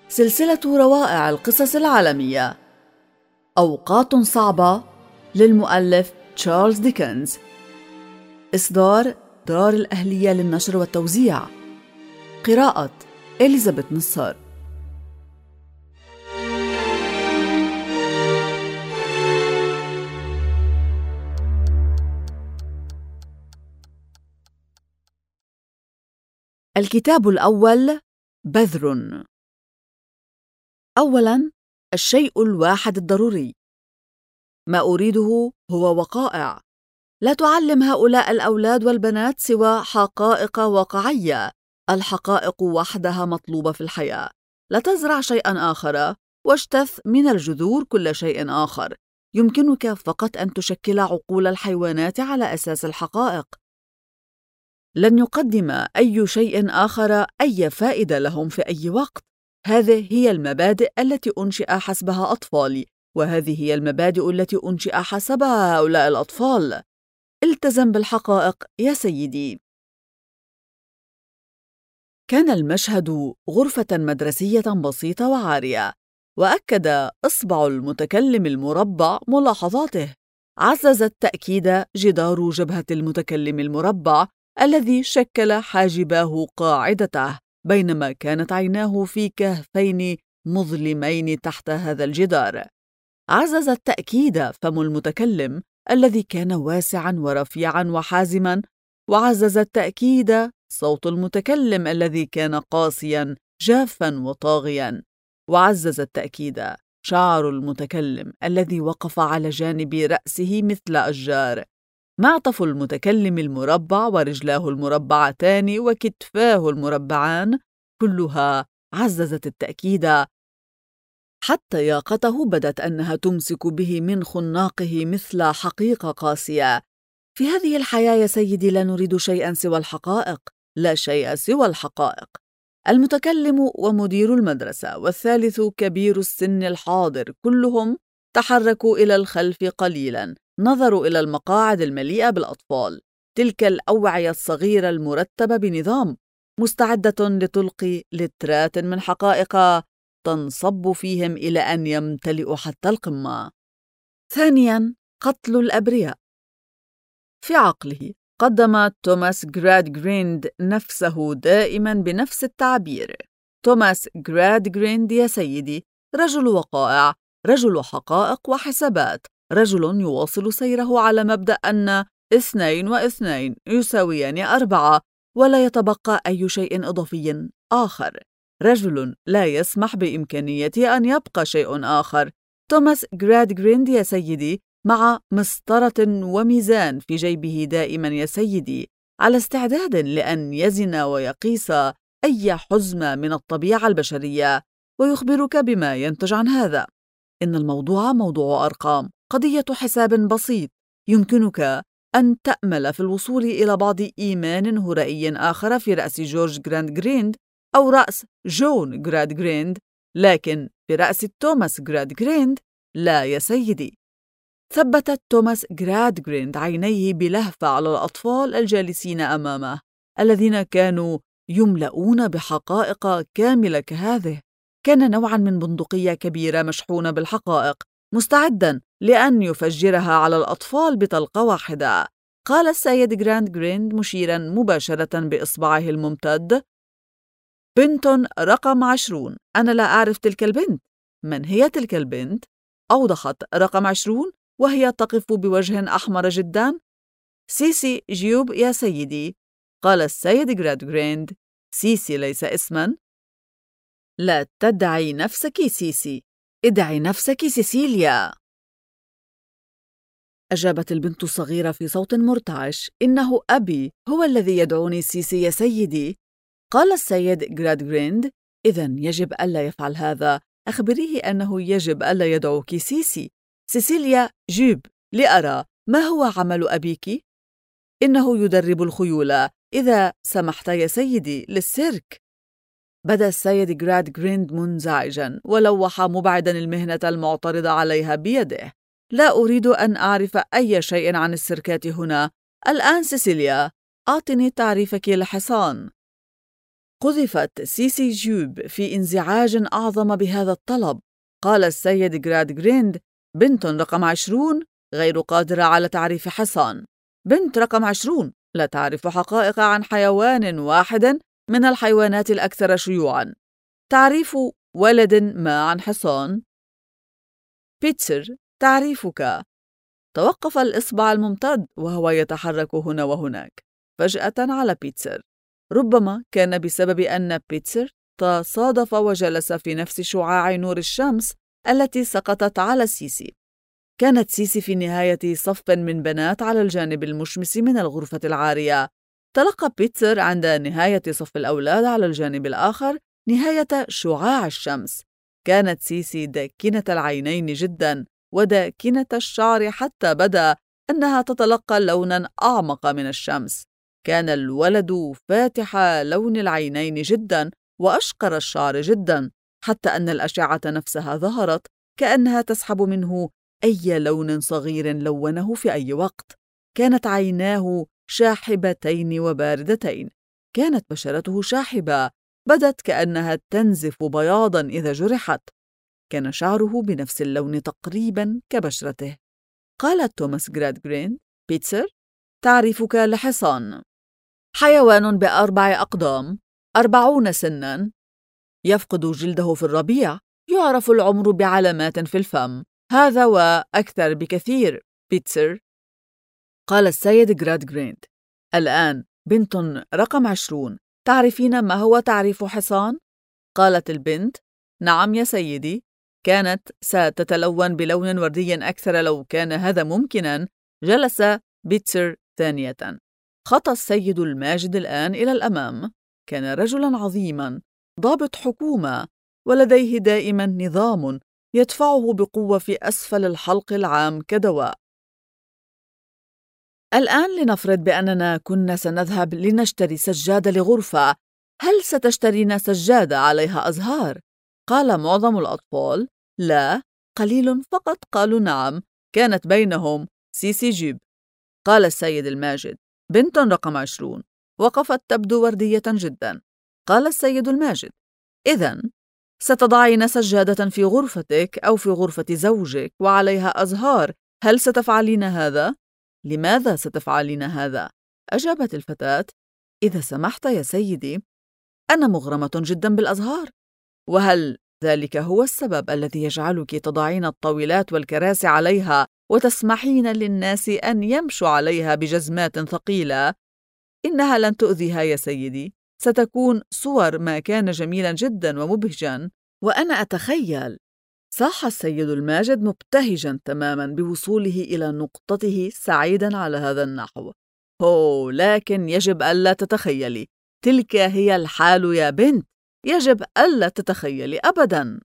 سلسلة روائع القصص العالمية. أوقات صعبة للمؤلف تشارلز ديكنز. إصدار دار الأهلية للنشر والتوزيع. قراءة إليزابيث نصار. الكتاب الأول بذر. أولاً، الشيء الواحد الضروري. ما أريده هو وقائع. لا تعلم هؤلاء الأولاد والبنات سوى حقائق واقعية. الحقائق وحدها مطلوبة في الحياة. لا تزرع شيئاً آخر، واجتث من الجذور كل شيء آخر. يمكنك فقط أن تشكل عقول الحيوانات على أساس الحقائق. لن يقدم أي شيء آخر أي فائدة لهم في أي وقت. هذه هي المبادئ التي أنشئ حسبها أطفالي، وهذه هي المبادئ التي أنشئ حسبها هؤلاء الأطفال. التزم بالحقائق يا سيدي. كان المشهد غرفة مدرسية بسيطة وعارية، وأكد إصبع المتكلم المربع ملاحظاته. عزز التأكيد جدار جبهة المتكلم المربع الذي شكل حاجباه قاعدته، بينما كانت عيناه في كهفين مظلمين تحت هذا الجدار. عزز التأكيد فم المتكلم الذي كان واسعاً ورفيعاً وحازماً، وعزز التأكيد صوت المتكلم الذي كان قاسياً جافاً وطاغياً، وعزز التأكيد شعر المتكلم الذي وقف على جانب رأسه مثل أشجار. معطف المتكلم المربع ورجلاه المربعتان وكتفاه المربعان كلها عززت التأكيد، حتى ياقته بدت أنها تمسك به من خناقه مثل حقيقة قاسية. في هذه الحياة يا سيدي لا نريد شيئا سوى الحقائق، لا شيء سوى الحقائق. المتكلم ومدير المدرسة والثالث كبير السن الحاضر كلهم تحركوا إلى الخلف قليلا، نظروا إلى المقاعد المليئة بالأطفال، تلك الأوعية الصغيرة المرتبة بنظام، مستعدة لتلقي لترات من حقائق تنصب فيهم إلى أن يمتلئوا حتى القمة. ثانياً، قتل الأبرياء. في عقله قدم توماس غرادغريند نفسه دائماً بنفس التعبير. توماس غرادغريند يا سيدي رجل وقائع، رجل حقائق وحسابات، رجل يواصل سيره على مبدأ أن 2 و2 يساويان 4، ولا يتبقى أي شيء إضافي آخر. رجل لا يسمح بإمكانية أن يبقى شيء آخر. توماس غرادغريند يا سيدي مع مسطرة وميزان في جيبه دائما يا سيدي، على استعداد لأن يزن ويقيس أي حزمة من الطبيعة البشرية، ويخبرك بما ينتج عن هذا. إن الموضوع موضوع أرقام، قضية حساب بسيط. يمكنك أن تأمل في الوصول إلى بعض إيمان هرائي آخر في رأس جورج غرادغريند أو رأس جون غرادغريند، لكن في رأس توماس غرادغريند لا يا سيدي. ثبتت توماس غرادغريند عينيه بلهفة على الأطفال الجالسين أمامه، الذين كانوا يملؤون بحقائق كاملة كهذه. كان نوعاً من بندقية كبيرة مشحونة بالحقائق، مستعداً لأن يفجرها على الأطفال بطلقة واحدة. قال السيد غرادغريند مشيراً مباشرة بإصبعه الممتد: بنت رقم 20. أنا لا أعرف تلك البنت. من هي تلك البنت؟ أوضحت رقم 20 وهي تقف بوجه أحمر جدا. سيسي جيوب يا سيدي. قال السيد غرادغريند: سيسي ليس اسما. لا تدعي نفسك سيسي، ادعي نفسك سيسيليا. أجابت البنت الصغيرة في صوت مرتعش: إنه أبي هو الذي يدعوني سيسي يا سيدي. قال السيد غرادغريند: إذن يجب ألا يفعل هذا. أخبريه أنه يجب ألا يدعوك سيسي. سيسيليا جيب، لأرى ما هو عمل أبيك. إنه يدرب الخيول، إذا سمحت يا سيدي، للسيرك. بدا السيد غرادغريند منزعجا ولوح مبعدا المهنة المعترضة عليها بيده. لا أريد أن أعرف أي شيء عن السيركات هنا الآن. سيسيليا، أعطني تعريفك للحصان. قذفت سيسي جوب في انزعاج أعظم بهذا الطلب. قال السيد جرادجريند: بنت رقم 20 غير قادرة على تعريف حصان. بنت رقم 20 لا تعرف حقائق عن حيوان واحد من الحيوانات الأكثر شيوعاً. تعريف ولد ما عن حصان. بيتسر، تعريفك. توقف الإصبع الممتد وهو يتحرك هنا وهناك فجأة على بيتسر. ربما كان بسبب أن بيتسر تصادف وجلس في نفس شعاع نور الشمس التي سقطت على سيسي. كانت سيسي في نهاية صف من بنات على الجانب المشمس من الغرفة العارية. تلقى بيتسر عند نهاية صف الأولاد على الجانب الآخر نهاية شعاع الشمس. كانت سيسي داكنة العينين جداً وداكنة الشعر حتى بدا أنها تتلقى لوناً أعمق من الشمس. كان الولد فاتح لون العينين جداً وأشقر الشعر جداً حتى أن الأشعة نفسها ظهرت كأنها تسحب منه أي لون صغير لونه في أي وقت. كانت عيناه شاحبتين وباردتين. كانت بشرته شاحبة بدت كأنها تنزف بياضاً إذا جرحت. كان شعره بنفس اللون تقريباً كبشرته. قال توماس جرادجريند: بيتسر، تعريفك لحصان. حيوان ب4 أقدام، 40 سناً، يفقد جلده في الربيع، يعرف العمر بعلامات في الفم. هذا وأكثر بكثير بيتسر. قال السيد جرادجريند: الآن بنت رقم 20، تعرفين ما هو تعريف حصان؟ قالت البنت: نعم يا سيدي. كانت ستتلون بلون وردي أكثر لو كان هذا ممكناً. جلس بيتسر ثانية. خطى السيد الماجد الآن إلى الأمام. كان رجلاً عظيماً، ضابط حكومة، ولديه دائماً نظام يدفعه بقوة في أسفل الحلق العام كدواء. الآن لنفرض بأننا كنا سنذهب لنشتري سجادة لغرفة. هل ستشترين سجادة عليها أزهار؟ قال معظم الأطفال: لا. قليل فقط قالوا نعم. كانت بينهم سيسي جيب. قال السيد الماجد: بنت رقم 20 وقفت تبدو وردية جدا. قال السيد الماجد: إذن ستضعين سجادة في غرفتك أو في غرفة زوجك وعليها أزهار. هل ستفعلين هذا؟ لماذا ستفعلين هذا؟ أجابت الفتاة: إذا سمحت يا سيدي، أنا مغرمة جدا بالأزهار. وهل ذلك هو السبب الذي يجعلك تضعين الطاولات والكراسي عليها وتسمحين للناس أن يمشوا عليها بجزمات ثقيلة؟ إنها لن تؤذيها يا سيدي. ستكون صور ما كان جميلا جدا ومبهجا. وأنا أتخيل. صاح السيد الماجد مبتهجا تماما بوصوله إلى نقطته، سعيدا على هذا النحو. هو لكن يجب ألا تتخيلي. تلك هي الحال يا بنت. يجب ألا تتخيلي أبدا.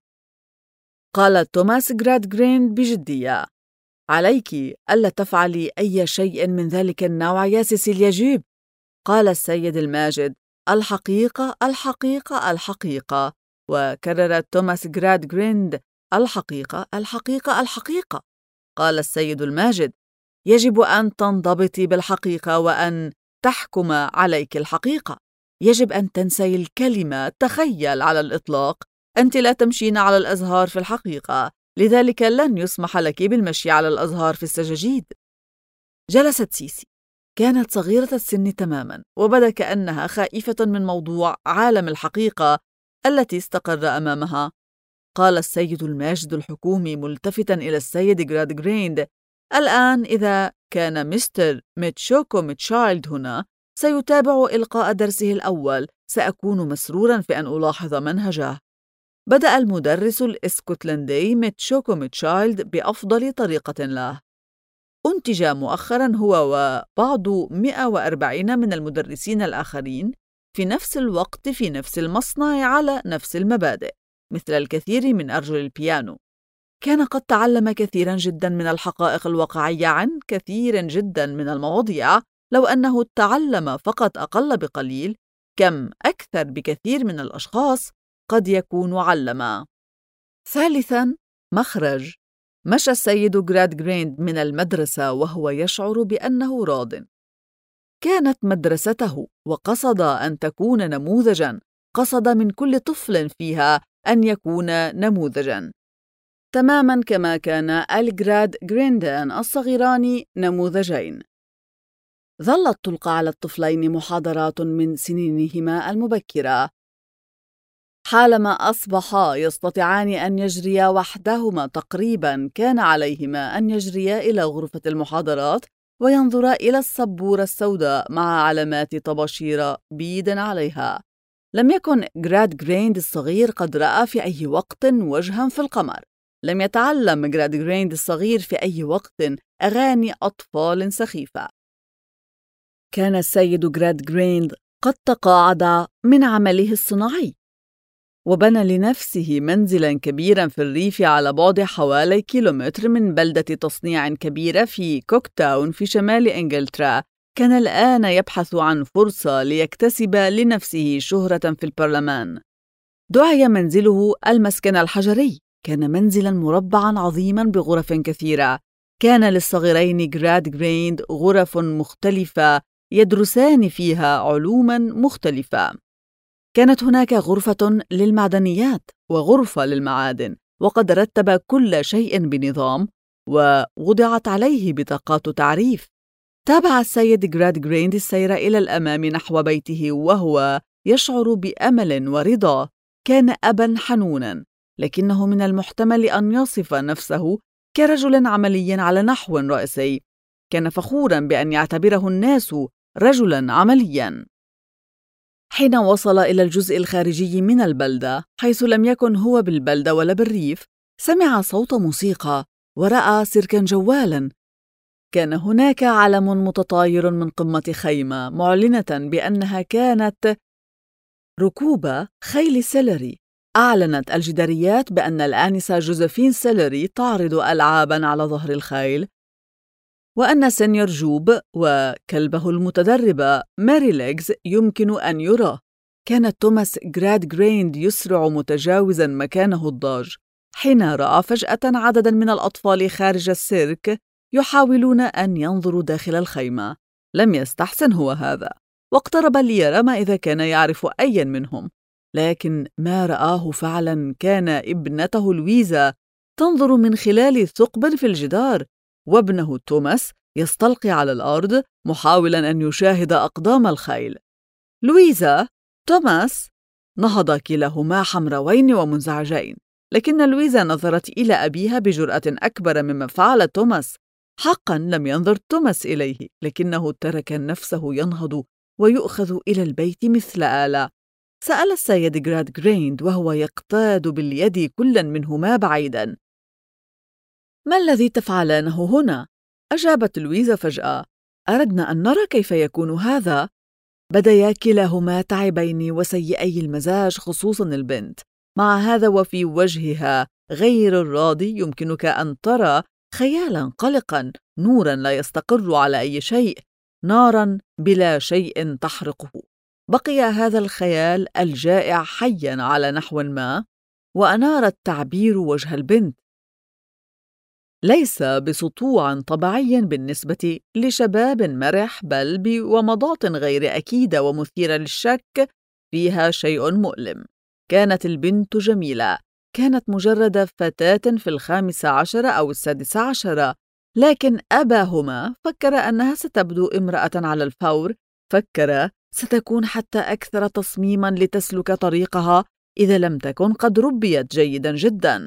قال توماس جرادجريند بجدية: عليك ألا تفعلي أي شيء من ذلك النوع يا سيسيليا جيب. قال السيد الماجد: الحقيقة الحقيقة الحقيقة. وكرر توماس جرادجريند: الحقيقة الحقيقة الحقيقة. قال السيد الماجد: يجب أن تنضبطي بالحقيقة وأن تحكم عليك الحقيقة. يجب أن تنسي الكلمة تخيل على الإطلاق. أنت لا تمشين على الأزهار في الحقيقة، لذلك لن يسمح لك بالمشي على الأزهار في السجاجيد. جلست سيسي. كانت صغيرة السن تماما وبدا كأنها خائفة من موضوع عالم الحقيقة التي استقر أمامها. قال السيد الماجد الحكومي ملتفتا إلى السيد جرادجريند: الآن إذا كان مستر ميتشوكو ميتشايلد هنا سيتابع إلقاء درسه الأول، سأكون مسرورا في أن ألاحظ منهجه. بدأ المدرس الإسكتلندي ميتشوكو ميتشايلد بأفضل طريقة له. أنتج مؤخرا هو وبعض 140 من المدرسين الآخرين في نفس الوقت في نفس المصنع على نفس المبادئ، مثل الكثير من أرجل البيانو. كان قد تعلم كثيرا جدا من الحقائق الواقعية عن كثير جدا من المواضيع. لو أنه تعلم فقط أقل بقليل، كم أكثر بكثير من الأشخاص قد يكون علما. ثالثا، مخرج. مشى السيد جرادجريند من المدرسة وهو يشعر بأنه راضٍ. كانت مدرسته وقصد أن تكون نموذجاً قصد من كل طفل فيها أن يكون نموذجاً، تماماً كما كان ألغراد غريندان الصغيران نموذجين. ظلت تلقى على الطفلين محاضرات من سنينهما المبكرة. حالما أصبحا يستطيعان أن يجريا وحدهما تقريباً، كان عليهما أن يجريا إلى غرفة المحاضرات وينظرا إلى السبورة السوداء مع علامات طباشير بيض عليها. لم يكن غراد الصغير قد رأى في أي وقت وجهاً في القمر. لم يتعلم غراد الصغير في أي وقت أغاني أطفال سخيفة. كان السيد غراد قد تقاعد من عمله الصناعي وبنى لنفسه منزلاً كبيراً في الريف على بعد حوالي كيلومتر من بلدة تصنيع كبيرة في كوكتاون في شمال إنجلترا. كان الآن يبحث عن فرصة ليكتسب لنفسه شهرة في البرلمان. دعي منزله المسكن الحجري. كان منزلاً مربعاً عظيماً بغرف كثيرة. كان للصغيرين غراد غرف مختلفة يدرسان فيها علوماً مختلفة. كانت هناك غرفة للمعدنيات وغرفة للمعادن، وقد رتب كل شيء بنظام ووضعت عليه بطاقات تعريف. تابع السيد غراد السير إلى الأمام نحو بيته وهو يشعر بأمل ورضا. كان أباً حنوناً، لكنه من المحتمل أن يصف نفسه كرجل عملي على نحو رئيسي. كان فخوراً بأن يعتبره الناس رجلاً عملياً. حين وصل إلى الجزء الخارجي من البلدة، حيث لم يكن هو بالبلدة ولا بالريف، سمع صوت موسيقى ورأى سيركاً جوالاً. كان هناك علم متطاير من قمة خيمة معلنة بأنها كانت ركوب خيل سيلري. أعلنت الجداريات بأن الآنسة جوزفين سيلري تعرض ألعاباً على ظهر الخيل، وأن سينيور جوب وكلبه المتدرب ماري ليغز يمكن أن يراه. كان توماس غراد يسرع متجاوزاً مكانه الضاج حين رأى فجأة عدداً من الأطفال خارج السيرك يحاولون أن ينظروا داخل الخيمة. لم يستحسن هو هذا، واقترب ليرى ما إذا كان يعرف أياً منهم، لكن ما رآه فعلاً كان ابنته لويزا تنظر من خلال ثقب في الجدار، وابنه توماس يستلقي على الأرض محاولاً أن يشاهد أقدام الخيل. لويزا، توماس، نهض كلاهما حمروين ومنزعجين، لكن لويزا نظرت إلى أبيها بجرأة أكبر مما فعل توماس. حقاً لم ينظر توماس إليه، لكنه ترك نفسه ينهض ويؤخذ إلى البيت مثل آلة. سأل السيد غراد وهو يقتاد باليد كل منهما بعيداً: ما الذي تفعلانه هنا؟ أجابت لويزا فجأة: أردنا أن نرى كيف يكون هذا. بديا كلاهما تعبين وسيئي المزاج، خصوصاً البنت. مع هذا وفي وجهها غير الراضي يمكنك أن ترى خيالاً قلقاً، نوراً لا يستقر على أي شيء، ناراً بلا شيء تحرقه. بقي هذا الخيال الجائع حياً على نحو ما، وأنار التعبير وجه البنت، ليس بسطوع طبيعي بالنسبة لشباب مرح، بل بومضات غير أكيدة ومثيرة للشك، فيها شيء مؤلم. كانت البنت جميلة، كانت مجرد فتاة في 15 أو 16، لكن أباهما فكر أنها ستبدو امرأة على الفور. فكر ستكون حتى أكثر تصميماً لتسلك طريقها إذا لم تكن قد ربيت جيداً جداً.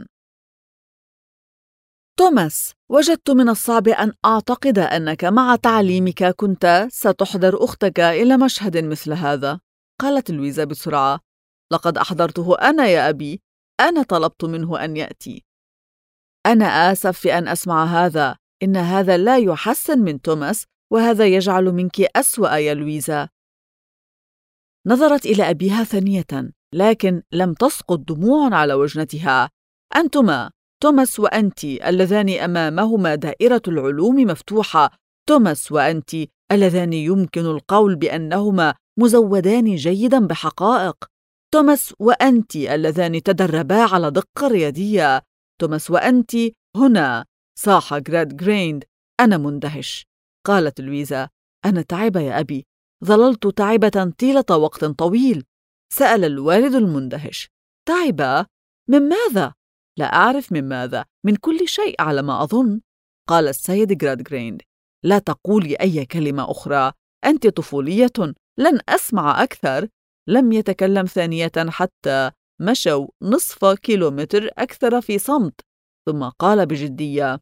توماس، وجدت من الصعب أن أعتقد أنك مع تعليمك كنت ستحضر أختك إلى مشهد مثل هذا، قالت لويزا بسرعة. لقد أحضرته أنا يا أبي، أنا طلبت منه أن يأتي. أنا آسف في أن أسمع هذا، إن هذا لا يحسن من توماس، وهذا يجعل منك أسوأ يا لويزا. نظرت إلى أبيها ثانية، لكن لم تسقط دموع على وجنتها. أنتما، توماس وأنت، اللذان أمامهما دائرة العلوم مفتوحة، توماس وأنت اللذان يمكن القول بأنهما مزودان جيداً بحقائق، توماس وأنت اللذان تدربا على دقة رياضية، توماس وأنت هنا. صاح غراد أنا مندهش، قالت لويزا. أنا تعبة يا أبي، ظللت تعبة طيلة وقت طويل. سأل الوالد المندهش. تعبا؟ من ماذا؟ لا أعرف من ماذا، من كل شيء على ما أظن. قال السيد غرادغريند. لا تقولي أي كلمة أخرى، أنت طفولية، لن أسمع أكثر. لم يتكلم ثانية حتى مشوا نصف كيلومتر أكثر في صمت، ثم قال بجدية: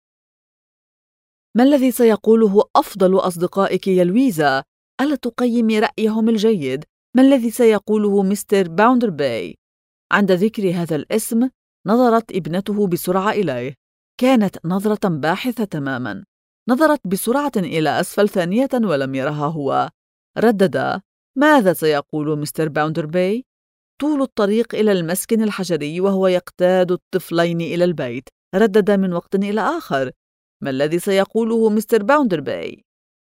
ما الذي سيقوله أفضل أصدقائك يا لويزا؟ ألا تقيمي رأيهم الجيد؟ ما الذي سيقوله مستر باوندرباي؟ عند ذكر هذا الاسم نظرت ابنته بسرعة إليه. كانت نظرة باحثة تماما. نظرت بسرعة إلى أسفل ثانية ولم يرها هو. ردد: ماذا سيقول مستر باوندرباي؟ طول الطريق إلى المسكن الحجري وهو يقتاد الطفلين إلى البيت، ردد من وقت إلى آخر: ما الذي سيقوله مستر باوندرباي؟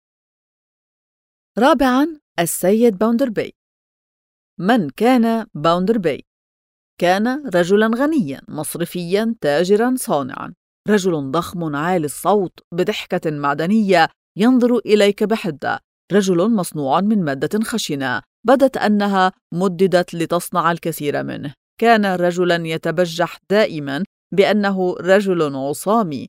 رابعاً، السيد باوندرباي. من كان باوندرباي؟ كان رجلاً غنياً مصرفياً تاجراً صانعاً، رجل ضخم عالي الصوت بضحكة معدنية ينظر إليك بحدة، رجل مصنوع من مادة خشنة بدت أنها مددت لتصنع الكثير منه. كان رجلاً يتبجح دائماً بأنه رجل عصامي.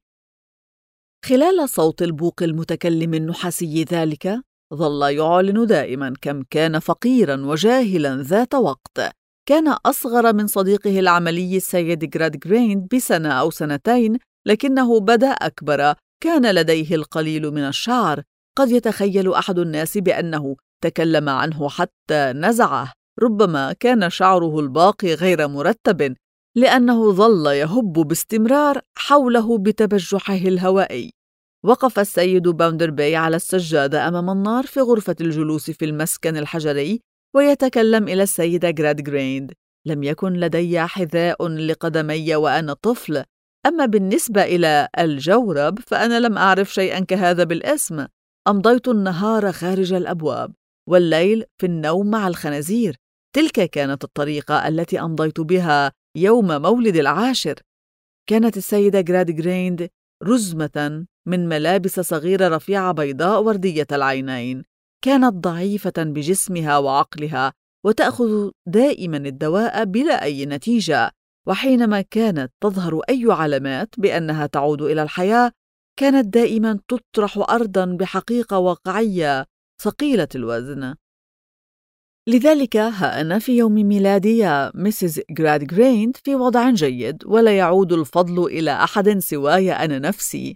خلال صوت البوق المتكلم النحاسي ذلك ظل يعلن دائما كم كان فقيرا وجاهلا ذات وقت. كان أصغر من صديقه العملي السيد غرادغريند بسنة أو سنتين، لكنه بدا أكبر. كان لديه القليل من الشعر، قد يتخيل أحد الناس بأنه تكلم عنه حتى نزعه. ربما كان شعره الباقي غير مرتب، لأنه ظل يهب باستمرار حوله بتبجحه الهوائي. وقف السيد باوندرباي على السجادة أمام النار في غرفة الجلوس في المسكن الحجري ويتكلم إلى السيدة غرادغريند. لم يكن لدي حذاء لقدمي وأنا طفل، أما بالنسبة إلى الجورب فأنا لم أعرف شيئا كهذا بالاسم. أمضيت النهار خارج الأبواب والليل في النوم مع الخنازير. تلك كانت الطريقة التي أمضيت بها يوم مولد العاشر. كانت السيدة غرادغريند رزمة من ملابس صغيرة رفيعة بيضاء وردية العينين. كانت ضعيفة بجسمها وعقلها، وتأخذ دائما الدواء بلا أي نتيجة. وحينما كانت تظهر أي علامات بأنها تعود إلى الحياة، كانت دائما تطرح أرضا بحقيقة واقعية ثقيلة الوزن. لذلك ها أنا في يوم ميلادي يا ميسيس غرادغريند في وضع جيد، ولا يعود الفضل إلى أحد سواي أنا نفسي.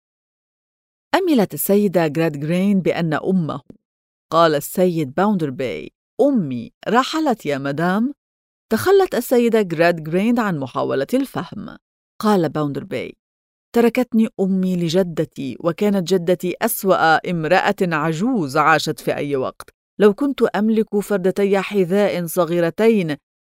أملت السيدة غرادغريند بأن أمه. قال السيد باوندرباي: أمي رحلت يا مدام. تخلت السيدة غرادغريند عن محاولة الفهم. قال باوندرباي: تركتني أمي لجدتي، وكانت جدتي أسوأ امرأة عجوز عاشت في أي وقت. لو كنت أملك فردتي حذاء صغيرتين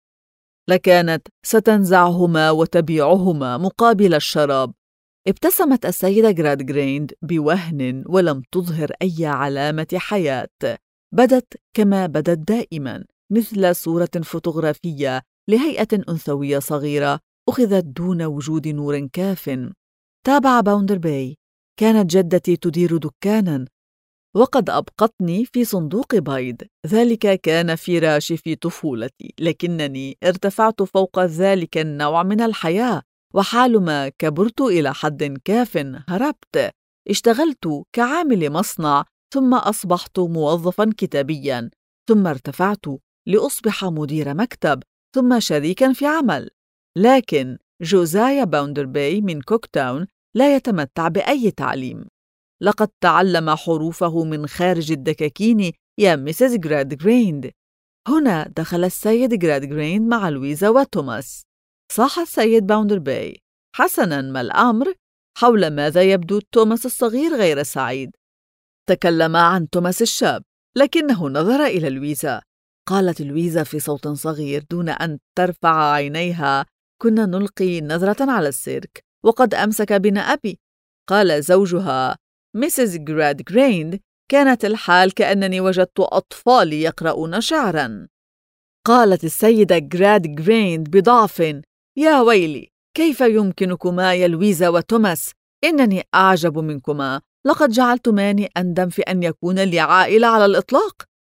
لكانت ستنزعهما وتبيعهما مقابل الشراب. ابتسمت السيدة غرادغريند بوهن ولم تظهر أي علامة حياة. بدت كما بدت دائما، مثل صورة فوتوغرافية لهيئة أنثوية صغيرة أخذت دون وجود نور كاف. تابع باوندرباي: كانت جدتي تدير دكانا، وقد أبقتني في صندوق بيض. ذلك كان فراشي في طفولتي، لكنني ارتفعت فوق ذلك النوع من الحياة، وحالما كبرت إلى حد كاف هربت. اشتغلت كعامل مصنع، ثم أصبحت موظفا كتابيا، ثم ارتفعت لأصبح مدير مكتب، ثم شريكا في عمل. لكن جوزايا باوندرباي من كوكتاون لا يتمتع بأي تعليم. لقد تعلم حروفه من خارج الدكاكين يا ميسيس غرادغريند. هنا دخل السيد غرادغريند مع لويزا وتوماس. صاح السيد باوندرباي: حسناً، ما الأمر؟ حول ماذا يبدو توماس الصغير غير سعيد؟ تكلم عن توماس الشاب، لكنه نظر إلى لويزا. قالت لويزا في صوت صغير دون أن ترفع عينيها: كنا نلقي نظرة على السيرك، وقد أمسك بنا أبي. قال زوجها: ميسيس غرادغريند، كانت الحال كأنني وجدت أطفالي يقرؤون شعراً. قالت السيدة غرادغريند بضعف: يا ويلي، كيف يمكنكما يا لويزا وتوماس؟ إنني أعجب منكما، لقد جعلتماني أندم في أن يكون لي عائلة على الإطلاق.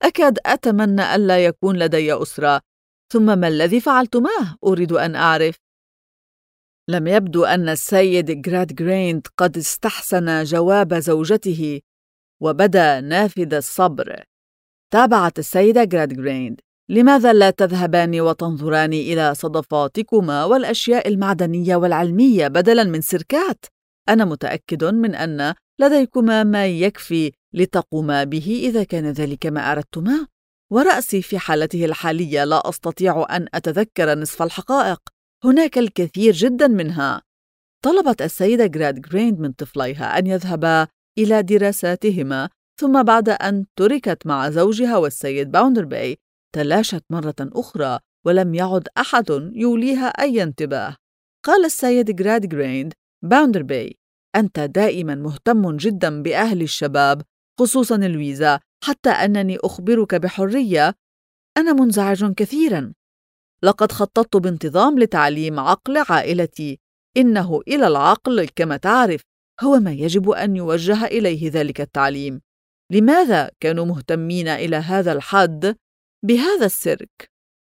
أكاد أتمنى ألا يكون لدي أسرة. ثم ما الذي فعلتماه؟ أريد أن أعرف. لم يبدو أن السيد غرادغريند قد استحسن جواب زوجته، وبدا نافذ الصبر. تابعت السيدة غرادغريند: لماذا لا تذهبان وتنظران إلى صدفاتكما والأشياء المعدنية والعلمية بدلاً من سيركات؟ أنا متأكد من أن لديكما ما يكفي لتقوما به إذا كان ذلك ما أردتما. ورأسي في حالته الحالية لا أستطيع أن أتذكر نصف الحقائق، هناك الكثير جداً منها. طلبت السيدة غرادغريند من طفليها أن يذهبا إلى دراساتهما، ثم بعد أن تركت مع زوجها والسيد باوندربي تلاشت مرة أخرى، ولم يعد أحد يوليها أي انتباه. قال السيد غرادغريند: باوندربي، أنت دائما مهتم جدا بأهل الشباب، خصوصا لويزا، حتى أنني أخبرك بحرية أنا منزعج كثيرا. لقد خططت بانتظام لتعليم عقل عائلتي. إنه إلى العقل كما تعرف هو ما يجب أن يوجه إليه ذلك التعليم. لماذا كانوا مهتمين إلى هذا الحد بهذا السيرك؟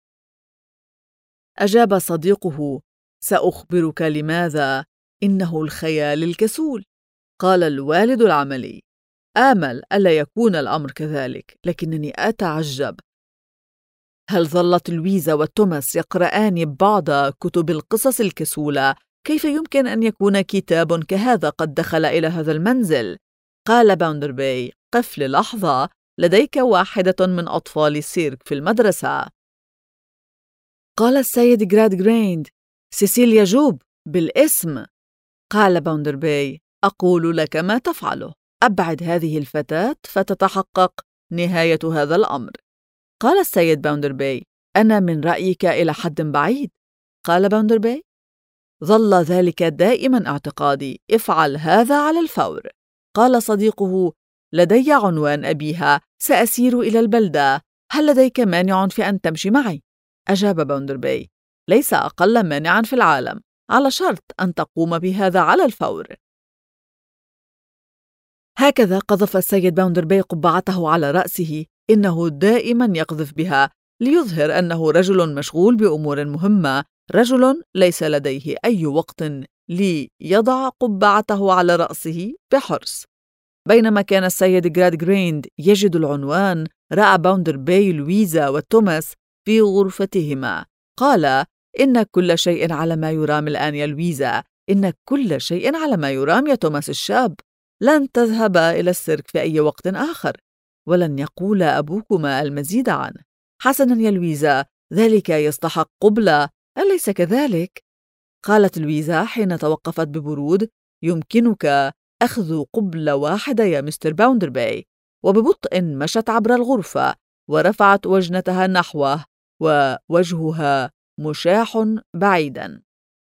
أجاب صديقه: سأخبرك لماذا، إنه الخيال الكسول. قال الوالد العملي: آمل ألا يكون الأمر كذلك، لكنني أتعجب. هل ظلت لويزا وتوماس يقرآن بعض كتب القصص الكسولة؟ كيف يمكن أن يكون كتاب كهذا قد دخل إلى هذا المنزل؟ قال باوندربي: قف للحظة، لديك واحدة من أطفال السيرك في المدرسة. قال السيد غرادغريند: سيسيليا جوب بالاسم. قال باوندربي: أقول لك ما تفعله، أبعد هذه الفتاة فتتحقق نهاية هذا الأمر. قال السيد باوندربي: أنا من رأيك إلى حد بعيد. قال باوندربي: ظل ذلك دائما اعتقادي، افعل هذا على الفور. قال صديقه: لدي عنوان أبيها، سأسير إلى البلدة، هل لديك مانع في أن تمشي معي؟ أجاب باوندربي: ليس أقل مانع في العالم، على شرط أن تقوم بهذا على الفور. هكذا قذف السيد باوندربي قبعته على رأسه، إنه دائما يقذف بها ليظهر أنه رجل مشغول بأمور مهمة، رجل ليس لديه أي وقت ليضع قبعته على رأسه بحرص. بينما كان السيد غرادغريند يجد العنوان، رأى باوندربي لويزا وتوماس في غرفتهما. قال: إن كل شيء على ما يرام الآن يا لويزا، إن كل شيء على ما يرام يا توماس الشاب. لن تذهبا إلى السيرك في أي وقت آخر، ولن يقول أبوكما المزيد عنه. حسناً يا لويزا، ذلك يستحق قبلة، أليس كذلك؟ قالت لويزا حين توقفت ببرود: يمكنك أخذ قبلة واحدة يا مستر باوندربي. وببطء مشت عبر الغرفة ورفعت وجنتها نحوه، ووجهها مشاح بعيداً.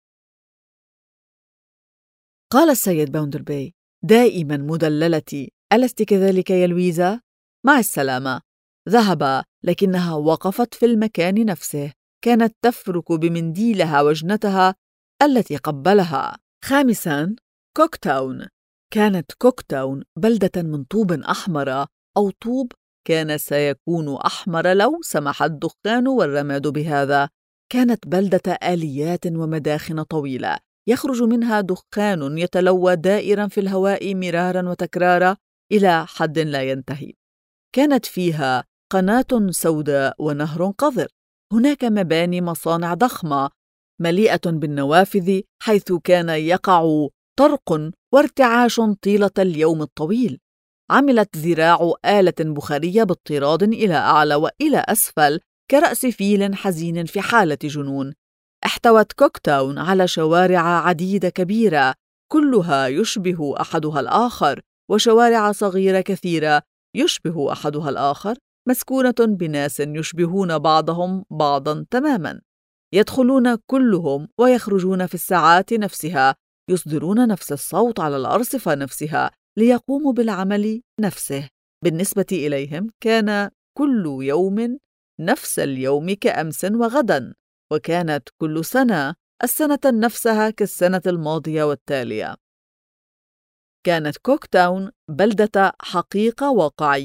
قال السيد باوندربي: دائما مدللتي، ألست كذلك يا لويزا؟ مع السلامة. ذهب، لكنها وقفت في المكان نفسه، كانت تفرك بمنديلها وجنتها التي قبلها. خامساً، كوكتاون. كانت كوكتاون بلدة من طوب أحمر، أو طوب كان سيكون أحمر لو سمح الدخان والرماد بهذا. كانت بلدة آليات ومداخن طويلة، يخرج منها دخان يتلوى دائرا في الهواء مرارا وتكرارا إلى حد لا ينتهي. كانت فيها قناة سوداء ونهر قذر. هناك مباني مصانع ضخمة مليئة بالنوافذ، حيث كان يقع طرق وارتعاش طيلة اليوم الطويل. عملت ذراع آلة بخارية باضطراد إلى أعلى وإلى أسفل كرأس فيل حزين في حالة جنون. احتوت كوكتاون على شوارع عديدة كبيرة، كلها يشبه أحدها الآخر، وشوارع صغيرة كثيرة يشبه أحدها الآخر، مسكونة بناس يشبهون بعضهم بعضا تماما، يدخلون كلهم ويخرجون في الساعات نفسها، يصدرون نفس الصوت على الأرصفة نفسها ليقوموا بالعمل نفسه. بالنسبة إليهم كان كل يوم نفس اليوم كأمس وغدا، وكانت كل سنة السنة نفسها كالسنة الماضية والتالية. كانت كوكتاون بلدة حقيقة واقعية،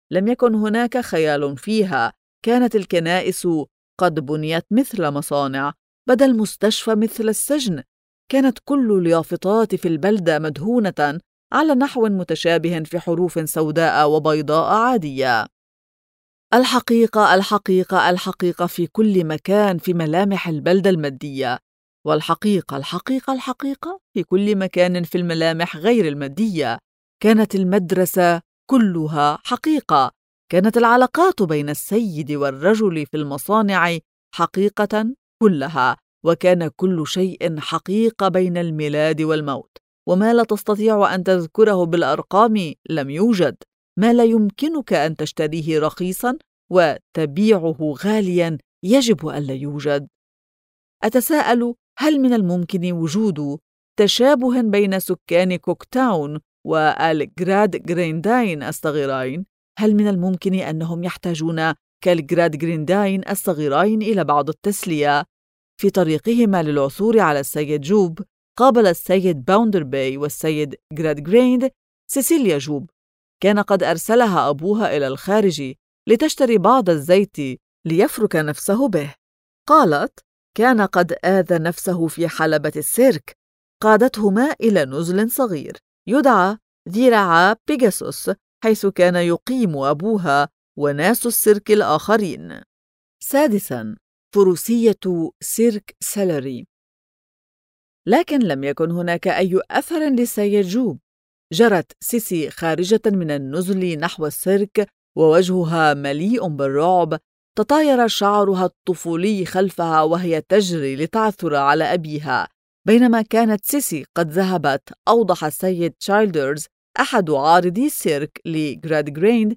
لم يكن هناك خيال فيها، كانت الكنائس قد بنيت مثل مصانع، بدا المستشفى مثل السجن. كانت كل اليافطات في البلدة مدهونة على نحو متشابه في حروف سوداء وبيضاء عادية. الحقيقة الحقيقة الحقيقة في كل مكان في ملامح البلدة المادية، والحقيقة الحقيقة الحقيقة في كل مكان في الملامح غير المادية. كانت المدرسة كلها حقيقة، كانت العلاقات بين السيد والرجل في المصانع حقيقة كلها، وكان كل شيء حقيقة بين الميلاد والموت. وما لا تستطيع أن تذكره بالأرقام لم يوجد. ما لا يمكنك أن تشتريه رخيصاً وتبيعه غالياً يجب ألا يوجد. أتساءل هل من الممكن وجود تشابه بين سكان كوكتاون والجراد جرينداين الصغيرين؟ هل من الممكن أنهم يحتاجون كالجراد جرينداين الصغيرين إلى بعض التسلية؟ في طريقهما للعثور على السيد جوب، قابل السيد باوندرباي والسيد جراد جريند سيسيليا جوب. كان قد أرسلها أبوها إلى الخارج لتشتري بعض الزيت ليفرك نفسه به. قالت كان قد آذى نفسه في حلبة السيرك، قادتهما إلى نزل صغير يدعى ذراع بيغاسوس، حيث كان يقيم أبوها وناس السيرك الآخرين. سادساً، فروسية سيرك سيلري. لكن لم يكن هناك أي أثر للسيد جوب. جرت سيسي خارجة من النزل نحو السيرك ووجهها مليء بالرعب، تطاير شعرها الطفولي خلفها وهي تجري لتعثر على أبيها. بينما كانت سيسي قد ذهبت، أوضح السيد تشايلدرز أحد عارضي السيرك لجراد جريند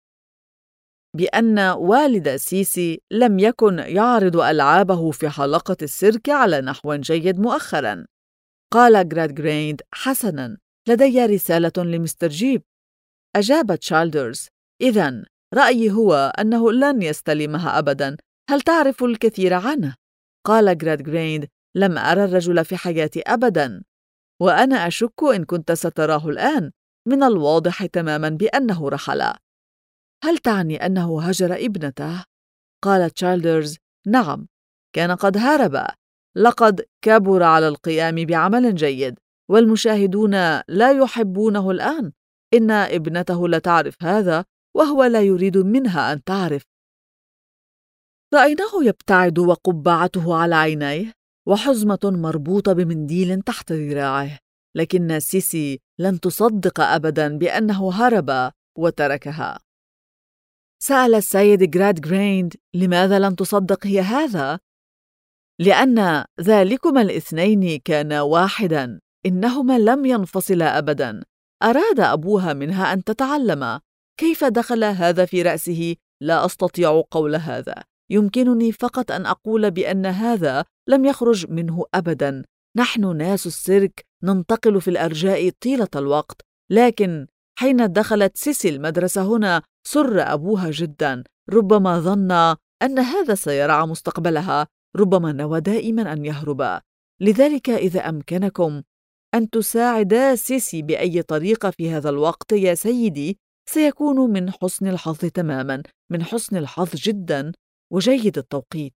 بأن والد سيسي لم يكن يعرض ألعابه في حلقة السيرك على نحو جيد مؤخراً. قال جراد جريند: حسناً، لدي رسالة لمستر جيب. أجاب تشايلدرز: إذن رأيي هو أنه لن يستلمها أبداً. هل تعرف الكثير عنه؟ قال جراد جريند: لم أرى الرجل في حياتي أبداً، وأنا أشك إن كنت ستراه الآن. من الواضح تماماً بأنه رحل. هل تعني أنه هجر ابنته؟ قال تشايلدرز: نعم، كان قد هرب. لقد كبر على القيام بعمل جيد، والمشاهدون لا يحبونه الآن. إن ابنته لا تعرف هذا، وهو لا يريد منها أن تعرف. رأيناه يبتعد وقبعته على عينيه وحزمة مربوطة بمنديل تحت ذراعه، لكن سيسي لن تصدق أبداً بأنه هرب وتركها. سأل السيد جراد جريند: لماذا لم تصدق هي هذا؟ لأن ذلكما الاثنين كانا واحداً، إنهما لم ينفصلا أبداً. أراد أبوها منها أن تتعلم. كيف دخل هذا في رأسه؟ لا أستطيع قول هذا. يمكنني فقط أن أقول بأن هذا لم يخرج منه أبداً. نحن ناس السيرك ننتقل في الأرجاء طيلة الوقت، لكن حين دخلت سيسي المدرسة هنا سر أبوها جداً. ربما ظن أن هذا سيرعى مستقبلها، ربما نوى دائماً أن يهرب. لذلك إذا أمكنكم أن تساعدا سيسي بأي طريقة في هذا الوقت يا سيدي، سيكون من حسن الحظ تماماً، من حسن الحظ جداً وجيد التوقيت.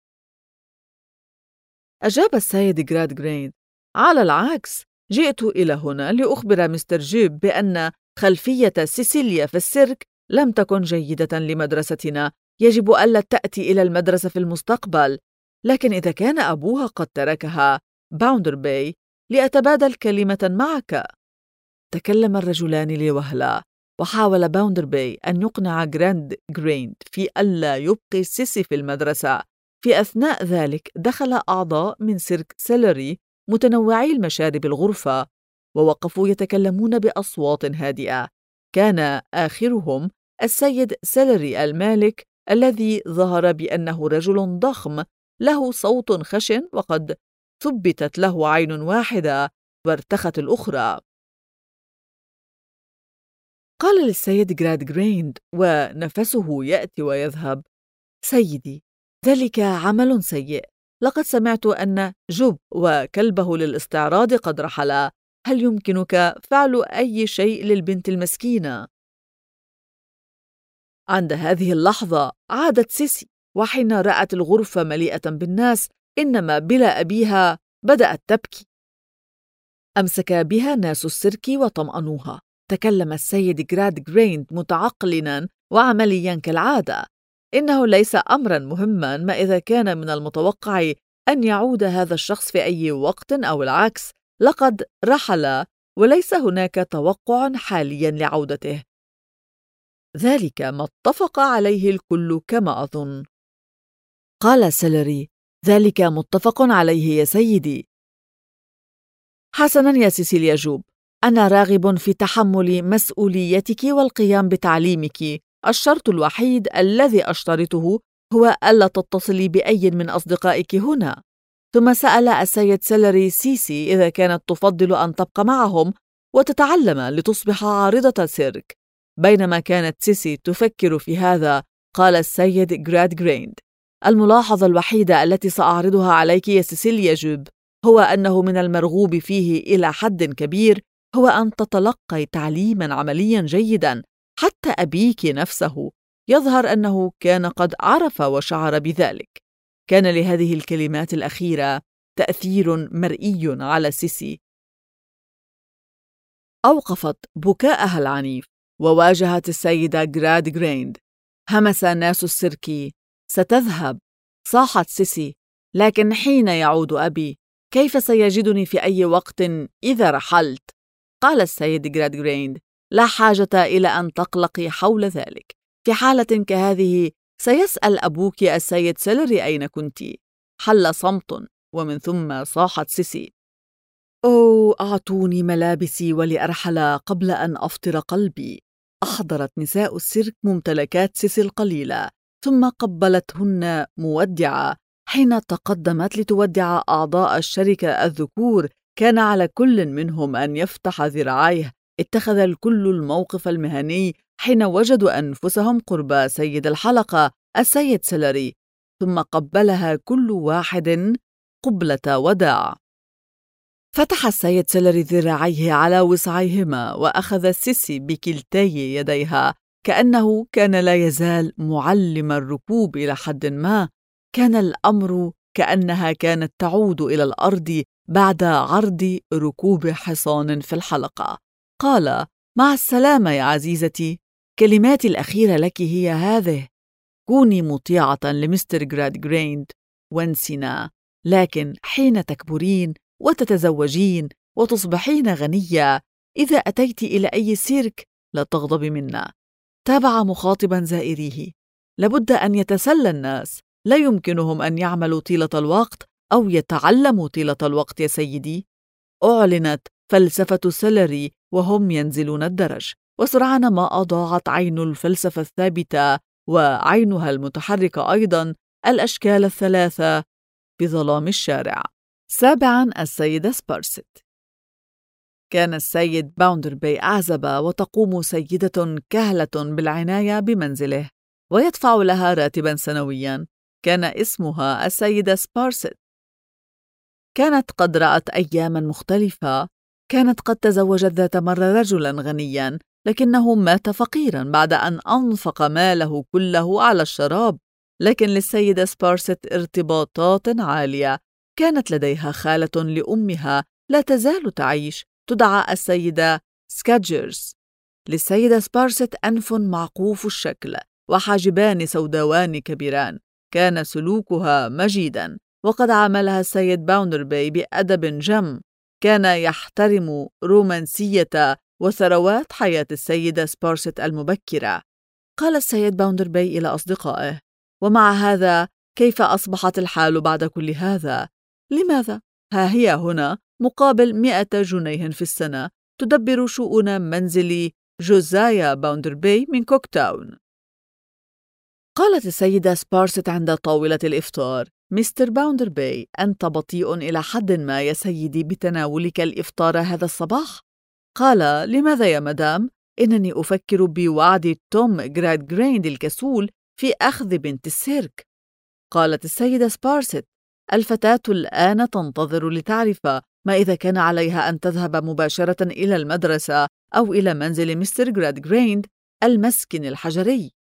أجاب السيد جراد جريند: على العكس، جئت إلى هنا لأخبر مستر جيب بأن خلفية سيسيليا في السيرك لم تكن جيدة لمدرستنا. يجب ألا تأتي إلى المدرسة في المستقبل. لكن إذا كان أبوها قد تركها، باوندرباي، لأتبادل كلمة معك. تكلم الرجلان لوهلة، وحاول باوندرباي أن يقنع جراند جريند في ألا يبقي سيسي في المدرسة. في أثناء ذلك دخل أعضاء من سيرك سيلري متنوعي المشارب الغرفة، ووقفوا يتكلمون بأصوات هادئة. كان آخرهم السيد سيلري المالك، الذي ظهر بأنه رجل ضخم له صوت خشن، وقد ثبتت له عين واحدة وارتخت الأخرى. قال للسيد جراد جريند ونفسه يأتي ويذهب: سيدي، ذلك عمل سيء. لقد سمعت أن جوب وكلبه للاستعراض قد رحلا. هل يمكنك فعل أي شيء للبنت المسكينة؟ عند هذه اللحظة عادت سيسي، وحين رأت الغرفة مليئة بالناس إنما بلا أبيها بدأت تبكي. أمسك بها ناس السيرك وطمأنوها. تكلم السيد جراد جريند متعقلنا وعمليا كالعادة. إنه ليس أمرا مهما ما إذا كان من المتوقع أن يعود هذا الشخص في أي وقت أو العكس، لقد رحل وليس هناك توقع حاليا لعودته. ذلك ما اتفق عليه الكل كما أظن. قال سيلري: ذلك متفق عليه يا سيدي. حسناً يا سيسيليا جوب، أنا راغب في تحمل مسؤوليتك والقيام بتعليمك. الشرط الوحيد الذي أشترطه هو ألا تتصلي بأي من أصدقائك هنا. ثم سأل السيد سيلري سيسي إذا كانت تفضل أن تبقى معهم وتتعلم لتصبح عارضة سيرك. بينما كانت سيسي تفكر في هذا، قال السيد جراد جريند: الملاحظة الوحيدة التي سأعرضها عليك يا سيسيليا جوب هو أنه من المرغوب فيه إلى حد كبير هو أن تتلقي تعليماً عملياً جيداً. حتى أبيك نفسه يظهر أنه كان قد عرف وشعر بذلك. كان لهذه الكلمات الأخيرة تأثير مرئي على سيسي. أوقفت بكاءها العنيف وواجهت السيدة جراد جريند. همس ناس السيرك: ستذهب، صاحت سيسي، لكن حين يعود أبي؟ كيف سيجدني في أي وقت إذا رحلت؟ قال السيد جراد جريند: لا حاجة إلى أن تقلقي حول ذلك. في حالة كهذه سيسأل أبوك السيد سيلري أين كنت. حل صمت، ومن ثم صاحت سيسي: أوه، أعطوني ملابسي ولأرحل قبل أن أفطر قلبي. أحضرت نساء السيرك ممتلكات سيسي القليلة، ثم قبلتهن مودعة. حين تقدمت لتودع أعضاء الشركة الذكور، كان على كل منهم أن يفتح ذراعيه. اتخذ الكل الموقف المهني حين وجدوا أنفسهم قرب سيد الحلقة السيد سيلري، ثم قبلها كل واحد قبلة وداع. فتح السيد سيلري ذراعيه على وسعيهما وأخذ سيسي بكلتي يديها كأنه كان لا يزال معلم الركوب إلى حد ما. كان الأمر كأنها كانت تعود إلى الأرض بعد عرض ركوب حصان في الحلقة. قال: مع السلامة يا عزيزتي، كلماتي الأخيرة لك هي هذه: كوني مطيعة لمستر جراد جريند وانسنا، لكن حين تكبرين وتتزوجين وتصبحين غنية، إذا أتيت إلى أي سيرك لا تغضبي منا. تابع مخاطبا زائريه: لابد أن يتسلى الناس، لا يمكنهم أن يعملوا طيلة الوقت أو يتعلموا طيلة الوقت يا سيدي. أعلنت فلسفة سيلري وهم ينزلون الدرج، وسرعان ما أضاعت عين الفلسفة الثابتة وعينها المتحركة أيضا الأشكال الثلاثة في ظلام الشارع. سابعاً، السيدة سبارست. كان السيد باوندربي أعزب، وتقوم سيدة كهلة بالعناية بمنزله ويدفع لها راتباً سنوياً. كان اسمها السيدة سبارست. كانت قد رأت أياماً مختلفة. كانت قد تزوجت ذات مرة رجلاً غنياً، لكنه مات فقيراً بعد أن أنفق ماله كله على الشراب. لكن للسيدة سبارست ارتباطات عالية. كانت لديها خالة لأمها لا تزال تعيش، تدعى السيدة سكادجرز. للسيدة سبارست أنف معقوف الشكل وحاجبان سوداوان كبيران. كان سلوكها مجيداً، وقد عاملها السيد باوندربي بأدب جم. كان يحترم رومانسية وثروات حياة السيدة سبارست المبكرة. قال السيد باوندربي إلى أصدقائه: ومع هذا كيف أصبحت الحال بعد كل هذا؟ لماذا؟ ها هي هنا مقابل 100 جنيه في السنة تدبر شؤون منزل جوزايا باوندربي من كوكتاون. قالت السيدة سبارست عند طاولة الإفطار: مستر باوندربي، أنت بطيء إلى حد ما يا سيدي بتناولك الإفطار هذا الصباح. قال: لماذا يا مدام؟ إنني أفكر بوعد توم جراد جريند الكسول في أخذ بنت السيرك. قالت السيدة سبارست: الفتاة الآن تنتظر لتعرف ما إذا كان عليها أن تذهب مباشرة إلى المدرسة أو إلى منزل مستر جراد جريند المسكن الحجري.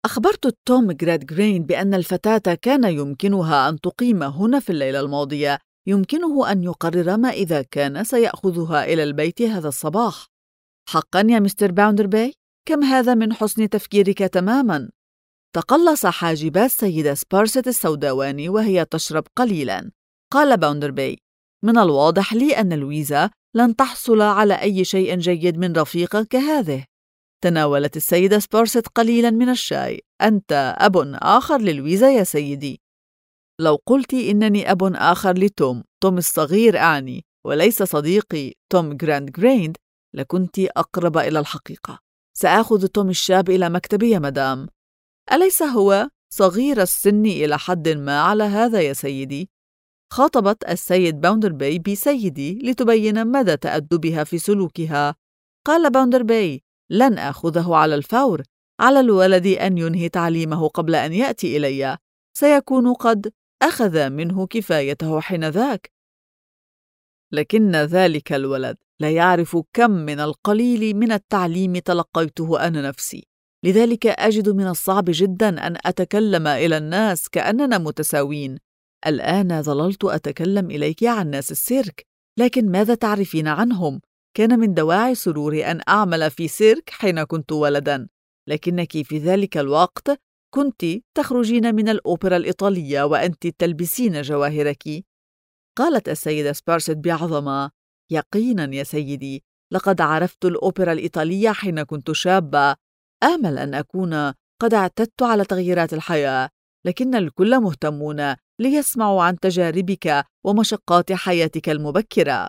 أخبرت توم غرادغرين بأن الفتاة كان يمكنها أن تقيم هنا في الليلة الماضية. يمكنه أن يقرر ما إذا كان سيأخذها إلى البيت هذا الصباح. حقاً يا مستر باوندربي؟ كم هذا من حسن تفكيرك تماماً. تقلص حاجبا السيدة سبارست السوداواني وهي تشرب قليلاً. قال باوندربي: من الواضح لي أن لويزا لن تحصل على أي شيء جيد من رفيق كهذه. تناولت السيدة سبارست قليلاً من الشاي. أنت أب آخر للويزا يا سيدي. لو قلت إنني أب آخر لتوم الصغير أعني، وليس صديقي توم غرادغرين، لكنت أقرب إلى الحقيقة. سآخذ توم الشاب إلى مكتبي يا مدام. أليس هو صغير السن إلى حد ما على هذا يا سيدي؟ خاطبت السيد باوندربي بسيدي لتبين مدى تأدبها في سلوكها. قال باوندربي: لن آخذه على الفور. على الولد أن ينهي تعليمه قبل أن يأتي إلي. سيكون قد أخذ منه كفايته حينذاك. لكن ذلك الولد لا يعرف كم من القليل من التعليم تلقيته أنا نفسي. لذلك أجد من الصعب جدا أن أتكلم إلى الناس كأننا متساوين. الآن ظللت أتكلم إليك عن ناس السيرك، لكن ماذا تعرفين عنهم؟ كان من دواعي سروري أن أعمل في سيرك حين كنت ولدا، لكنك في ذلك الوقت كنت تخرجين من الأوبرا الإيطالية وأنت تلبسين جواهرك. قالت السيدة سبارست بعظمة: يقينا يا سيدي، لقد عرفت الأوبرا الإيطالية حين كنت شابة. آمل أن أكون قد اعتدت على تغييرات الحياة، لكن الكل مهتمون ليسمعوا عن تجاربك ومشقات حياتك المبكرة.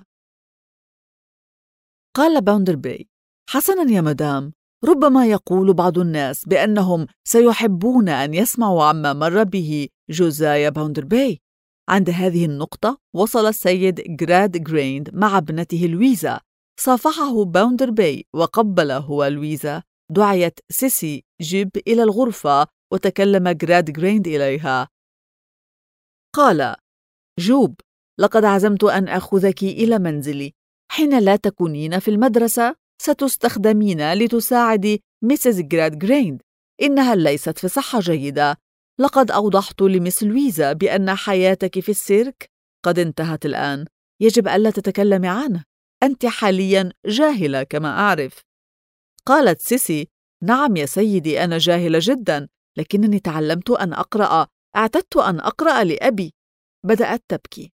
قال باوندربي: حسناً يا مدام، ربما يقول بعض الناس بأنهم سيحبون أن يسمعوا عما مر به جوزايا باوندربي. عند هذه النقطة وصل السيد غرادغرين مع ابنته لويزا. صافحه باوندربي وقبل هو لويزا. دعيت سيسي جيب إلى الغرفة وتكلم غرادغرين إليها. قال: جوب، لقد عزمت أن أخذك إلى منزلي. حين لا تكونين في المدرسة ستستخدمين لتساعدي ميسيس غرادغرين. إنها ليست في صحة جيدة. لقد أوضحت لمس لويزا بأن حياتك في السيرك قد انتهت الآن. يجب ألا تتكلمي عنه. أنت حالياً جاهلة كما أعرف. قالت سيسي: نعم يا سيدي، أنا جاهلة جداً، لكنني تعلمت أن أقرأ. اعتدت أن أقرأ لأبي. بدأت تبكي.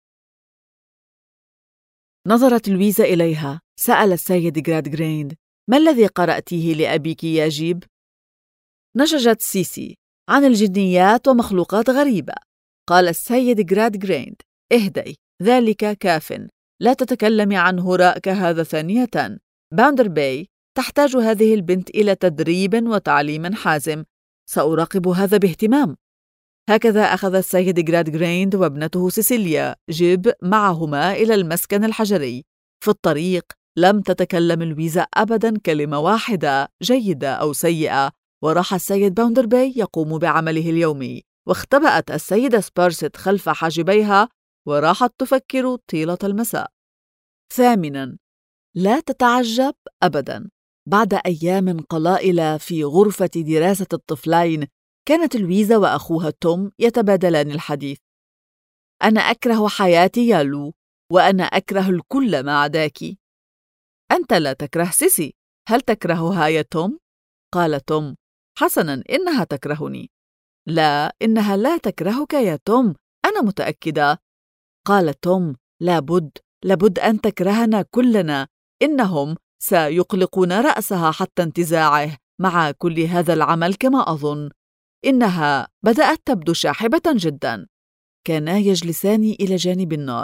نظرت لويزا إليها. سأل السيد غرادغرين: ما الذي قرأتيه لأبيك يا جيب؟ نشجت سيسي: عن الجنيات ومخلوقات غريبة. قال السيد غرادغرين: اهدئي، ذلك كاف. لا تتكلمي عن هراء كهذا ثانية. باوندربي تحتاج هذه البنت إلى تدريب وتعليم حازم. سأراقب هذا باهتمام. هكذا أخذ السيد غرادغرين وابنته سيسيليا جيب معهما إلى المسكن الحجري. في الطريق لم تتكلم لويزا أبدا كلمة واحدة جيدة أو سيئة، وراح السيد باوندربي يقوم بعمله اليومي، واختبأت السيدة سبارست خلف حاجبيها وراحت تفكر طيلة المساء. ثامناً، لا تتعجب أبداً، بعد أيام قلائل في غرفة دراسة الطفلين كانت لويزا وأخوها توم يتبادلان الحديث. أنا أكره حياتي يا لو، وأنا أكره الكل ما عداك. أنت لا تكره سيسي، هل تكرهها يا توم؟ قال توم: حسناً، إنها تكرهني. لا، إنها لا تكرهك يا توم، أنا متأكدة. قال توم: لابد أن تكرهنا كلنا. إنهم سيقلقون رأسها حتى انتزاعه مع كل هذا العمل كما أظن. إنها بدأت تبدو شاحبة جدا. كانا يجلسان إلى جانب النار.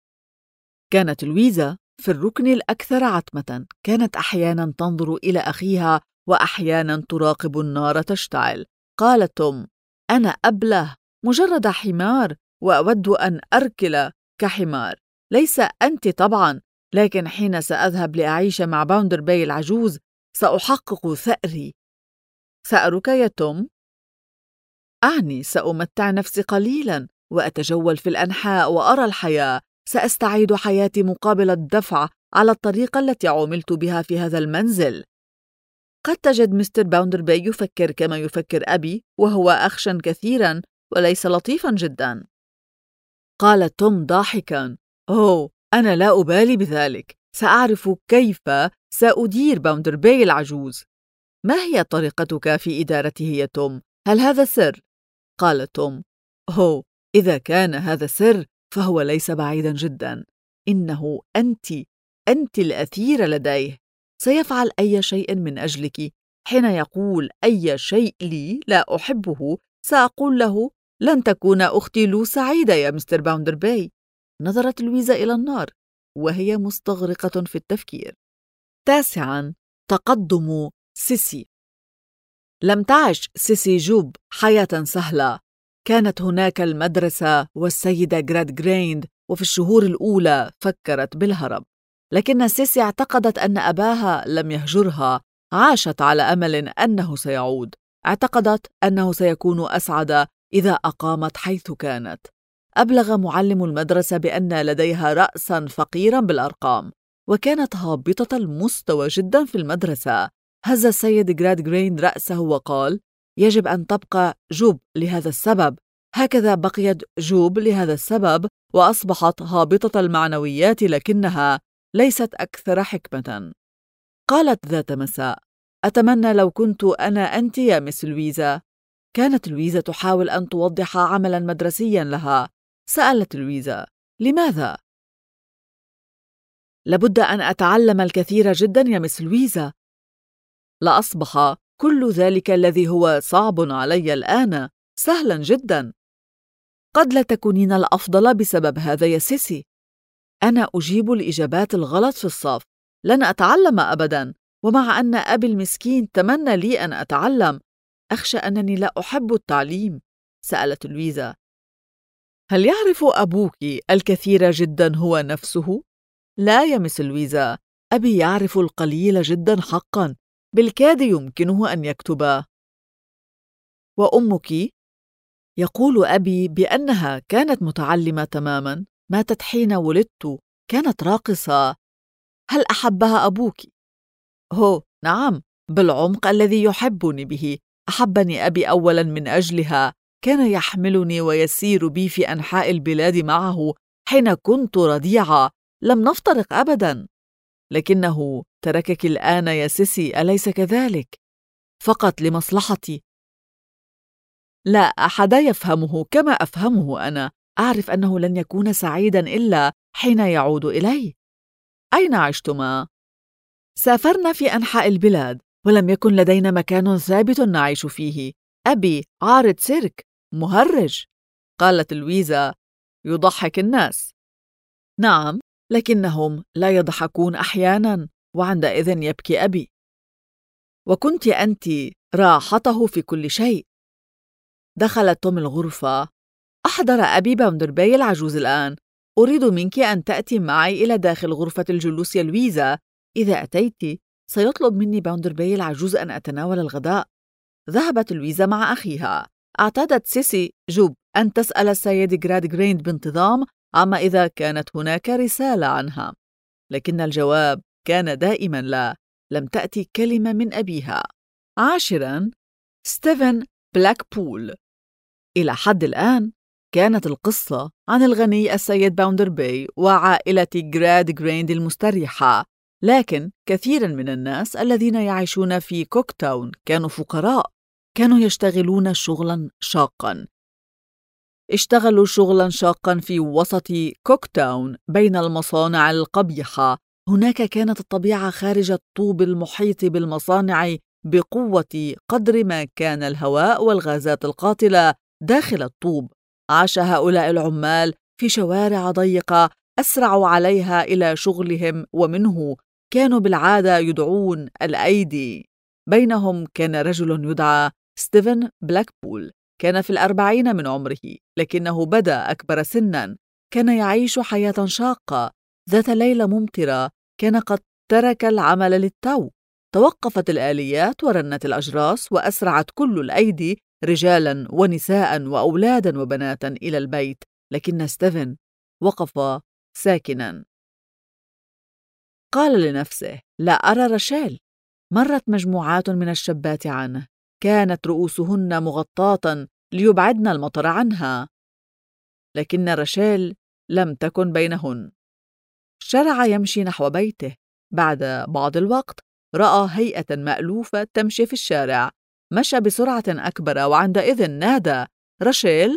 كانت لويزا في الركن الأكثر عتمة. كانت أحيانا تنظر إلى أخيها وأحيانا تراقب النار تشتعل. قال توم: أنا أبله، مجرد حمار، وأود أن أركل كحمار. ليس أنت طبعا، لكن حين سأذهب لأعيش مع باوندربي العجوز سأحقق ثأري. ثأرك يا توم؟ أعني سأمتع نفسي قليلا وأتجول في الأنحاء وأرى الحياة. سأستعيد حياتي مقابل الدفع على الطريقة التي عملت بها في هذا المنزل. قد تجد مستر باوندربي يفكر كما يفكر أبي، وهو أخشن كثيرا وليس لطيفا جدا. قال توم ضاحكا: أوه، أنا لا أبالي بذلك، سأعرف كيف سأدير باوندربي العجوز. ما هي طريقتك في إدارته يا توم؟ هل هذا سر؟ قال توم: أوه، إذا كان هذا سر فهو ليس بعيدا جدا. إنه أنت الأثير لديه. سيفعل أي شيء من أجلك. حين يقول أي شيء لي لا أحبه سأقول له: لن تكون أختي لو سعيدة يا مستر باوندربي. نظرت لويزا إلى النار وهي مستغرقة في التفكير. 9. تقدم سيسي. لم تعش سيسي جوب حياة سهلة. كانت هناك المدرسة والسيدة غرادغريند، وفي الشهور الأولى فكرت بالهرب، لكن سيسي اعتقدت أن أباها لم يهجرها. عاشت على أمل أنه سيعود. اعتقدت أنه سيكون أسعد إذا أقامت حيث كانت. أبلغ معلم المدرسة بأن لديها رأساً فقيراً بالأرقام، وكانت هابطة المستوى جداً في المدرسة. هز السيد غرادغريند رأسه وقال: يجب أن تبقى جوب لهذا السبب. هكذا بقيت جوب لهذا السبب، وأصبحت هابطة المعنويات، لكنها ليست أكثر حكمة. قالت ذات مساء: أتمنى لو كنت أنا أنت يا مس لويزا. كانت لويزا تحاول أن توضح عملاً مدرسياً لها. سألت لويزا: لماذا؟ لابد أن أتعلم الكثير جداً يا مس لويزا. لأصبح كل ذلك الذي هو صعب علي الآن سهلاً جداً. قد لا تكونين الأفضل بسبب هذا يا سيسي. أنا أجيب الإجابات الغلط في الصف. لن أتعلم أبداً، ومع أن أبي المسكين تمنى لي أن أتعلم، أخشى أنني لا أحب التعليم. سألت لويزا: هل يعرف أبوك الكثير جداً هو نفسه؟ لا يا مس لويزا، أبي يعرف القليل جداً حقاً، بالكاد يمكنه أن يكتب. وأمك؟ يقول أبي بأنها كانت متعلمة تماماً. ماتت حين ولدت. كانت راقصة. هل أحبها أبوك؟ هو نعم، بالعمق الذي يحبني به. أحبني أبي أولاً من أجلها. كان يحملني ويسير بي في أنحاء البلاد معه حين كنت رضيعة. لم نفترق أبداً. لكنه تركك الآن يا سيسي، أليس كذلك؟ فقط لمصلحتي. لا أحد يفهمه كما أفهمه أنا. أعرف أنه لن يكون سعيداً إلا حين يعود إلي. أين عشتما؟ سافرنا في أنحاء البلاد، ولم يكن لدينا مكان ثابت نعيش فيه. أبي عارض سيرك، مهرج. قالت لويزا: يضحك الناس. نعم، لكنهم لا يضحكون أحياناً، وعندئذ يبكي أبي. وكنت أنت راحته في كل شيء. دخل توم الغرفة. أحضر أبي باوندربي العجوز الآن. أريد منك أن تأتي معي إلى داخل غرفة الجلوس يا لويزا. إذا أتيت سيطلب مني باوندربي العجوز أن أتناول الغداء. ذهبت لويزا مع أخيها. اعتادت سيسي جوب أن تسأل السيد غرادغريند بانتظام عما إذا كانت هناك رسالة عنها، لكن الجواب كان دائما لا. لم تأتي كلمة من أبيها. 10. ستيفن بلاكبول. إلى حد الآن كانت القصة عن الغني السيد باوندربي وعائلة غرادغريند المستريحة، لكن كثيراً من الناس الذين يعيشون في كوكتاون كانوا فقراء. كانوا يشتغلون شغلاً شاقاً. اشتغلوا شغلاً شاقاً في وسط كوكتاون بين المصانع القبيحة. هناك كانت الطبيعة خارج الطوب المحيط بالمصانع بقوة قدر ما كان الهواء والغازات القاتلة داخل الطوب. عاش هؤلاء العمال في شوارع ضيقة أسرعوا عليها إلى شغلهم، ومنه كانوا بالعادة يدعون الأيدي. بينهم كان رجل يدعى ستيفن بلاكبول. كان في 40 من عمره، لكنه بدا أكبر سناً. كان يعيش حياة شاقة. ذات ليلة ممطرة كان قد ترك العمل للتو. توقفت الآليات ورنت الأجراس، وأسرعت كل الأيدي رجالاً ونساء وأولادا وبناتا إلى البيت، لكن ستيفن وقف ساكناً. قال لنفسه: لا أرى رشيل. مرت مجموعات من الشابات عنه، كانت رؤوسهن مغطاة ليبعدن المطر عنها، لكن راشيل لم تكن بينهن. شرع يمشي نحو بيته. بعد بعض الوقت رأى هيئة مألوفة تمشي في الشارع. مشى بسرعة أكبر، وعندئذ نادى: راشيل!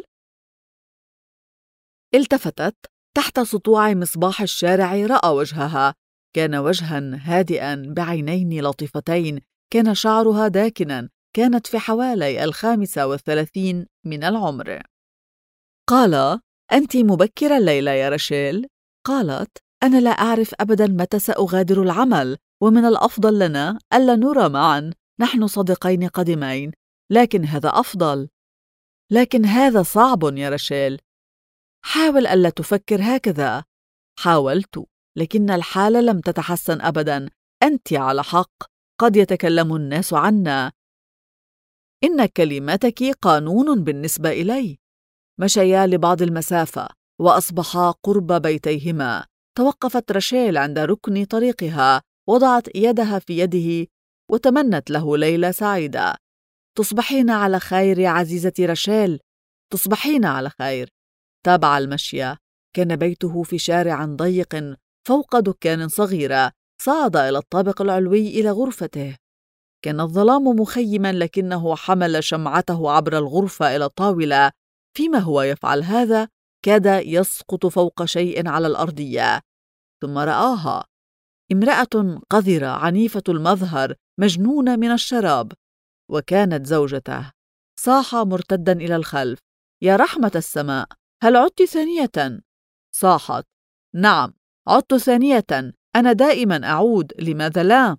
التفتت. تحت سطوع مصباح الشارع رأى وجهها. كان وجها هادئا بعينين لطيفتين، كان شعرها داكنا، كانت في حوالي 35 من العمر. قال: أنت مبكرة الليلة يا راشيل؟ قالت: أنا لا أعرف أبدا متى سأغادر العمل، ومن الأفضل لنا ألا نرى معا، نحن صديقين قديمين، لكن هذا أفضل. لكن هذا صعب يا راشيل. حاول ألا تفكر هكذا. حاولت، لكن الحالة لم تتحسن أبدا. أنت على حق، قد يتكلم الناس عنا. إن كلمتك قانون بالنسبة إلي. مشيا لبعض المسافة وأصبحا قرب بيتيهما. توقفت راشيل عند ركن طريقها، وضعت يدها في يده وتمنت له ليلة سعيدة. تصبحين على خير يا عزيزتي راشيل، تصبحين على خير. تابع المشي. كان بيته في شارع ضيق فوق دكان صغيرة. صعد إلى الطابق العلوي إلى غرفته. كان الظلام مخيما، لكنه حمل شمعته عبر الغرفة إلى الطاولة. فيما هو يفعل هذا كاد يسقط فوق شيء على الأرضية، ثم رآها. امرأة قذرة عنيفة المظهر، مجنونة من الشراب، وكانت زوجته. صاح مرتدا إلى الخلف: يا رحمة السماء، هل عدت ثانية؟ صاحت: نعم، عدت ثانية، أنا دائما أعود، لماذا لا؟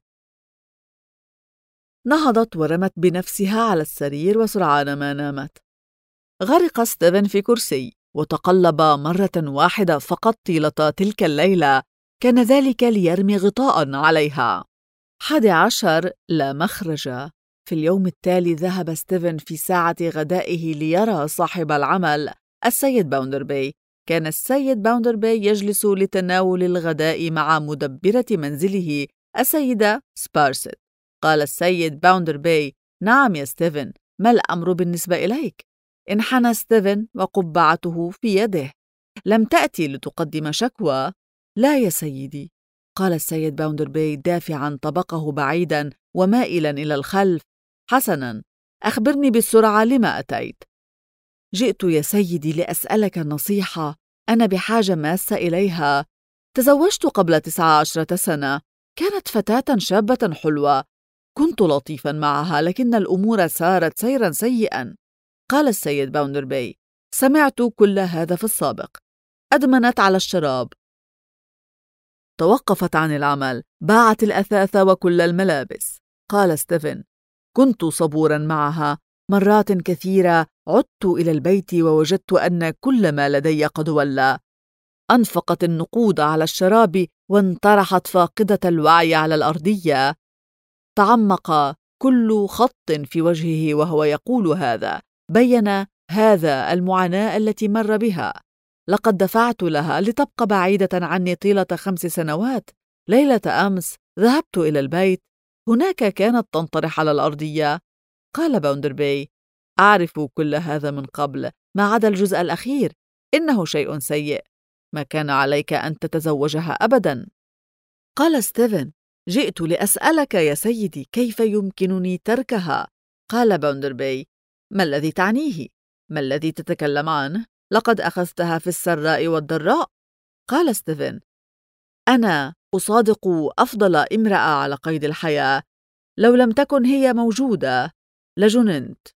نهضت ورمت بنفسها على السرير، وسرعان ما نامت. غرق ستيفن في كرسي وتقلب مرة واحدة فقط طيلة تلك الليلة. كان ذلك ليرمي غطاء عليها. 11 لا مخرج. في اليوم التالي ذهب ستيفن في ساعة غدائه ليرى صاحب العمل السيد باوندربي. كان السيد باوندربي يجلس لتناول الغداء مع مدبرة منزله السيدة سبارست. قال السيد باوندربي: نعم يا ستيفن، ما الأمر بالنسبة إليك؟ انحنى ستيفن وقبعته في يده. لم تأتي لتقدم شكوى؟ لا يا سيدي. قال السيد باوندربي دافعا طبقه بعيدا ومائلا إلى الخلف. حسنا، أخبرني بالسرعة لما أتيت. جئت يا سيدي لأسألك النصيحة، أنا بحاجة ماسة إليها. تزوجت قبل 19 سنة. كانت فتاة شابة حلوة، كنت لطيفا معها، لكن الأمور سارت سيرا سيئا. قال السيد باوندربي: سمعت كل هذا في السابق. أدمنت على الشراب، توقفت عن العمل، باعت الأثاث وكل الملابس. قال ستيفن: كنت صبورا معها. مرات كثيرة عدت إلى البيت ووجدت أن كل ما لدي قد ولى. أنفقت النقود على الشراب وانطرحت فاقدة الوعي على الأرضية. تعمق كل خط في وجهه وهو يقول هذا. بين هذا المعاناة التي مر بها. لقد دفعت لها لتبقى بعيدة عني طيلة 5 سنوات. ليلة أمس ذهبت إلى البيت، هناك كانت تنطرح على الأرضية. قال باوندربي: أعرف كل هذا من قبل، ما عدا الجزء الأخير. إنه شيء سيء، ما كان عليك أن تتزوجها أبدا. قال ستيفن: جئت لأسألك يا سيدي كيف يمكنني تركها. قال باوندربي: ما الذي تعنيه؟ ما الذي تتكلم عنه؟ لقد أخذتها في السراء والضراء. قال ستيفن: أنا أصادق أفضل امرأة على قيد الحياة. لو لم تكن هي موجودة لجننت.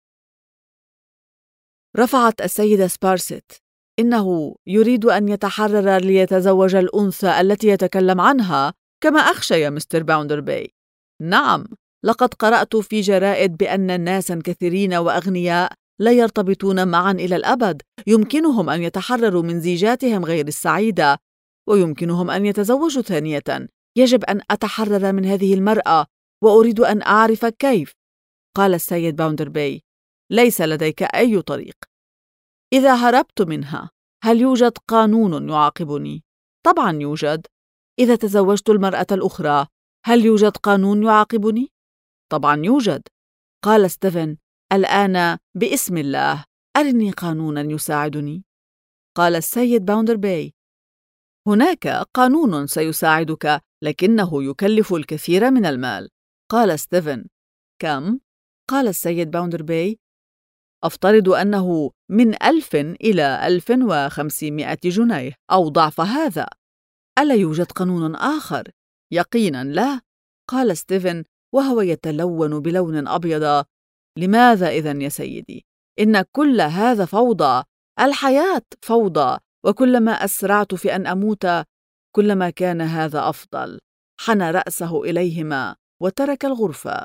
رفعت السيدة سبارست: إنه يريد أن يتحرر ليتزوج الأنثى التي يتكلم عنها، كما أخشى يا مستر باوندربي. نعم، لقد قرأت في جرائد بأن ناسا كثيرين وأغنياء لا يرتبطون معا إلى الأبد. يمكنهم أن يتحرروا من زيجاتهم غير السعيدة، ويمكنهم أن يتزوجوا ثانية. يجب أن أتحرر من هذه المرأة، وأريد أن أعرف كيف. قال السيد باوندربي: ليس لديك أي طريق. إذا هربت منها، هل يوجد قانون يعاقبني؟ طبعا يوجد. إذا تزوجت المرأة الأخرى، هل يوجد قانون يعاقبني؟ طبعا يوجد. قال ستيفن: الآن باسم الله أرني قانوناً يساعدني. قال السيد باوندرباي: هناك قانون سيساعدك، لكنه يكلف الكثير من المال. قال ستيفن: كم؟ قال السيد باوندرباي: أفترض أنه من 1000 إلى 1500 جنيه أو ضعف هذا. ألا يوجد قانون آخر؟ يقيناً لا. قال ستيفن وهو يتلون بلون أبيض: لماذا إذن يا سيدي؟ إن كل هذا فوضى، الحياة فوضى، وكلما أسرعت في أن أموت كلما كان هذا أفضل. حنى رأسه إليهما وترك الغرفة.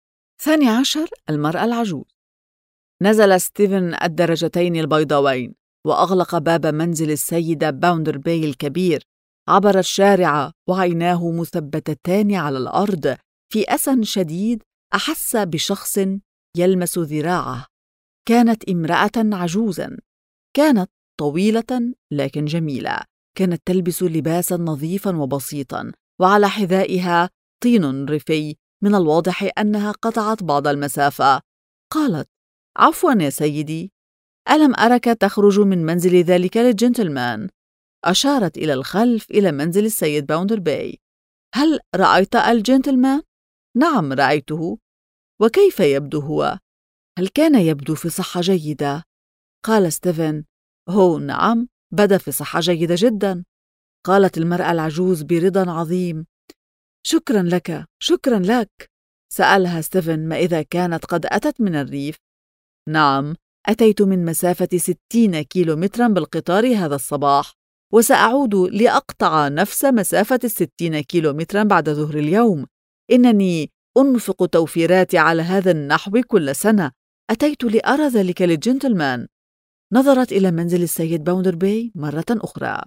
12. المرأة العجوز. نزل ستيفن الدرجتين البيضاوين وأغلق باب منزل السيدة باوندرباي الكبير. عبر الشارع وعيناه مثبتتان على الأرض في أسى شديد. أحس بشخص يلمس ذراعه. كانت امرأة عجوزاً، كانت طويلة لكن جميلة، كانت تلبس لباساً نظيفاً وبسيطاً، وعلى حذائها طين رفي، من الواضح أنها قطعت بعض المسافة. قالت: عفواً يا سيدي، ألم أرك تخرج من منزل ذلك الجنتلمان؟ أشارت إلى الخلف إلى منزل السيد باوندرباي. هل رأيت الجنتلمان؟ نعم رأيته. وكيف يبدو هو؟ هل كان يبدو في صحة جيدة؟ قال ستيفن: هو نعم، بدا في صحة جيدة جدا. قالت المرأة العجوز برضا عظيم: شكرا لك، شكرا لك. سألها ستيفن ما إذا كانت قد أتت من الريف. نعم، أتيت من مسافة 60 كيلومترا بالقطار هذا الصباح، وسأعود لأقطع نفس مسافة 60 كيلومترا بعد ظهر اليوم. إنني أنفق توفيراتي على هذا النحو كل سنة. أتيت لأرى ذلك للجنتلمان. نظرت إلى منزل السيد باوندرباي مرة أخرى.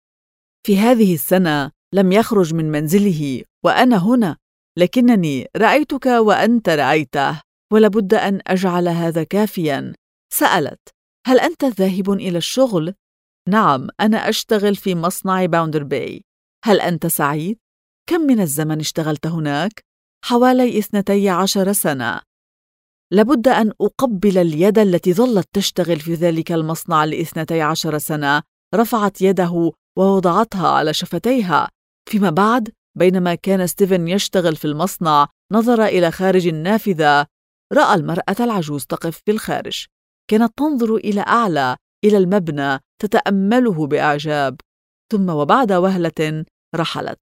في هذه السنة لم يخرج من منزله وأنا هنا، لكنني رأيتك وأنت رأيته، ولابد أن أجعل هذا كافياً. سألت: هل أنت ذاهب إلى الشغل؟ نعم، أنا أشتغل في مصنع باوندرباي. هل أنت سعيد؟ كم من الزمن اشتغلت هناك؟ حوالي 12 سنة. لابد أن أقبل اليد التي ظلت تشتغل في ذلك المصنع ل12 سنة. رفعت يده ووضعتها على شفتيها. فيما بعد، بينما كان ستيفن يشتغل في المصنع، نظر إلى خارج النافذة. رأى المرأة العجوز تقف في الخارج. كانت تنظر إلى أعلى، إلى المبنى، تتأمله بإعجاب. ثم وبعد وهلة رحلت.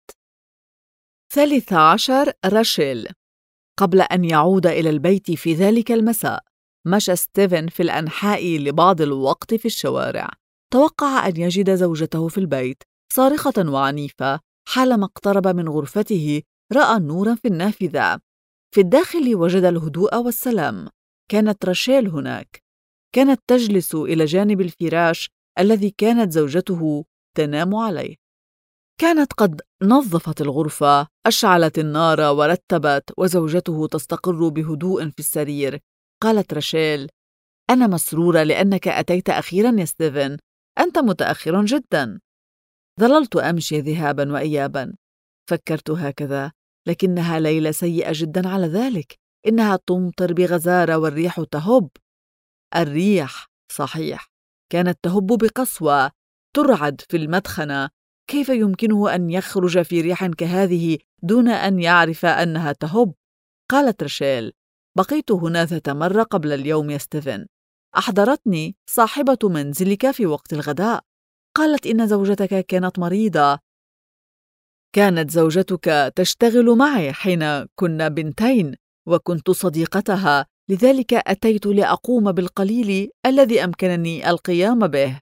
13. راشيل. قبل أن يعود إلى البيت في ذلك المساء، مشى ستيفن في الأنحاء لبعض الوقت في الشوارع. توقع أن يجد زوجته في البيت صارخة وعنيفة. حالما اقترب من غرفته رأى نوراً في النافذة. في الداخل وجد الهدوء والسلام. كانت راشيل هناك. كانت تجلس إلى جانب الفراش الذي كانت زوجته تنام عليه. كانت قد نظفت الغرفة، أشعلت النار ورتبت، وزوجته تستقر بهدوء في السرير. قالت راشيل: أنا مسرورة لأنك أتيت أخيرا يا ستيفن، أنت متأخر جدا. ظللت أمشي ذهابا وإيابا. فكرت هكذا، لكنها ليلة سيئة جدا على ذلك. إنها تمطر بغزارة والريح تهب. الريح صحيح كانت تهب بقسوة، ترعد في المدخنة. كيف يمكنه أن يخرج في ريح كهذه دون أن يعرف أنها تهب؟ قالت راشيل: بقيت هنا ذات مرة قبل اليوم يا ستيفن. أحضرتني صاحبة منزلك في وقت الغداء. قالت إن زوجتك كانت مريضة. كانت زوجتك تشتغل معي حين كنا بنتين، وكنت صديقتها، لذلك أتيت لأقوم بالقليل الذي أمكنني القيام به.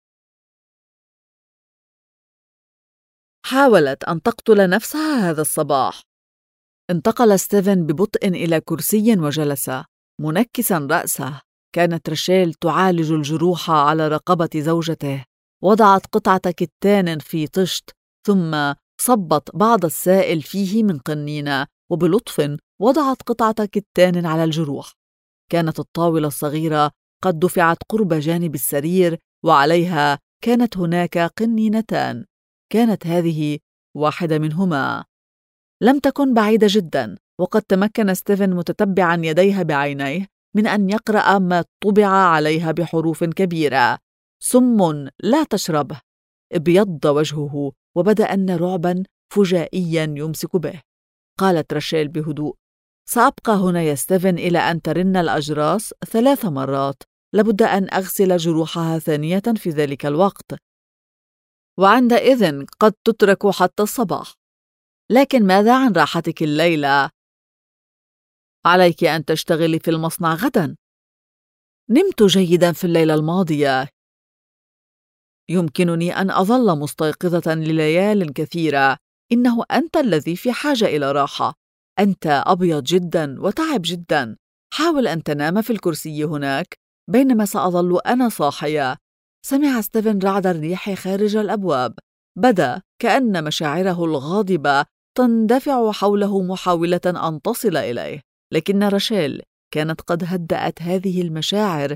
حاولت أن تقتل نفسها هذا الصباح. انتقل ستيفن ببطء إلى كرسي وجلس منكسا رأسه. كانت راشيل تعالج الجروح على رقبة زوجته. وضعت قطعة كتان في طشت، ثم صبت بعض السائل فيه من قنينة، وبلطف وضعت قطعة كتان على الجروح. كانت الطاولة الصغيرة قد دفعت قرب جانب السرير، وعليها كانت هناك قنينتان. كانت هذه واحدة منهما. لم تكن بعيدة جدا. وقد تمكن ستيفن متتبعا يديها بعينيه من أن يقرأ ما طبع عليها بحروف كبيرة: سم لا تشربه. ابيض وجهه وبدا أن رعبا فجائيا يمسك به. قالت راشيل بهدوء: سأبقى هنا يا ستيفن إلى أن ترن الأجراس 3 مرات. لابد أن أغسل جروحها ثانية في ذلك الوقت، وعندئذ قد تترك حتى الصباح. لكن ماذا عن راحتك الليلة؟ عليك أن تشتغلي في المصنع غدا. نمت جيدا في الليلة الماضية. يمكنني أن أظل مستيقظة لليال كثيرة. إنه أنت الذي في حاجة إلى راحة. أنت أبيض جدا وتعب جدا. حاول أن تنام في الكرسي هناك بينما سأظل أنا صاحية. سمع ستيفن رعد الريح خارج الأبواب. بدا كأن مشاعره الغاضبة تندفع حوله محاولة أن تصل إليه، لكن راشيل كانت قد هدأت هذه المشاعر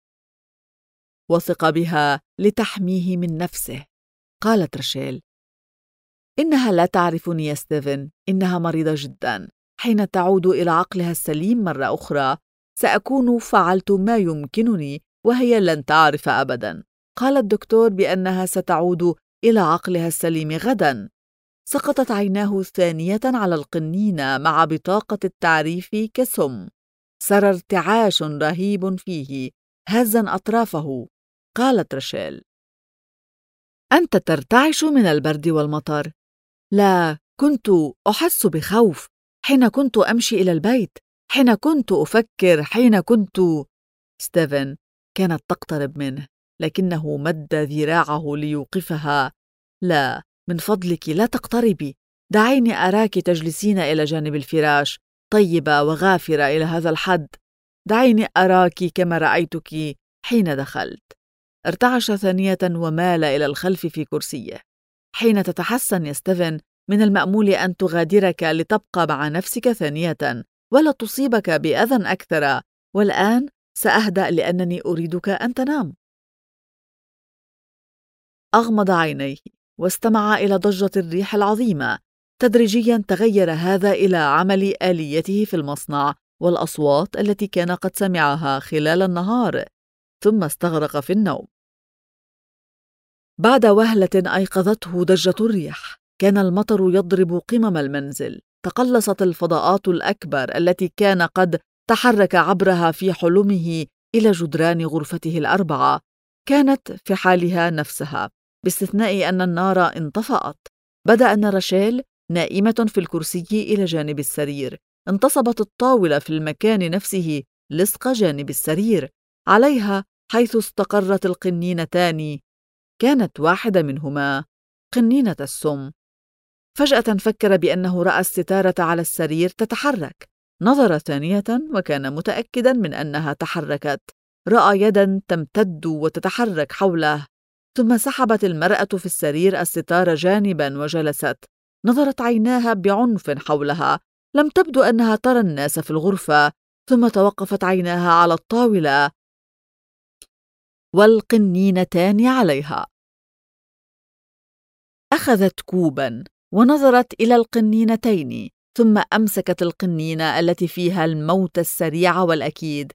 وثق بها لتحميه من نفسه. قالت راشيل: إنها لا تعرفني يا ستيفن. إنها مريضة جدا. حين تعود إلى عقلها السليم مرة أخرى سأكون فعلت ما يمكنني، وهي لن تعرف أبدا. قال الدكتور بأنها ستعود إلى عقلها السليم غدا. سقطت عيناه ثانية على القنينة مع بطاقة التعريف كسم. سرى ارتعاش رهيب فيه هزا أطرافه. قالت راشيل: أنت ترتعش من البرد والمطر. لا، كنت أحس بخوف حين كنت أمشي إلى البيت، حين كنت أفكر، حين كنت... ستيفن كانت تقترب منه، لكنه مد ذراعه ليوقفها. لا، من فضلك لا تقتربي. دعيني أراك تجلسين إلى جانب الفراش، طيبة وغافرة إلى هذا الحد. دعيني أراك كما رأيتك حين دخلت. ارتعش ثانية ومال إلى الخلف في كرسيه. حين تتحسن يا ستيفن، من المأمول أن تغادرك لتبقى مع نفسك ثانية ولا تصيبك بأذى أكثر. والآن سأهدأ لأنني أريدك أن تنام. أغمض عينيه واستمع إلى ضجة الريح العظيمة. تدريجيا تغير هذا إلى عمل آليته في المصنع والأصوات التي كان قد سمعها خلال النهار، ثم استغرق في النوم. بعد وهلة أيقظته ضجة الريح. كان المطر يضرب قمم المنزل. تقلصت الفضاءات الأكبر التي كان قد تحرك عبرها في حلمه إلى جدران غرفته ال4. كانت في حالها نفسها باستثناء أن النار انطفأت. بدأ أن راشيل نائمة في الكرسي إلى جانب السرير. انتصبت الطاولة في المكان نفسه لصق جانب السرير. عليها حيث استقرت القنينتان كانت واحدة منهما قنينة السم. فجأة فكر بأنه رأى الستارة على السرير تتحرك. نظر ثانية وكان متأكدا من أنها تحركت. رأى يدا تمتد وتتحرك حوله، ثم سحبت المرأة في السرير الستار جانبا وجلست. نظرت عيناها بعنف حولها. لم تبدو أنها ترى الناس في الغرفة. ثم توقفت عيناها على الطاولة والقنينتان عليها. أخذت كوبا ونظرت إلى القنينتين، ثم أمسكت القنينة التي فيها الموت السريع والأكيد.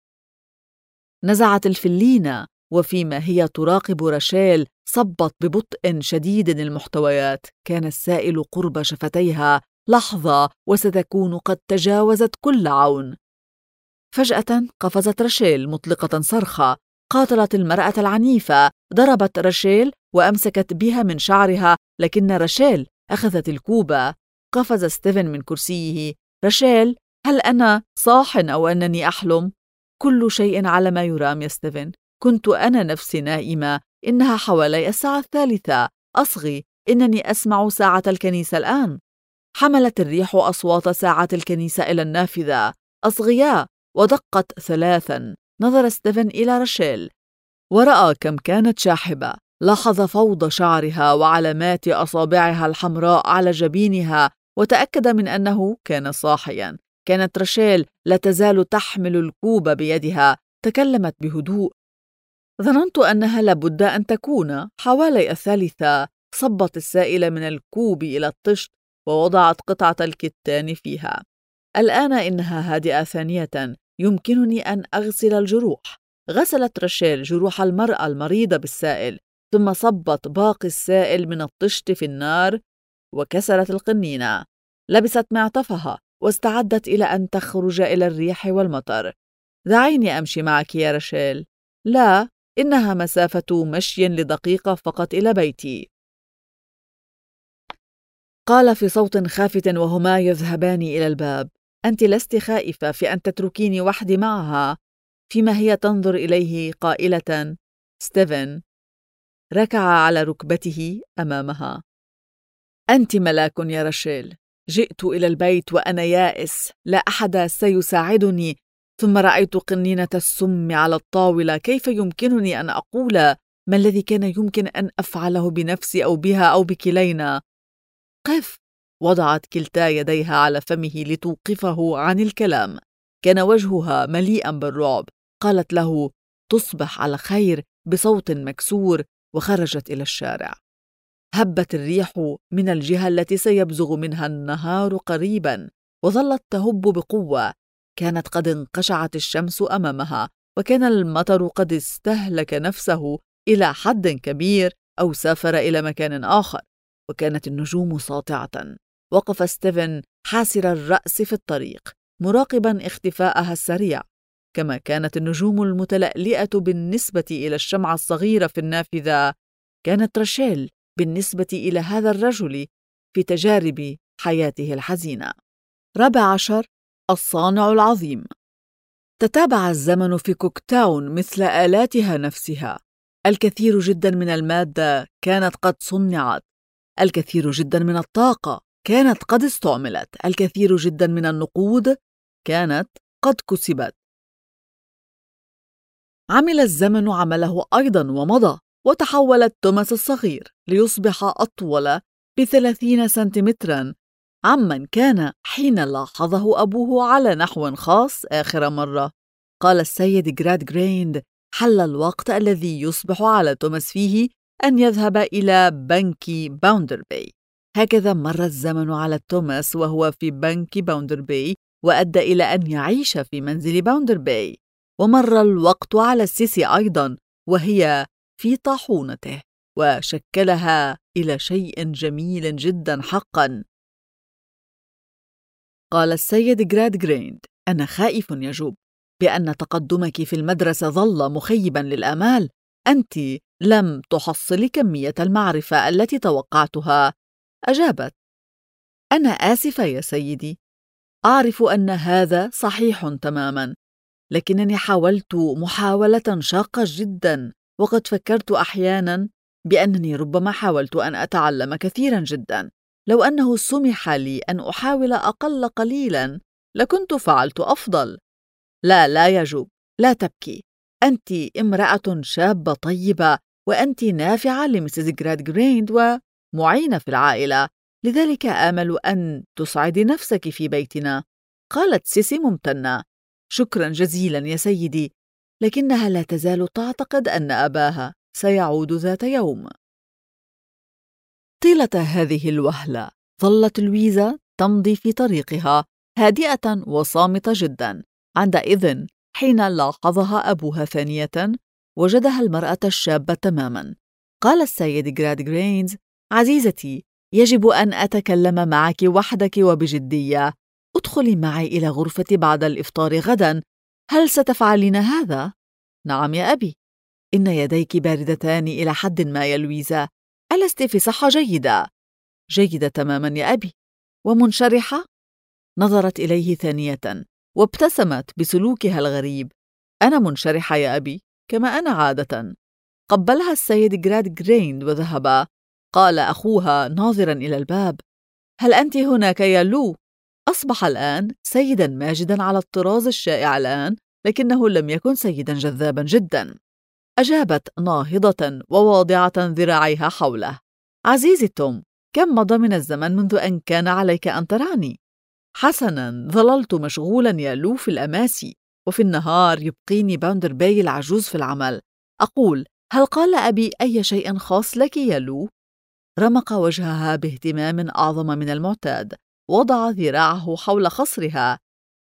نزعت الفلينة، وفيما هي تراقب راشيل صبت ببطء شديد المحتويات. كان السائل قرب شفتيها لحظة وستكون قد تجاوزت كل عون. فجأة قفزت راشيل مطلقة صرخة. قاتلت المرأة العنيفة. ضربت راشيل وأمسكت بها من شعرها، لكن راشيل أخذت الكوبة. قفز ستيفن من كرسيه. راشيل، هل أنا صاح أو أنني أحلم؟ كل شيء على ما يرام يا ستيفن. كنت أنا نفسي نائمة. إنها حوالي الساعة 3. أصغي، إنني أسمع ساعة الكنيسة الآن. حملت الريح أصوات ساعة الكنيسة إلى النافذة. أصغيا، ودقت 3. نظر ستيفن إلى راشيل ورأى كم كانت شاحبة. لاحظ فوضى شعرها وعلامات أصابعها الحمراء على جبينها، وتأكد من أنه كان صاحيا. كانت راشيل لا تزال تحمل الكوب بيدها. تكلمت بهدوء: ظننت أنها لابد أن تكون حوالي 3. صبت السائل من الكوب إلى الطشت ووضعت قطعة الكتان فيها. الآن إنها هادئة ثانية، يمكنني أن أغسل الجروح. غسلت راشيل جروح المرأة المريضة بالسائل، ثم صبت باقي السائل من الطشت في النار وكسرت القنينة. لبست معطفها واستعدت إلى أن تخرج إلى الريح والمطر. دعيني أمشي معك يا راشيل. لا، إنها مسافة مشي لدقيقة فقط إلى بيتي. قال في صوت خافت وهما يذهبان إلى الباب: أنت لست خائفة في أن تتركيني وحدي معها؟ فيما هي تنظر إليه قائلة: ستيفن. ركع على ركبته أمامها. أنت ملاك يا راشيل. جئت إلى البيت وأنا يائس، لا أحد سيساعدني، ثم رأيت قنينة السم على الطاولة. كيف يمكنني أن أقول ما الذي كان يمكن أن أفعله بنفسي أو بها أو بكلينا؟ قف. وضعت كلتا يديها على فمه لتوقفه عن الكلام. كان وجهها مليئا بالرعب. قالت له: تصبح على خير، بصوت مكسور، وخرجت إلى الشارع. هبت الريح من الجهة التي سيبزغ منها النهار قريبا، وظلت تهب بقوة. كانت قد انقشعت الشمس أمامها، وكان المطر قد استهلك نفسه إلى حد كبير أو سافر إلى مكان آخر، وكانت النجوم ساطعة. وقف ستيفن حاسر الرأس في الطريق، مراقبا اختفاءها السريع، كما كانت النجوم المتلألئة بالنسبة إلى الشمعة الصغيرة في النافذة. كانت راشيل بالنسبة إلى هذا الرجل في تجارب حياته الحزينة. 14. الصانع العظيم. تتابع الزمن في كوكتاون مثل آلاتها نفسها. الكثير جدا من المادة كانت قد صنعت، الكثير جدا من الطاقة كانت قد استعملت، الكثير جدا من النقود كانت قد كسبت. عمل الزمن عمله أيضا ومضى، وتحولت توماس الصغير ليصبح أطول ب30 سنتيمترا عمن كان حين لاحظه أبوه على نحو خاص آخر مرة. قال السيد جراد جريند: حل الوقت الذي يصبح على توماس فيه أن يذهب إلى بنك باوندربي. هكذا مر الزمن على توماس وهو في بنك باوندربي، وأدى إلى أن يعيش في منزل باوندربي. ومر الوقت على سيسي أيضا وهي في طاحونته، وشكلها إلى شيء جميل جدا حقا. قال السيد جراد جريند: أنا خائف يا جوب بأن تقدمك في المدرسة ظل مخيبا للآمال. أنت لم تحصلي كمية المعرفة التي توقعتها. أجابت: أنا آسفة يا سيدي، أعرف أن هذا صحيح تماما، لكنني حاولت محاولة شاقة جدا، وقد فكرت أحيانا بأنني ربما حاولت أن أتعلم كثيرا جدا. لو أنه سمح لي أن أحاول أقل قليلا لكنت فعلت أفضل. لا يا جوب، لا تبكي. أنت امرأة شابة طيبة، وأنت نافعة لمسز جراد جريند ومعينة في العائلة، لذلك آمل أن تسعدي نفسك في بيتنا. قالت سيسي ممتنة: شكرا جزيلا يا سيدي، لكنها لا تزال تعتقد أن أباها سيعود ذات يوم. طيلة هذه الوهلة ظلت لويزا تمضي في طريقها هادئة وصامتة جدا. عندئذ حين لاحظها أبوها ثانية وجدها المرأة الشابة تماما. قال السيد جراد جرينز: عزيزتي، يجب أن أتكلم معك وحدك وبجدية. ادخلي معي إلى غرفتي بعد الإفطار غدا. هل ستفعلين هذا؟ نعم يا أبي. إن يديك باردتان إلى حد ما يا لويزا. ألست في صحة جيدة؟ جيدة تماما يا أبي. ومنشرحة؟ نظرت إليه ثانية وابتسمت بسلوكها الغريب. أنا منشرحة يا أبي، كما أنا عادة. قبلها السيد جراد جريند وذهبا. قال أخوها ناظرا إلى الباب: هل أنت هناك يا لو؟ أصبح الآن سيدا ماجدا على الطراز الشائع الآن، لكنه لم يكن سيدا جذابا جدا. أجابت ناهضة وواضعة ذراعيها حوله: عزيزي توم، كم مضى من الزمن منذ أن كان عليك أن تراني؟ حسنا، ظللت مشغولا يا لو في الأماسي، وفي النهار يبقيني باوندربي العجوز في العمل. أقول: هل قال أبي أي شيء خاص لك يا لو؟ رمق وجهها باهتمام أعظم من المعتاد، وضع ذراعه حول خصرها.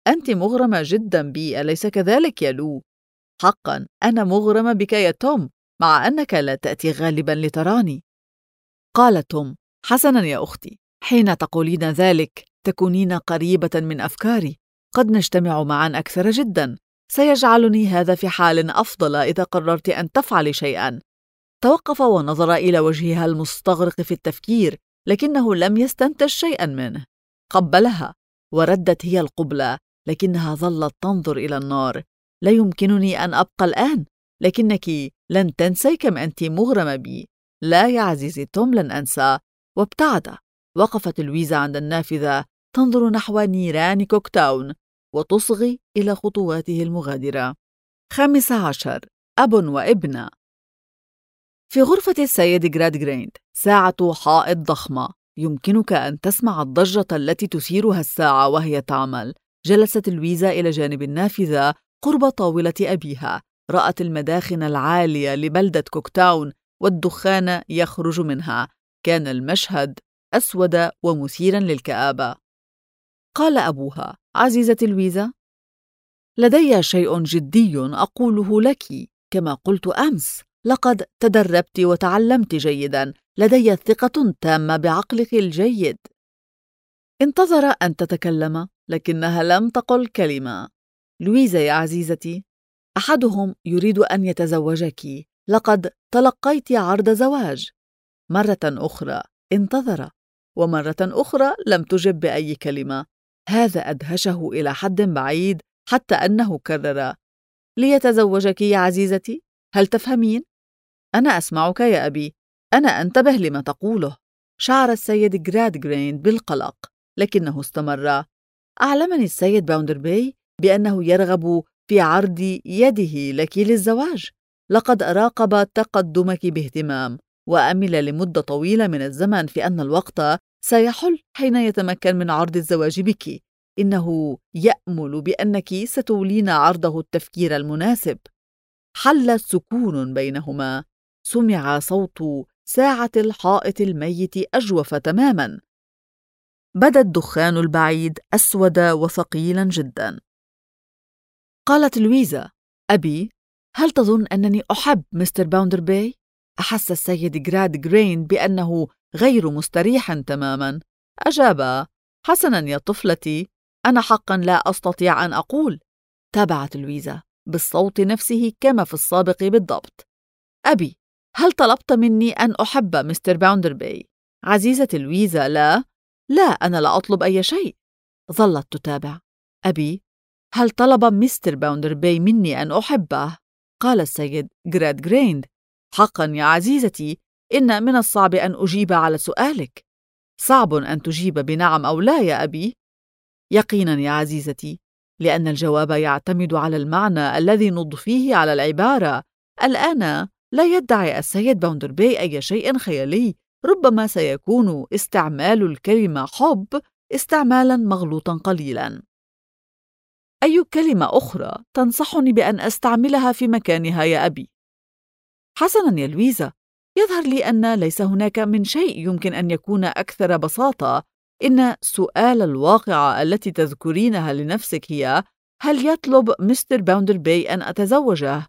أنت مغرمة جدا بي، أليس كذلك يا لو؟ حقا أنا مغرمة بك يا توم، مع أنك لا تأتي غالبا لتراني. قال توم: حسنا يا أختي، حين تقولين ذلك تكونين قريبة من أفكاري، قد نجتمع معا أكثر جدا. سيجعلني هذا في حال أفضل إذا قررت أن تفعلي شيئا. توقف ونظر إلى وجهها المستغرق في التفكير، لكنه لم يستنتج شيئا منه. قبلها وردت هي القبلة، لكنها ظلت تنظر إلى النار. لا يمكنني أن أبقى الآن، لكنك لن تنسي كم أنت مغرمة بي. لا يا عزيزي توم، لن أنسى. وابتعد. وقفت لويزا عند النافذة تنظر نحو نيران كوكتاون وتصغي إلى خطواته المغادرة. 15. أب وابنة. في غرفة السيد غرادغريند ساعة حائط ضخمة، يمكنك أن تسمع الضجة التي تثيرها الساعة وهي تعمل. جلست لويزا إلى جانب النافذة قرب طاولة أبيها. رأت المداخن العالية لبلدة كوكتاون والدخان يخرج منها. كان المشهد أسود ومثيرا للكآبة. قال أبوها: عزيزتي لويزا، لدي شيء جدي أقوله لك. كما قلت أمس، لقد تدربت وتعلمت جيدا. لدي ثقة تامة بعقلك الجيد. انتظر أن تتكلم، لكنها لم تقل كلمة. لويزا يا عزيزتي، أحدهم يريد أن يتزوجك. لقد تلقيت عرض زواج. مرة أخرى انتظر، ومرة أخرى لم تجب بأي كلمة. هذا أدهشه إلى حد بعيد، حتى أنه كرر: ليتزوجك يا عزيزتي؟ هل تفهمين؟ أنا أسمعك يا أبي. أنا أنتبه لما تقوله. شعر السيد غرادغريند بالقلق، لكنه استمر: أعلمني السيد باوندربي بأنه يرغب في عرض يده لك للزواج. لقد راقب تقدمك باهتمام، وأمل لمدة طويلة من الزمن في أن الوقت سيحل حين يتمكن من عرض الزواج بك. إنه يأمل بأنك ستولين عرضه التفكير المناسب. حل سكون بينهما. سمع صوت ساعة الحائط الميت أجوف تماما. بدا الدخان البعيد أسود وثقيلا جدا. قالت لويزا: أبي، هل تظن أنني أحب مستر باوندربي؟ أحس السيد غرادغريند بأنه غير مستريح تماما. أجاب: حسنا يا طفلتي، أنا حقا لا أستطيع أن أقول. تابعت لويزا بالصوت نفسه كما في السابق بالضبط: أبي، هل طلبت مني أن أحب مستر باوندربي؟ عزيزتي لويزا، لا، أنا لا أطلب أي شيء. ظلت تتابع: أبي، هل طلب مستر باوندربي مني أن أحبه؟ قال السيد غرادغريند: حقا يا عزيزتي، إن من الصعب أن أجيب على سؤالك. صعب أن تجيب بنعم أو لا يا أبي؟ يقينا يا عزيزتي، لأن الجواب يعتمد على المعنى الذي نضفيه على العبارة. الآن لا يدعي السيد باوندربي أي شيء خيالي. ربما سيكون استعمال الكلمة حب استعمالا مغلوطا قليلا. أي كلمة أخرى تنصحني بأن أستعملها في مكانها يا أبي؟ حسنا يا لويزا، يظهر لي أن ليس هناك من شيء يمكن أن يكون أكثر بساطة. إن سؤال الواقعة التي تذكرينها لنفسك هي: هل يطلب مستر باوندربي أن أتزوجه؟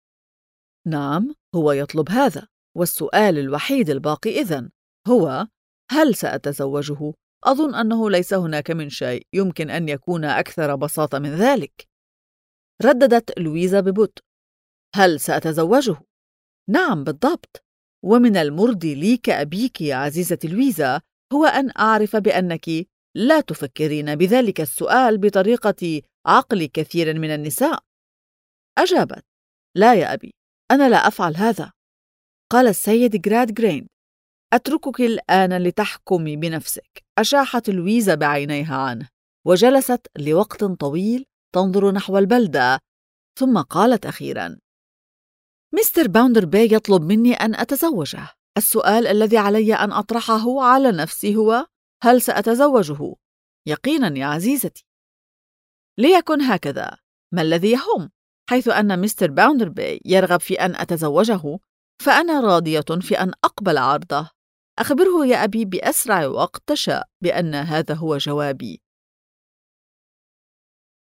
نعم، هو يطلب هذا. والسؤال الوحيد الباقي إذن هو: هل سأتزوجه؟ أظن أنه ليس هناك من شيء يمكن أن يكون أكثر بساطة من ذلك. رددت لويزا ببطء: هل سأتزوجه؟ نعم بالضبط. ومن المرضي لي كأبيك يا عزيزتي لويزا هو أن أعرف بأنك لا تفكرين بذلك السؤال بطريقة عقل كثير من النساء. أجابت: لا يا أبي، أنا لا أفعل هذا. قال السيد غرادغريند: أتركك الآن لتحكمي بنفسك. أشاحت لويزا بعينيها عنه، وجلست لوقت طويل تنظر نحو البلدة، ثم قالت أخيرا: مستر باوندربي يطلب مني أن أتزوجه. السؤال الذي علي أن أطرحه على نفسي هو: هل سأتزوجه؟ يقينا يا عزيزتي. ليكن هكذا. ما الذي يهم؟ حيث أن مستر باوندربي يرغب في أن أتزوجه، فأنا راضية في أن أقبل عرضه. أخبره يا أبي بأسرع وقت تشاء بأن هذا هو جوابي.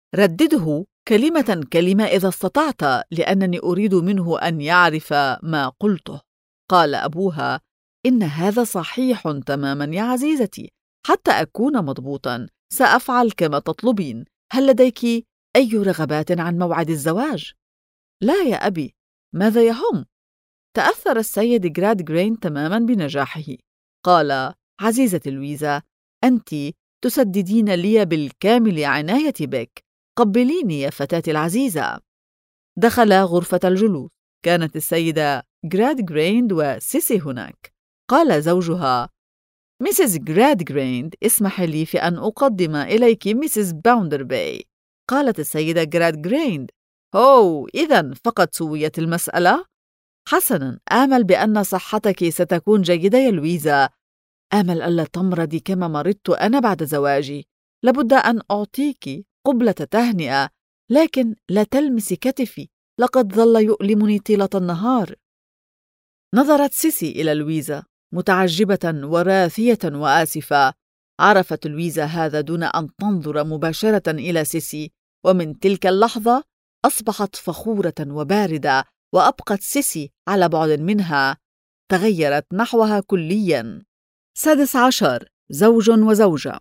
ردده كلمة كلمة إذا استطعت، لأنني أريد منه أن يعرف ما قلته. قال أبوها: إن هذا صحيح تماما يا عزيزتي، حتى أكون مضبوطا سأفعل كما تطلبين. هل لديك أي رغبات عن موعد الزواج؟ لا يا أبي، ماذا يهم؟ تأثر السيد جراد جرين تماما بنجاحه. قال: عزيزتي لويزا، أنت تسددين لي بالكامل عناية بك. قبليني يا فتاتي العزيزة. دخلا غرفة الجلوس. كانت السيدة جراد جريند وسيسي هناك. قال زوجها: ميسيس جراد جريند، اسمح لي في أن أقدم إليك ميسيس باوندرباي. قالت السيدة جراد جريند: إذن فقد سويت المسألة؟ حسناً، آمل بأن صحتك ستكون جيدة يا لويزا. آمل ألا تمرضي كما مرضت أنا بعد زواجي. لابد أن أعطيك قبلة تهنئة، لكن لا تلمسي كتفي، لقد ظل يؤلمني طيلة النهار. نظرت سيسي إلى لويزا متعجبة وراثية وآسفة. عرفت لويزا هذا دون أن تنظر مباشرة إلى سيسي، ومن تلك اللحظة أصبحت فخورة وباردة، وأبقت سيسي على بعد منها. تغيرت نحوها كلياً. 16. زوج وزوجة.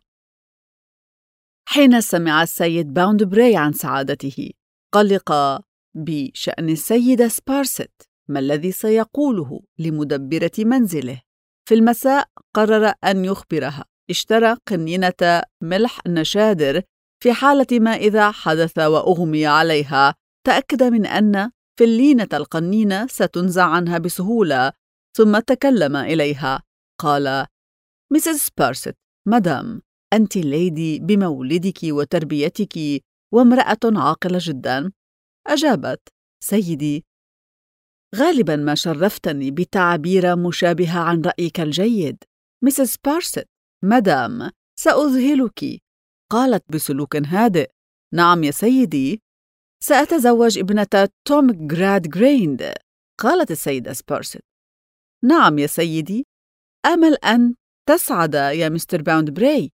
حين سمع السيد باوندبراي عن سعادته، قلق بشأن السيدة سبارست، ما الذي سيقوله لمدبرة منزله. في المساء قرر أن يخبرها. اشترى قنينة ملح نشادر في حالة ما إذا حدث وأغمي عليها. تأكد من أن فلينة القنينة ستنزع عنها بسهولة، ثم تكلم إليها. قال: ميسيس سبارست، مدام، أنت ليدي بمولدك وتربيتك وامرأة عاقلة جدا. أجابت: سيدي، غالبا ما شرفتني بتعبير مشابهة عن رأيك الجيد. ميسيس سبارست، مدام، سأذهلك. قالت بسلوك هادئ: نعم يا سيدي، سأتزوج ابنة توم جراد جريند. قالت السيدة سبارست: نعم يا سيدي، آمل أن تسعد يا مستر باوندبراي.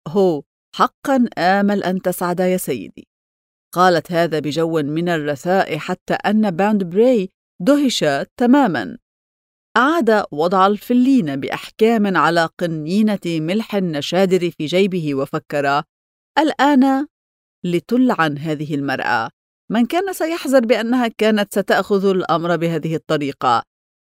حقا آمل أن تسعد يا سيدي. قالت هذا بجو من الرثاء حتى أن باوندبراي دهش تماما. أعاد وضع الفلين بأحكام على قنينة ملح النشادر في جيبه وفكر: الآن لتلعن هذه المرأة. من كان سيحذر بأنها كانت ستأخذ الأمر بهذه الطريقة؟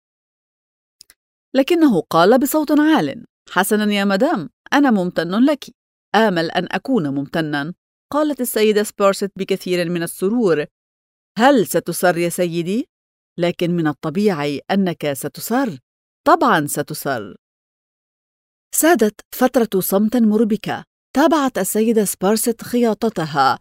لكنه قال بصوت عال: حسناً يا مدام، أنا ممتن لك. آمل أن أكون ممتناً. قالت السيدة سبارست بكثير من السرور: هل ستسر يا سيدي؟ لكن من الطبيعي أنك ستسر. طبعاً ستسر. سادت فترة صمت مربكة. تابعت السيدة سبارست خياطتها.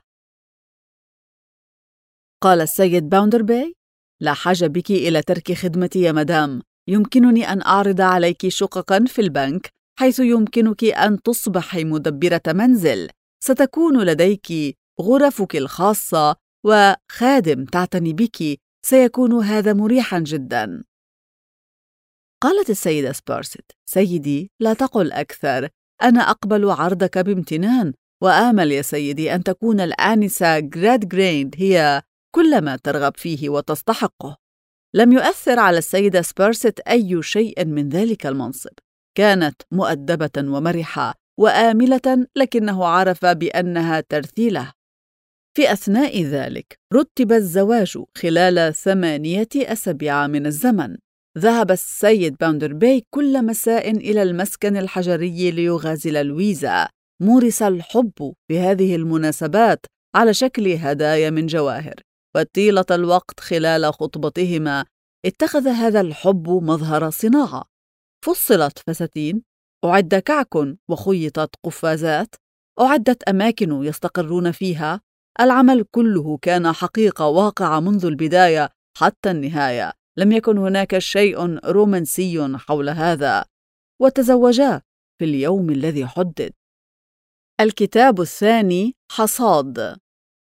قال السيد باوندرباي: لا حاجة بك إلى ترك خدمتي يا مدام. يمكنني أن أعرض عليك شققاً في البنك، حيث يمكنك أن تصبحي مدبرة منزل. ستكون لديك غرفك الخاصة وخادم تعتني بك. سيكون هذا مريحاً جداً. قالت السيدة سبارست: سيدي، لا تقل أكثر. أنا أقبل عرضك بامتنان، وآمل يا سيدي أن تكون الآنسة جراد جريند هي كل ما ترغب فيه وتستحقه. لم يؤثر على السيدة سبارست أي شيء من ذلك المنصب. كانت مؤدبة ومرحة وآملة، لكنه عرف بأنها ترثيله. في أثناء ذلك رتب الزواج خلال 8 أسابيع من الزمن. ذهب السيد باوندرباي كل مساء إلى المسكن الحجري ليغازل لويزا. مورس الحب في هذه المناسبات على شكل هدايا من جواهر، وطيلة الوقت خلال خطبتهما اتخذ هذا الحب مظهر صناعة. فصلت فساتين، أعد كعك وخيطت قفازات، أعدت أماكن يستقرون فيها. العمل كله كان حقيقة واقعة منذ البداية حتى النهاية. لم يكن هناك شيء رومانسي حول هذا. وتزوجا في اليوم الذي حدد. الكتاب الثاني: حصاد.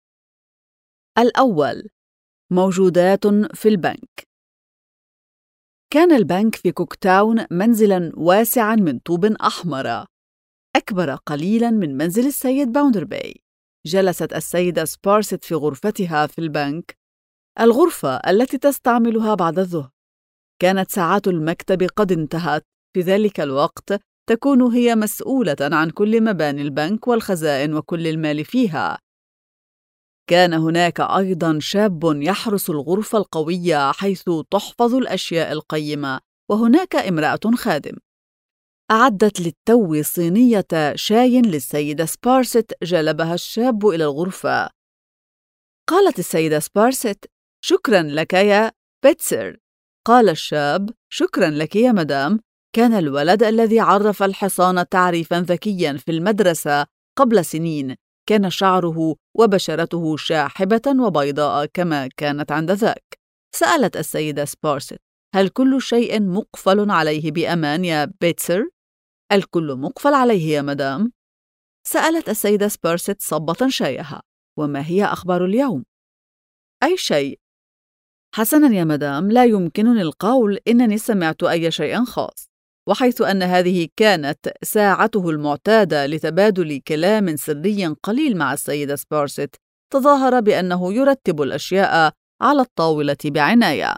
الأول: موجودات في البنك. كان البنك في كوكتاون منزلاً واسعاً من طوب أحمر، أكبر قليلاً من منزل السيد باوندرباي. جلست السيدة سبارسيت في غرفتها في البنك، الغرفة التي تستعملها بعد الظهر. كانت ساعات المكتب قد انتهت. في ذلك الوقت تكون هي مسؤولة عن كل مباني البنك والخزائن وكل المال فيها. كان هناك أيضاً شاب يحرس الغرفة القوية حيث تحفظ الأشياء القيمة، وهناك امرأة خادم. أعدت للتو صينية شاي للسيدة سبارسيت، جلبها الشاب إلى الغرفة. قالت السيدة سبارسيت: شكراً لك يا بيتسر. قال الشاب: شكراً لك يا مدام. كان الولد الذي عرف الحصان تعريفاً ذكياً في المدرسة قبل سنين. كان شعره وبشرته شاحبة وبيضاء كما كانت عند ذاك. سألت السيدة سبارسيت: هل كل شيء مقفل عليه بأمان يا بيتسر؟ الكل مقفل عليه يا مدام. سألت السيدة سبارسيت صبة شايها: وما هي أخبار اليوم؟ أي شيء. حسناً يا مدام، لا يمكنني القول إنني سمعت أي شيء خاص. وحيث أن هذه كانت ساعته المعتادة لتبادل كلام سري قليل مع السيدة سبارسيت، تظاهر بأنه يرتب الأشياء على الطاولة بعناية.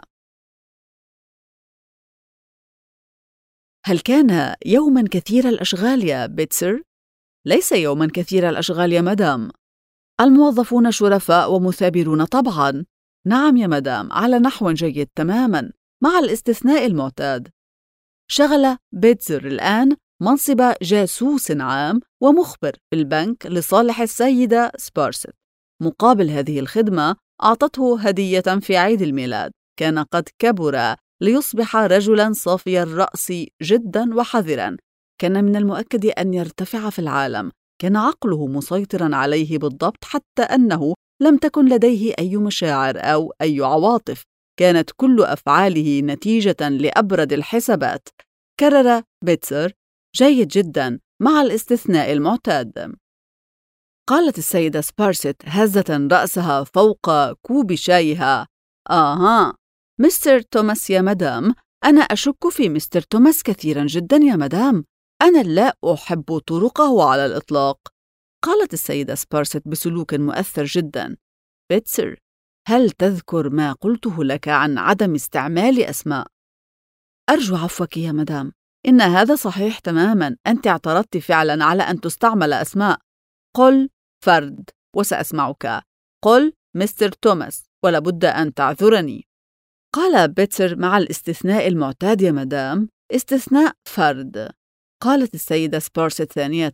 هل كان يوماً كثير الأشغال يا بيتسر؟ ليس يوماً كثير الأشغال يا مدام. الموظفون شرفاء ومثابرون طبعاً. نعم يا مدام، على نحو جيد تماماً، مع الاستثناء المعتاد. شغل بيتسر الآن منصب جاسوس عام ومخبر في البنك لصالح السيدة سبارسيت. مقابل هذه الخدمة أعطته هدية في عيد الميلاد. كان قد كبر ليصبح رجلاً صافي الرأس جداً وحذراً. كان من المؤكد أن يرتفع في العالم. كان عقله مسيطراً عليه بالضبط، حتى أنه لم تكن لديه أي مشاعر أو أي عواطف. كانت كل أفعاله نتيجة لأبرد الحسابات. كرر بيتسر: جيد جداً، مع الاستثناء المعتاد. قالت السيدة سبارسيت هازة رأسها فوق كوب شايها: مستر توماس يا مدام. أنا أشك في مستر توماس كثيراً جداً يا مدام. أنا لا أحب طرقه على الإطلاق. قالت السيدة سبارسيت بسلوك مؤثر جداً: بيتسر، هل تذكر ما قلته لك عن عدم استعمال أسماء؟ أرجو عفوك يا مدام، إن هذا صحيح تماماً. أنت اعترضت فعلاً على أن تستعمل أسماء. قل فرد وسأسمعك. قل مستر توماس ولابد أن تعذرني. قال بيتسر: مع الاستثناء المعتاد يا مدام. استثناء فرد. قالت السيدة سبارسيت ثانية: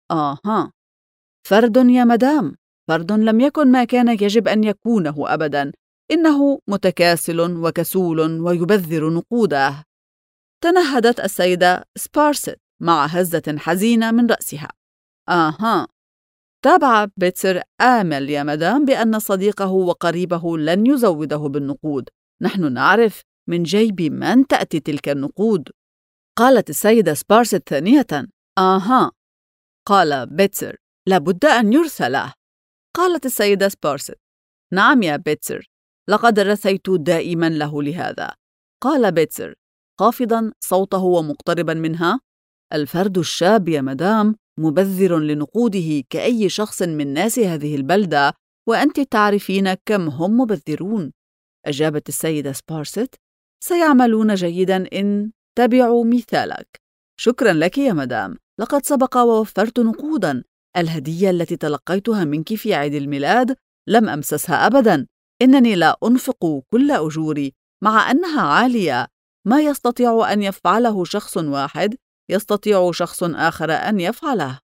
فرد يا مدام. فرد لم يكن ما كان يجب أن يكونه أبداً. إنه متكاسل وكسول ويبذر نقوده. تنهدت السيدة سبارسيت مع هزة حزينة من رأسها. تابع بيتسر: آمل يا مدام بأن صديقه وقريبه لن يزوده بالنقود. نحن نعرف من جيب من تأتي تلك النقود. قالت السيدة سبارسيت ثانية: قال بيتسر: لابد أن يرسله. قالت السيدة سبارسيت: نعم يا بيتسر، لقد رثيت دائما له لهذا. قال بيتسر خافضا صوته ومقتربا منها: الفرد الشاب يا مدام مبذر لنقوده كأي شخص من ناس هذه البلدة، وأنت تعرفين كم هم مبذرون. أجابت السيدة سبارسيت: سيعملون جيدا إن تبعوا مثالك. شكرا لك يا مدام، لقد سبق ووفرت نقودا. الهدية التي تلقيتها منك في عيد الميلاد لم أمسسها أبدا. إنني لا أنفق كل أجوري، مع أنها عالية. ما يستطيع أن يفعله شخص واحد يستطيع شخص آخر أن يفعله.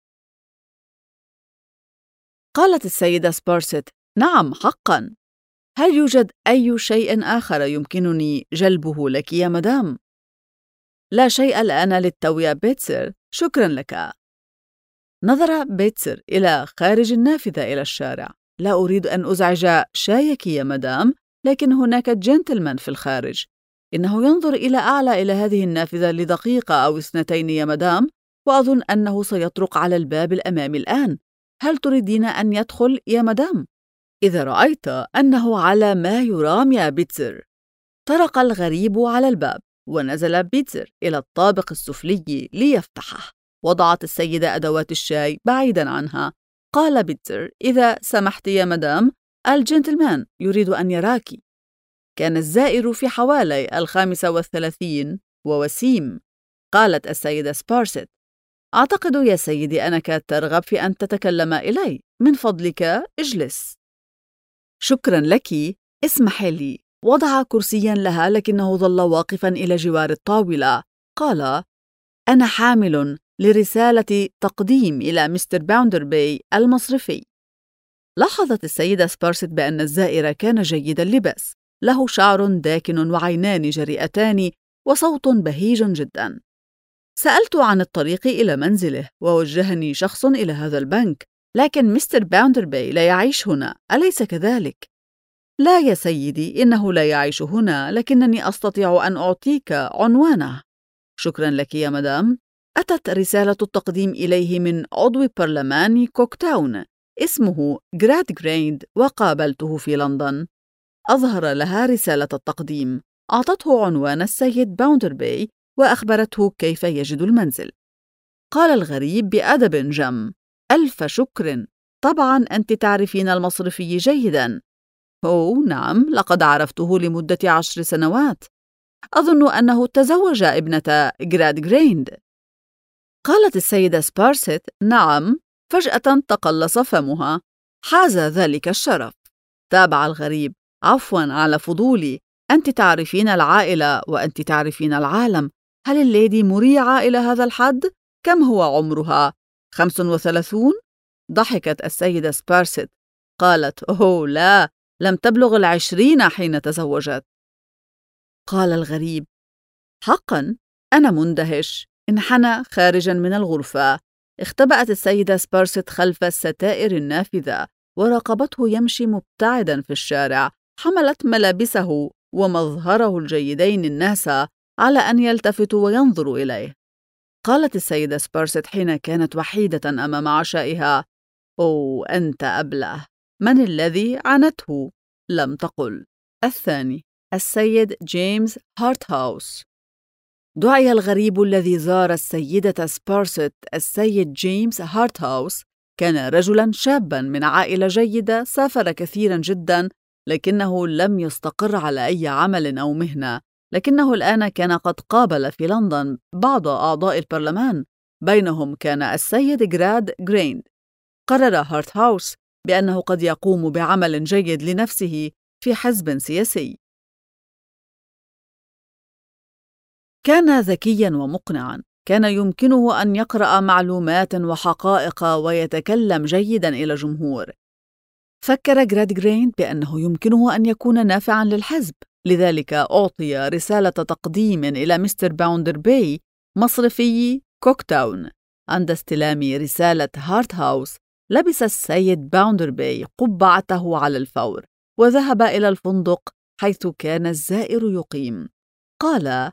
قالت السيدة سبارسيت: نعم حقا. هل يوجد أي شيء آخر يمكنني جلبه لك يا مدام؟ لا شيء الآن للتو يا بيتسر، شكرا لك. نظر بيتسر إلى خارج النافذة إلى الشارع. لا أريد أن أزعج شايك يا مدام، لكن هناك جنتلمان في الخارج. إنه ينظر إلى أعلى إلى هذه النافذة لدقيقة أو اثنتين يا مدام، وأظن أنه سيطرق على الباب الأمامي الآن. هل تريدين أن يدخل يا مدام؟ إذا رأيت أنه على ما يرام يا بيتسر. طرق الغريب على الباب، ونزل بيتسر إلى الطابق السفلي ليفتحه. وضعت السيدة أدوات الشاي بعيداً عنها. قال بيتزر: إذا سمحت يا مدام، الجنتلمان يريد أن يراكِ. كان الزائر في حوالي 35 ووسيم. قالت السيدة سبارسيت: أعتقد يا سيدي أنك ترغب في أن تتكلم إلي. من فضلك اجلس. شكرا لك. اسمحي لي. وضع كرسيا لها لكنه ظل واقفا إلى جوار الطاولة. قال: أنا حامل لرسالة تقديم إلى مستر باوندربي المصرفي. لاحظت السيدة سبارسيت بأن الزائر كان جيد اللباس، له شعر داكن وعينان جريئتان وصوت بهيج جدا. سألت عن الطريق إلى منزله ووجهني شخص إلى هذا البنك، لكن مستر باوندربي لا يعيش هنا، أليس كذلك؟ لا يا سيدي، إنه لا يعيش هنا، لكنني أستطيع أن أعطيك عنوانه. شكرا لك يا مدام. أتت رسالة التقديم إليه من عضو برلمان كوكتاون اسمه جراد جريند، وقابلته في لندن. أظهر لها رسالة التقديم، أعطته عنوان السيد باوندربي وأخبرته كيف يجد المنزل. قال الغريب بأدب جم: ألف شكر، طبعا أنت تعرفين المصرفي جيدا. أوه نعم، لقد عرفته لمدة 10 سنوات. أظن أنه تزوج ابنة جراد جريند. قالت السيدة سبارسيت: نعم. فجأة تقلص فمها. حاز ذلك الشرف. تابع الغريب: عفوا على فضولي، أنت تعرفين العائلة وأنت تعرفين العالم. هل الليدي مريعة إلى هذا الحد؟ كم هو عمرها؟ 35؟ ضحكت السيدة سبارسيت. قالت: أوه لا، لم تبلغ 20 حين تزوجت. قال الغريب: حقا أنا مندهش. انحنى خارجا من الغرفة. اختبأت السيدة سبارسيت خلف الستائر النافذة وراقبته يمشي مبتعدا في الشارع. حملت ملابسه ومظهره الجيدين الناس على أن يلتفتوا وينظروا إليه. قالت السيدة سبارسيت حين كانت وحيدة أمام عشائها: أوه أنت أبله. من الذي عنته؟ لم تقل. الثاني: السيد جيمس هارتهاوس. دعي الغريب الذي زار السيدة سبارسيت السيد جيمس هارتهاوس. كان رجلاً شاباً من عائلة جيدة، سافر كثيراً جداً، لكنه لم يستقر على أي عمل أو مهنة. لكنه الآن كان قد قابل في لندن بعض أعضاء البرلمان، بينهم كان السيد جراد جريند. قرر هارتهاوس بأنه قد يقوم بعمل جيد لنفسه في حزب سياسي. كان ذكياً ومقنعاً، كان يمكنه أن يقرأ معلومات وحقائق ويتكلم جيداً إلى الجمهور. فكر جراد جريند بأنه يمكنه أن يكون نافعاً للحزب، لذلك أعطي رسالة تقديم إلى مستر باوندربي مصرفي كوكتاون. عند استلام رسالة هارتهاوس لبس السيد باوندربي قبعته على الفور وذهب إلى الفندق حيث كان الزائر يقيم. قال: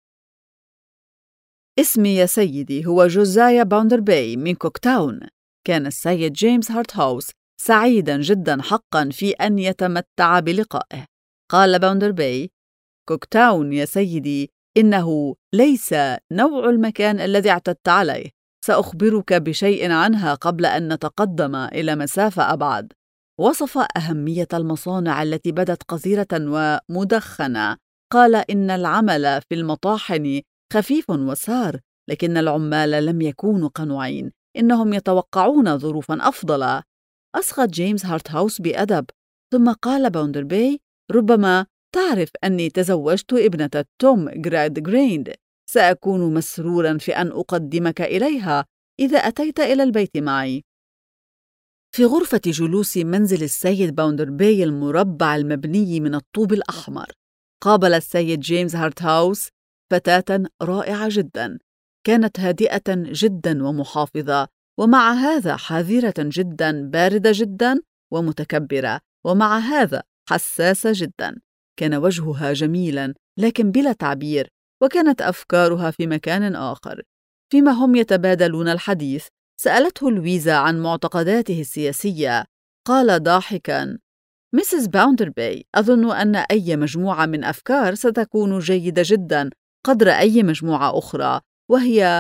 اسمي يا سيدي هو جوزايا باوندربي من كوكتاون. كان السيد جيمس هارتهاوس سعيداً جداً حقاً في أن يتمتع بلقائه. قال باوندربي: كوكتاون يا سيدي إنه ليس نوع المكان الذي اعتدت عليه. سأخبرك بشيء عنها قبل أن نتقدم إلى مسافة أبعد. وصف أهمية المصانع التي بدت قذرة ومدخنة. قال: إن العمل في المطاحن خفيف وسار، لكن العمال لم يكونوا قنوعين، إنهم يتوقعون ظروفاً أفضل. أسقط جيمس هارتهاوس بأدب، ثم قال باوندربي: ربما تعرف أني تزوجت ابنة توم جراد جريند. سأكون مسروراً في أن أقدمك إليها إذا أتيت إلى البيت معي. في غرفة جلوس منزل السيد باوندربي المربع المبني من الطوب الأحمر، قابل السيد جيمس هارتهاوس فتاة رائعة جداً. كانت هادئة جداً ومحافظة، ومع هذا حذرة جداً، باردة جداً ومتكبرة، ومع هذا حساسة جداً. كان وجهها جميلاً لكن بلا تعبير، وكانت أفكارها في مكان آخر. فيما هم يتبادلون الحديث، سألته لويزا عن معتقداته السياسية. قال ضاحكاً: مسز باوندربي، أظن أن أي مجموعة من أفكار ستكون جيدة جداً قدر أي مجموعة أخرى، وهي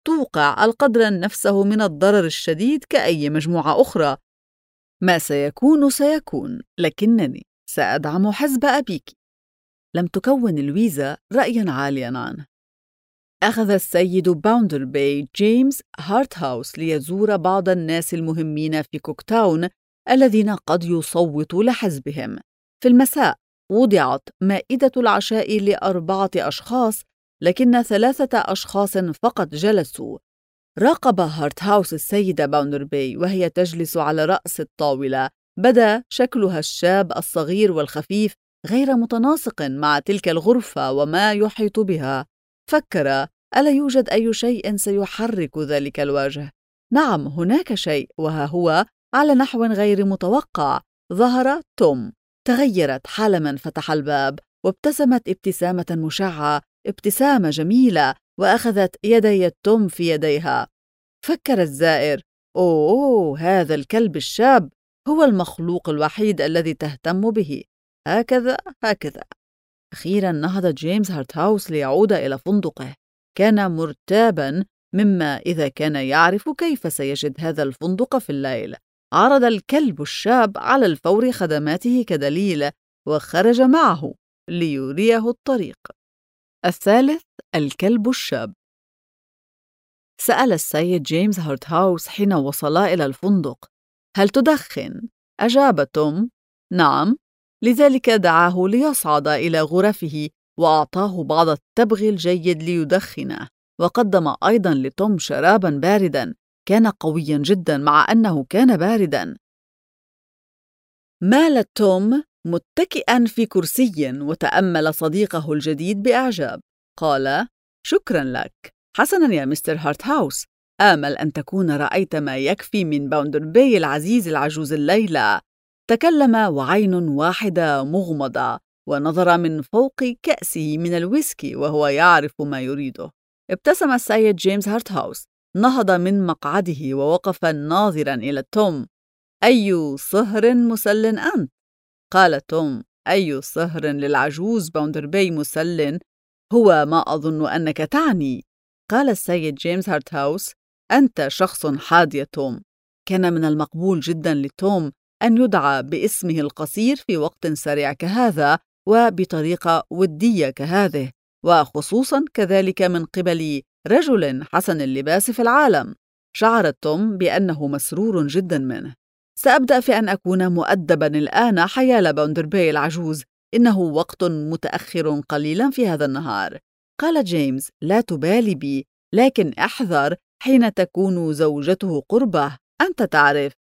توقع القدر نفسه من الضرر الشديد كأي مجموعة أخرى. ما سيكون سيكون، لكنني سأدعم حزب أبيك. لم تكون لويزا رأياً عالياً عنه. أخذ السيد باوندربي جيمس هارتهاوس ليزور بعض الناس المهمين في كوكتاون الذين قد يصوتوا لحزبهم. في المساء وضعت مائدة العشاء ل4 أشخاص، لكن 3 أشخاص فقط جلسوا. راقب هارتهاوس السيدة باوندربي وهي تجلس على رأس الطاولة. بدا شكلها الشاب الصغير والخفيف غير متناسق مع تلك الغرفة وما يحيط بها. فكر: ألا يوجد أي شيء سيحرك ذلك الوجه؟ نعم، هناك شيء، وها هو على نحو غير متوقع. ظهر توم. تغيرت حالما فتح الباب وابتسمت ابتسامة مشعة، ابتسامة جميلة، وأخذت يدي توم في يديها. فكر الزائر: أوه، هذا الكلب الشاب هو المخلوق الوحيد الذي تهتم به. هكذا هكذا. أخيراً نهض جيمس هارتهاوس ليعود إلى فندقه. كان مرتاباً مما إذا كان يعرف كيف سيجد هذا الفندق في الليل. عرض الكلب الشاب على الفور خدماته كدليل، وخرج معه ليريه الطريق. الثالث: الكلب الشاب. سأل السيد جيمس هارتهاوس حين وصلا إلى الفندق: هل تدخن؟ أجاب توم: نعم. لذلك دعاه ليصعد إلى غرفه وأعطاه بعض التبغ الجيد ليدخنه، وقدم أيضاً لتوم شراباً بارداً. كان قوياً جداً مع أنه كان بارداً. مال توم متكئاً في كرسي وتأمل صديقه الجديد بإعجاب. قال: شكراً لك. حسناً يا مستر هارتهاوس، آمل أن تكون رأيت ما يكفي من باوندربي العزيز العجوز الليلة. تكلم وعين واحدة مغمضة، ونظر من فوق كأسه من الويسكي وهو يعرف ما يريده. ابتسم السيد جيمس هارتهاوس، نهض من مقعده ووقف ناظراً إلى توم. أي صهر مسل أنت؟ قال توم: أي صهر للعجوز باوندربي مسل هو ما أظن أنك تعني. قال السيد جيمس هارتهاوس: أنت شخص حاد يا توم. كان من المقبول جدا لتوم أن يدعى باسمه القصير في وقت سريع كهذا وبطريقة ودية كهذه، وخصوصا كذلك من قبل رجل حسن اللباس في العالم. شعر توم بأنه مسرور جدا منه. سأبدأ في أن أكون مؤدبا الآن حيال باوندربي العجوز. إنه وقت متأخر قليلا في هذا النهار. قال جيمس: لا تبالي بي، لكن احذر حين تكون زوجته قربه. أنت تعرف.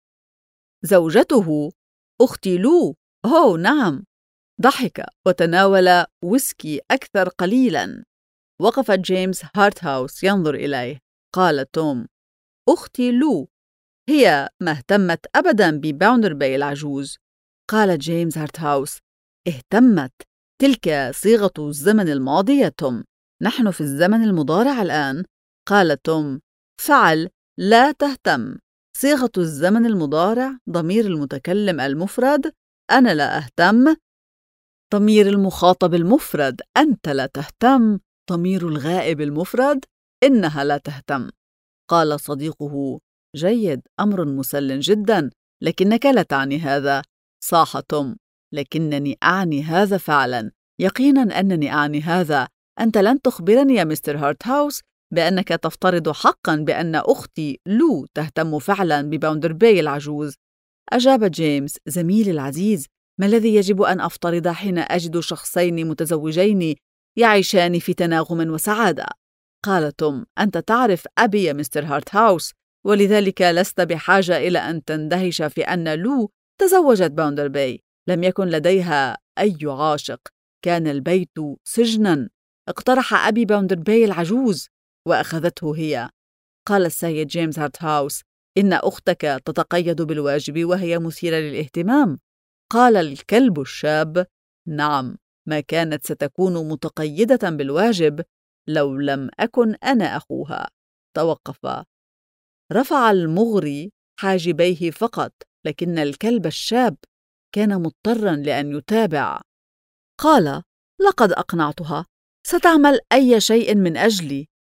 زوجته؟ أختي لو. أوه نعم. ضحك وتناول ويسكي أكثر قليلا. وقف جيمس هارتهاوس ينظر إليه. قال توم: أختي لو هي ما اهتمت أبدا بباوندربي العجوز. قال جيمس هارتهاوس: اهتمت؟ تلك صيغة الزمن الماضي يا توم. نحن في الزمن المضارع الآن. قال توم: فعل لا تهتم. صيغة الزمن المضارع ضمير المتكلم المفرد. أنا لا أهتم. ضمير المخاطب المفرد. أنت لا تهتم. ضمير الغائب المفرد. إنها لا تهتم. قال صديقه: جيد، أمر مسل جدا، لكنك لا تعني هذا. صاح توم: لكنني أعني هذا فعلا. يقينا أنني أعني هذا. أنت لن تخبرني يا مستر هارتهاوس بأنك تفترض حقا بأن أختي لو تهتم فعلا بباوندربي العجوز. أجاب جيمس: زميلي العزيز، ما الذي يجب أن أفترض حين أجد شخصين متزوجين يعيشان في تناغم وسعادة؟ قال توم: أنت تعرف أبي يا مستر هارتهاوس، ولذلك لست بحاجة إلى أن تندهش في أن لو تزوجت باوندربي. لم يكن لديها أي عاشق. كان البيت سجناً. اقترح أبي باوندربي العجوز وأخذته هي. قال السيد جيمس هارتهاوس: إن أختك تتقيد بالواجب وهي مثيرة للاهتمام. قال الكلب الشاب: نعم، ما كانت ستكون متقيدة بالواجب لو لم أكن أنا أخوها. توقف. رفع المغري حاجبيه فقط، لكن الكلب الشاب كان مضطراً لأن يتابع. قال: لقد أقنعتها. ستعمل أي شيء من أجلي.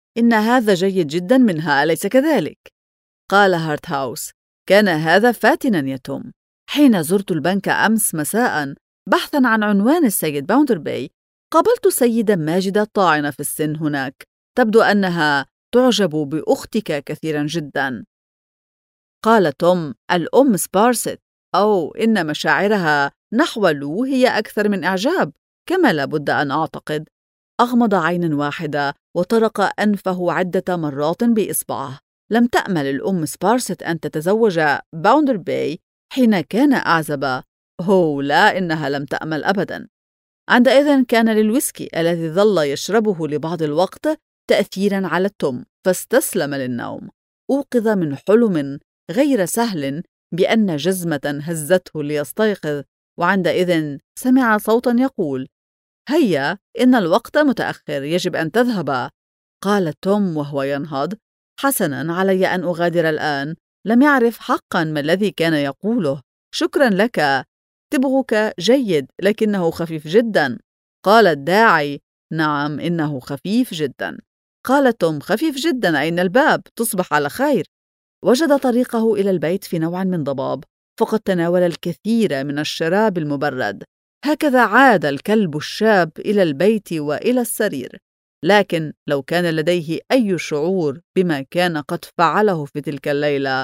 إن هذا جيد جدا منها، أليس كذلك؟ قال هارتهاوس: كان هذا فاتنا يا توم. حين زرت البنك أمس مساء بحثا عن عنوان السيد باوندربي، قابلت سيدة ماجدة طاعنة في السن هناك، تبدو أنها تعجب بأختك كثيرا جدا. قال توم: الأم سبارست، أو إن مشاعرها نحو لو هي أكثر من إعجاب، كما لابد أن أعتقد. أغمض عين واحدة وطرق أنفه عدة مرات بإصبعه. لم تأمل الأم سبارست أن تتزوج باوندربي حين كان أعزب. هو لا، إنها لم تأمل أبدا. عندئذ كان للويسكي الذي ظل يشربه لبعض الوقت تأثيرا على توم، فاستسلم للنوم. أوقظ من حلم غير سهل بأن جزمة هزته ليستيقظ، وعندئذ سمع صوتا يقول: هيا، إن الوقت متأخر، يجب أن تذهب. قال توم وهو ينهض: حسناً، علي أن أغادر الآن. لم يعرف حقاً ما الذي كان يقوله. شكراً لك، تبغك جيد، لكنه خفيف جداً. قال الداعي: نعم، إنه خفيف جداً. قال توم: خفيف جداً، أين الباب؟ تصبح على خير. وجد طريقه إلى البيت في نوع من ضباب، فقد تناول الكثير من الشراب المبرد. هكذا عاد الكلب الشاب إلى البيت وإلى السرير. لكن لو كان لديه أي شعور بما كان قد فعله في تلك الليلة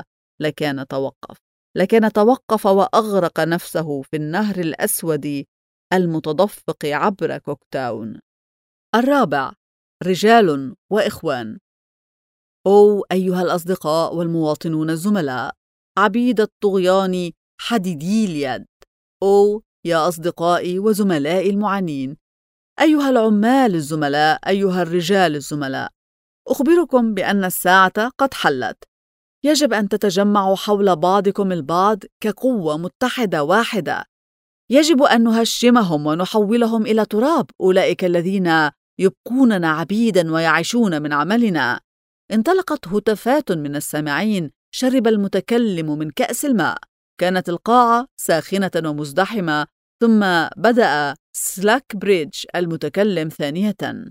لكان توقف وأغرق نفسه في النهر الأسود المتدفق عبر كوكتاون. 4. رجال وإخوان. أو أيها الأصدقاء والمواطنون الزملاء، عبيد الطغيان حديدي اليد. أو يا أصدقائي وزملائي المعانين، أيها العمال الزملاء، أيها الرجال الزملاء، أخبركم بأن الساعة قد حلت. يجب أن تتجمعوا حول بعضكم البعض كقوة متحدة واحدة. يجب أن نهشمهم ونحولهم إلى تراب، أولئك الذين يبقوننا عبيدا ويعيشون من عملنا. انطلقت هتافات من السامعين. شرب المتكلم من كأس الماء. كانت القاعة ساخنة ومزدحمة. ثم بدأ سلاك بريدج المتكلم ثانية: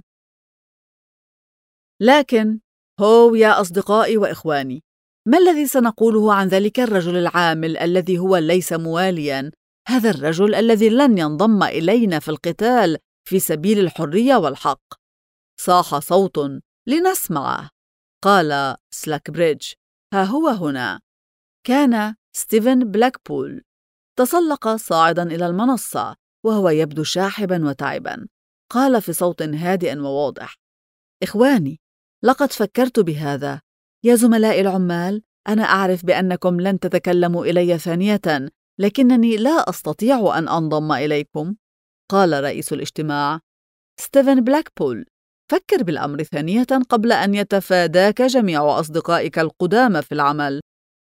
لكن هو يا أصدقائي وإخواني، ما الذي سنقوله عن ذلك الرجل العامل الذي هو ليس مواليا؟ هذا الرجل الذي لن ينضم إلينا في القتال في سبيل الحرية والحق. صاح صوت: لنسمعه. قال سلاك بريدج: ها هو هنا. كان ستيفن بلاكبول. تسلق صاعدا إلى المنصة وهو يبدو شاحبا وتعبا. قال في صوت هادئ وواضح: إخواني، لقد فكرت بهذا. يا زملائي العمال، أنا أعرف بأنكم لن تتكلموا إلي ثانية، لكنني لا أستطيع أن أنضم إليكم. قال رئيس الاجتماع: ستيفن بلاكبول، فكر بالأمر ثانية قبل أن يتفاداك جميع أصدقائك القدامى في العمل.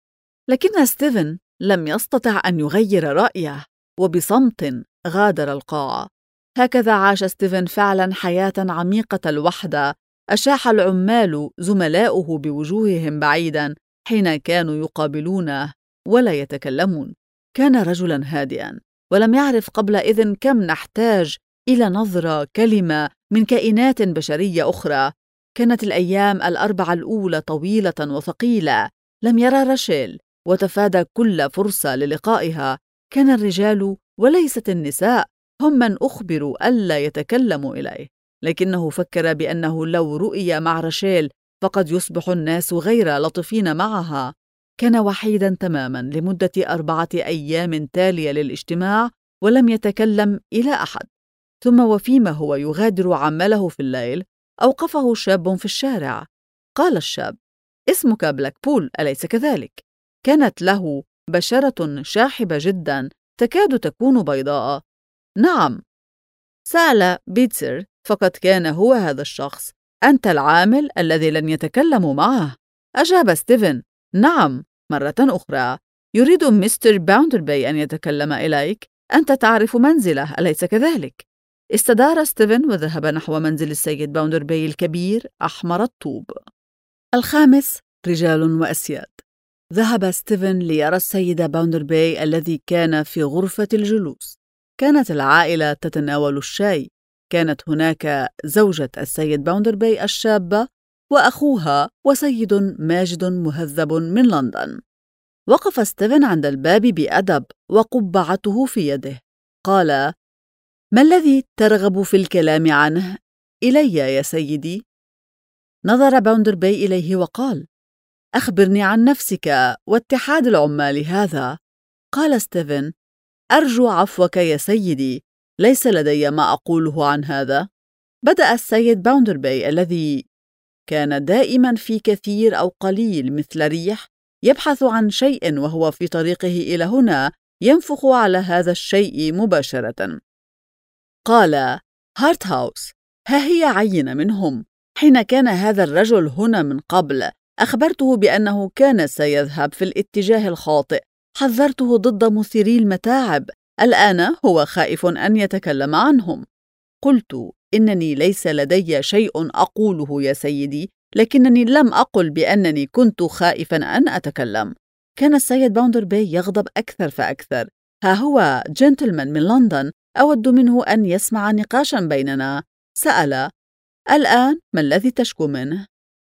لكن ستيفن لم يستطع أن يغير رأيه، وبصمت غادر القاعة. هكذا عاش ستيفن فعلا حياة عميقة الوحدة. أشاح العمال زملاؤه بوجوههم بعيدا حين كانوا يقابلونه ولا يتكلمون. كان رجلا هادئا، ولم يعرف قبل إذن كم نحتاج إلى نظرة، كلمة من كائنات بشرية أخرى. كانت الأيام الأربعة الأولى طويلة وثقيلة. لم يرى راشيل وتفادى كل فرصة للقائها. كان الرجال وليست النساء هم من أخبروا ألا يتكلموا إليه، لكنه فكر بأنه لو رؤي مع راشيل فقد يصبح الناس غير لطيفين معها. كان وحيدا تماما لمدة 4 أيام تالية للاجتماع، ولم يتكلم إلى أحد. ثم وفيما هو يغادر عمله في الليل، أوقفه شاب في الشارع. قال الشاب: اسمك بلاكبول، أليس كذلك؟ كانت له بشرة شاحبة جدا تكاد تكون بيضاء. نعم. سأل بيتسر: فقد كان هو هذا الشخص. أنت العامل الذي لن يتكلم معه؟ أجاب ستيفن: نعم. مرة أخرى، يريد مستر باوندربي أن يتكلم إليك. أنت تعرف منزله، أليس كذلك؟ استدار ستيفن وذهب نحو منزل السيد باوندربي الكبير أحمر الطوب. 5. رجال وأسياد. ذهب ستيفن ليرى السيد باوندربي الذي كان في غرفة الجلوس. كانت العائلة تتناول الشاي. كانت هناك زوجة السيد باوندربي الشابة، وأخوها وسيد ماجد مهذب من لندن. وقف ستيفن عند الباب بأدب وقبعته في يده. قال: ما الذي ترغب في الكلام عنه إلي يا سيدي؟ نظر باوندربي إليه وقال: أخبرني عن نفسك واتحاد العمال هذا. قال ستيفن: أرجو عفوك يا سيدي، ليس لدي ما أقوله عن هذا. بدأ السيد باوندربي الذي كان دائما في كثير أو قليل مثل ريح يبحث عن شيء وهو في طريقه إلى هنا ينفخ على هذا الشيء مباشرة. قال: هارت هاوس، ها هي عينة منهم. حين كان هذا الرجل هنا من قبل أخبرته بأنه كان سيذهب في الاتجاه الخاطئ، حذرته ضد مثيري المتاعب. الآن هو خائف أن يتكلم عنهم. قلت: إنني ليس لدي شيء أقوله يا سيدي، لكنني لم أقل بأنني كنت خائفا أن أتكلم. كان السيد باوندربي يغضب أكثر فأكثر. ها هو جنتلمان من لندن، أود منه أن يسمع نقاشا بيننا. سأل: الآن ما الذي تشكو منه؟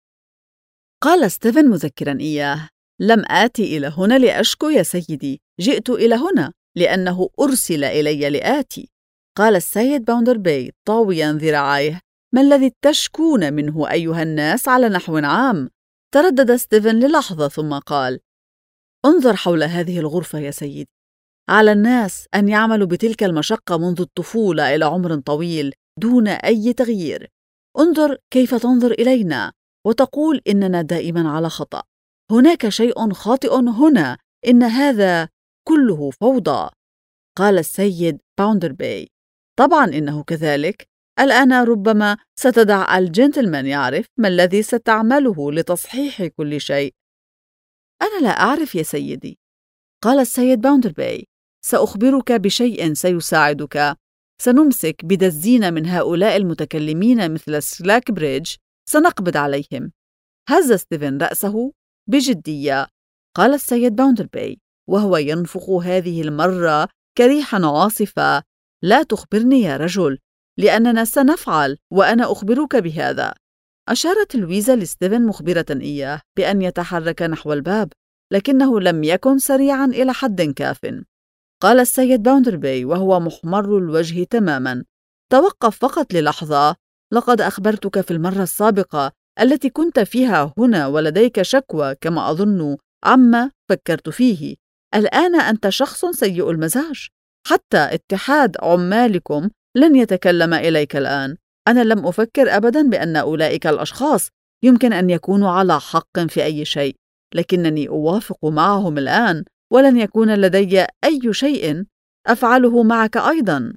قال ستيفن مذكرا إياه: لم آتي إلى هنا لأشكو يا سيدي، جئت إلى هنا لأنه أرسل إلي لآتي. قال السيد باوندربي طاويا ذراعيه: ما الذي تشكون منه أيها الناس على نحو عام؟ تردد ستيفن للحظة ثم قال: انظر حول هذه الغرفة يا سيدي. على الناس أن يعملوا بتلك المشقة منذ الطفولة إلى عمر طويل دون أي تغيير. انظر كيف تنظر إلينا وتقول إننا دائما على خطأ. هناك شيء خاطئ هنا، إن هذا كله فوضى. قال السيد باوندربي: طبعا إنه كذلك. الآن ربما ستدع الجنتلمان يعرف ما الذي ستعمله لتصحيح كل شيء. أنا لا أعرف يا سيدي. قال السيد باوندربي: سأخبرك بشيء سيساعدك. سنمسك بدزين من هؤلاء المتكلمين مثل سلاك بريدج، سنقبض عليهم. هز ستيفن رأسه بجدية. قال السيد باوندربي وهو ينفخ هذه المرة كريحا عاصفة: لا تخبرني يا رجل، لأننا سنفعل وأنا أخبرك بهذا. أشارت لويزا لستيفن مخبرة إياه بأن يتحرك نحو الباب، لكنه لم يكن سريعا إلى حد كاف. قال السيد باوندربي وهو محمر الوجه تماما: توقف فقط للحظة. لقد أخبرتك في المرة السابقة التي كنت فيها هنا ولديك شكوى كما أظن عما فكرت فيه. الآن أنت شخص سيء المزاج. حتى اتحاد عمالكم لن يتكلم إليك الآن. أنا لم أفكر أبدا بأن أولئك الأشخاص يمكن أن يكونوا على حق في أي شيء، لكنني أوافق معهم الآن، ولن يكون لدي أي شيء أفعله معك أيضا.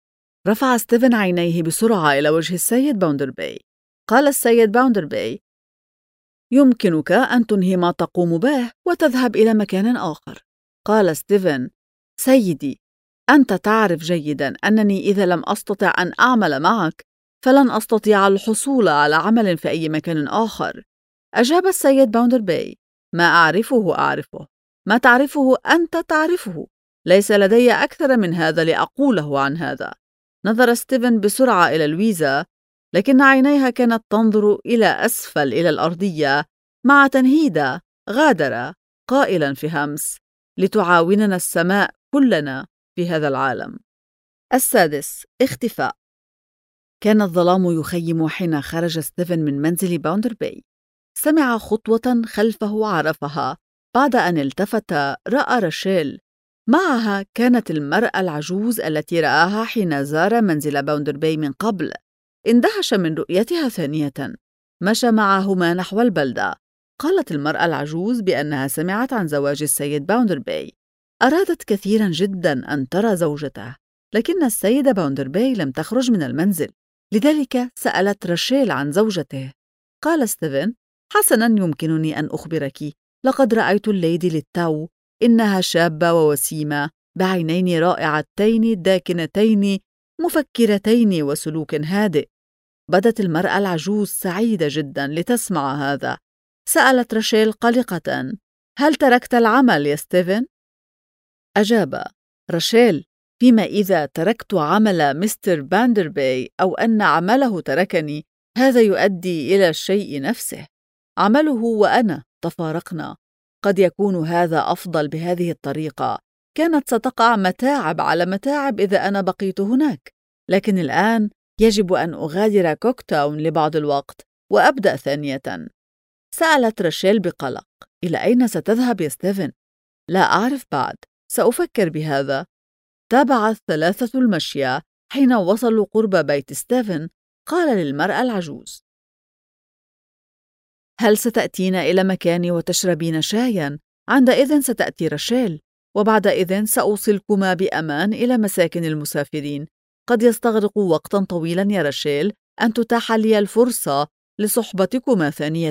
رفع ستيفن عينيه بسرعة إلى وجه السيد باوندربي. قال السيد باوندربي: يمكنك أن تنهي ما تقوم به وتذهب إلى مكان آخر. قال ستيفن: سيدي، أنت تعرف جيدا أنني إذا لم أستطع أن أعمل معك فلن أستطيع الحصول على عمل في أي مكان آخر. أجاب السيد باوندربي: ما أعرفه أعرفه، ما تعرفه أنت تعرفه. ليس لدي أكثر من هذا لأقوله عن هذا. نظر ستيفن بسرعة إلى لويزا، لكن عينيها كانت تنظر إلى أسفل إلى الأرضية مع تنهيدة. غادر قائلا في همس: لتعاوننا السماء كلنا في هذا العالم. 6. اختفاء. كان الظلام يخيم حين خرج ستيفن من منزل باوندربي. سمع خطوة خلفه عرفها. بعد أن التفت رأى راشيل. معها كانت المرأة العجوز التي رآها حين زار منزل باوندربي من قبل. اندهش من رؤيتها ثانية. مشى معهما نحو البلدة. قالت المرأة العجوز بأنها سمعت عن زواج السيد باوندربي. أرادت كثيرا جدا أن ترى زوجته، لكن السيدة باوندربي لم تخرج من المنزل، لذلك سألت راشيل عن زوجته. قال ستيفن: حسنا، يمكنني أن أخبرك، لقد رأيت الليدي للتو. إنها شابة ووسيمة، بعينين رائعتين داكنتين مفكرتين وسلوك هادئ. بدت المرأة العجوز سعيدة جدا لتسمع هذا. سألت راشيل قلقة: هل تركت العمل يا ستيفن؟ أجاب راشيل: فيما إذا تركت عمل مستر باوندربي أو أن عمله تركني، هذا يؤدي إلى الشيء نفسه. عمله وأنا تفارقنا. قد يكون هذا أفضل بهذه الطريقة. كانت ستقع متاعب على متاعب إذا أنا بقيت هناك، لكن الآن يجب أن أغادر كوكتاون لبعض الوقت وأبدأ ثانية. سألت راشيل بقلق: إلى أين ستذهب يا ستيفن؟ لا أعرف بعد، سأفكر بهذا. تابع الثلاثة المشي. حين وصلوا قرب بيت ستيفن قال للمرأة العجوز: هل ستأتين إلى مكاني وتشربين شاياً؟ عندئذ ستأتي راشيل، وبعدئذ سأوصلكما بأمان إلى مساكن المسافرين. قد يستغرق وقتاً طويلاً يا راشيل أن تتاح لي الفرصة لصحبتكما ثانية.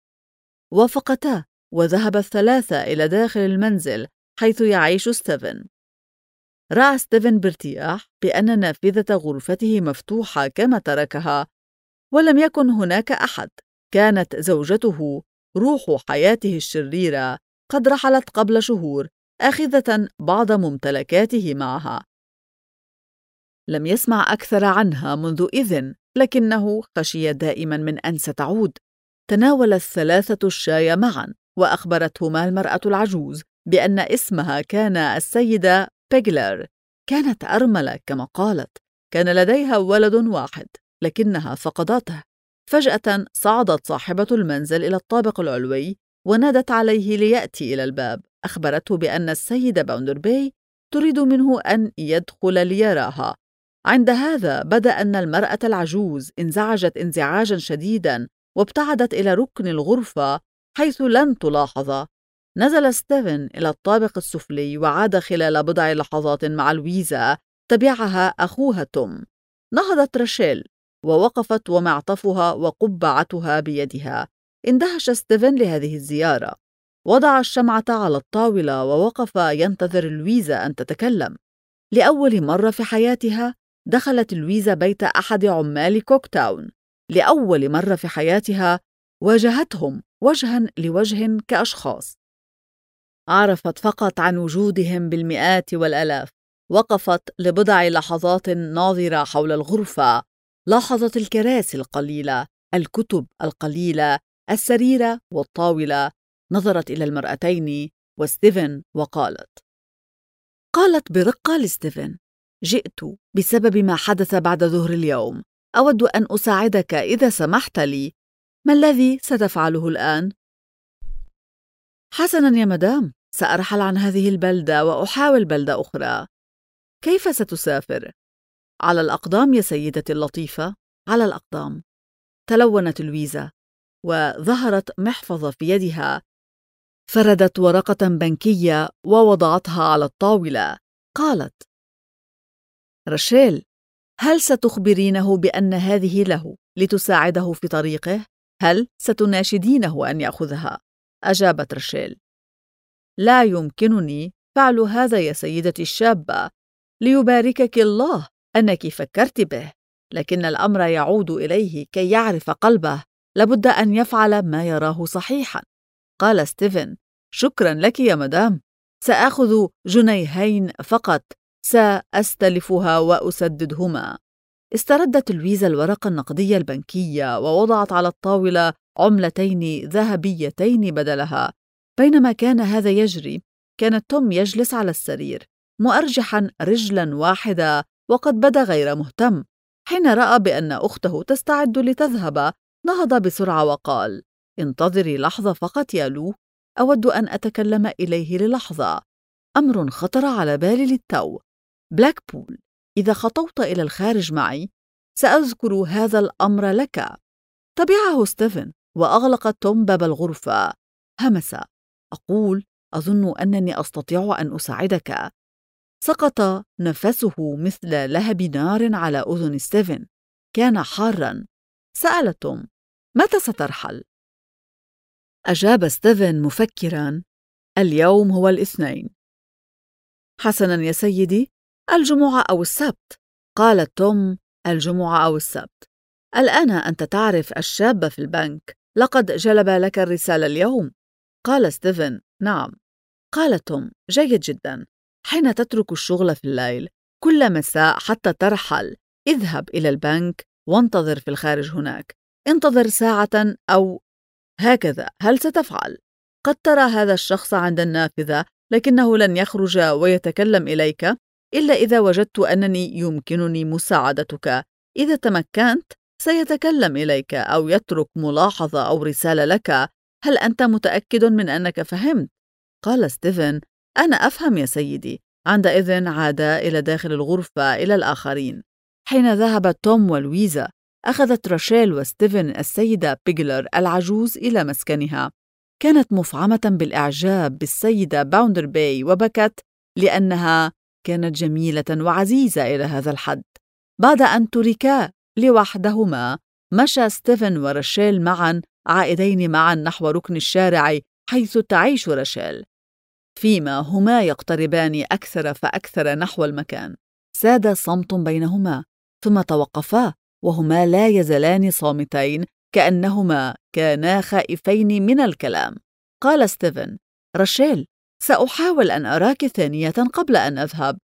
وافقتا، وذهب الثلاثة إلى داخل المنزل حيث يعيش ستيفن. رأى ستيفن بارتياح بأن نافذة غرفته مفتوحة كما تركها، ولم يكن هناك أحد. كانت زوجته، روح حياته الشريرة، قد رحلت قبل شهور، آخذة بعض ممتلكاته معها. لم يسمع أكثر عنها منذ إذن، لكنه خشي دائما من أن ستعود. تناول الثلاثة الشاي معا، وأخبرتهما المرأة العجوز بأن اسمها كان السيدة بيغلر. كانت أرملة كما قالت. كان لديها ولد واحد، لكنها فقدته. فجأة صعدت صاحبة المنزل إلى الطابق العلوي ونادت عليه ليأتي إلى الباب. أخبرته بأن السيدة باوندربي تريد منه أن يدخل ليراها. عند هذا بدا أن المرأة العجوز انزعجت انزعاجا شديدا وابتعدت إلى ركن الغرفة حيث لن تلاحظ. نزل ستيفن إلى الطابق السفلي وعاد خلال بضع لحظات مع لويزا تبعها أخوها توم. نهضت راشيل ووقفت ومعطفها وقبعتها بيدها. اندهش ستيفن لهذه الزيارة. وضع الشمعة على الطاولة ووقف ينتظر لويزا أن تتكلم. لأول مرة في حياتها دخلت لويزا بيت أحد عمال كوكتاون. لأول مرة في حياتها واجهتهم وجها لوجه كأشخاص. عرفت فقط عن وجودهم بالمئات والآلاف. وقفت لبضع لحظات ناظرة حول الغرفة. لاحظت الكراسي القليلة، الكتب القليلة، السرير والطاولة. نظرت إلى المرأتين وستيفن قالت برقة لستيفن: جئت بسبب ما حدث بعد ظهر اليوم. أود أن أساعدك إذا سمحت لي. ما الذي ستفعله الآن؟ حسناً يا مدام، سأرحل عن هذه البلدة وأحاول بلدة أخرى. كيف ستسافر؟ على الأقدام يا سيدتي اللطيفة، على الأقدام. تلونت لويزا وظهرت محفظة في يدها. فردت ورقة بنكية ووضعتها على الطاولة. قالت: راشيل، هل ستخبرينه بأن هذه له لتساعده في طريقه؟ هل ستناشدينه أن يأخذها؟ أجابت راشيل: لا يمكنني فعل هذا يا سيدتي الشابة. ليباركك الله أنك فكرت به، لكن الأمر يعود إليه كي يعرف قلبه. لابد أن يفعل ما يراه صحيحا. قال ستيفن: شكرا لك يا مدام، سآخذ جنيهين فقط، سأستلفها وأسددهما. استردت لويزا الورقة النقدية البنكية ووضعت على الطاولة عملتين ذهبيتين بدلها. بينما كان هذا يجري، كان توم يجلس على السرير مؤرجحا رجلا واحدة وقد بدا غير مهتم. حين رأى بأن أخته تستعد لتذهب نهض بسرعة وقال: انتظري لحظة فقط يا لو، أود أن أتكلم إليه للحظة. أمر خطر على بالي للتو. بلاكبول، إذا خطوت إلى الخارج معي سأذكر هذا الأمر لك. تبعه ستيفن وأغلق توم باب الغرفة. همس: أظن أنني أستطيع أن أساعدك. سقط نفسه مثل لهب نار على أذن ستيفن. كان حاراً. سأل توم: متى سترحل؟ أجاب ستيفن مفكراً: اليوم هو الاثنين. حسناً يا سيدي، الجمعة أو السبت. قال توم: الجمعة أو السبت. الآن أنت تعرف الشاب في البنك، لقد جلب لك الرسالة اليوم. قال ستيفن: نعم. قال توم: جيد جدا. حين تترك الشغل في الليل كل مساء حتى ترحل، اذهب إلى البنك وانتظر في الخارج هناك. انتظر ساعة أو هكذا، هل ستفعل؟ قد ترى هذا الشخص عند النافذة، لكنه لن يخرج ويتكلم إليك إلا إذا وجدت أنني يمكنني مساعدتك. إذا تمكنت سيتكلم إليك أو يترك ملاحظة أو رسالة لك. هل أنت متأكد من أنك فهمت؟ قال ستيفن: أنا أفهم يا سيدي. عندئذ عادا إلى داخل الغرفة إلى الآخرين. حين ذهب توم ولويزا، أخذت راشيل وستيفن السيدة بيجلر العجوز إلى مسكنها. كانت مفعمة بالإعجاب بالسيدة باوندرباي وبكت لأنها كانت جميلة وعزيزة إلى هذا الحد. بعد أن تركا لوحدهما، مشى ستيفن وراشيل معا عائدين معا نحو ركن الشارع حيث تعيش راشيل. فيما هما يقتربان أكثر فأكثر نحو المكان، ساد صمت بينهما، ثم توقفا وهما لا يزالان صامتين كأنهما كانا خائفين من الكلام. قال ستيفن: راشيل، سأحاول أن أراك ثانية قبل أن أذهب،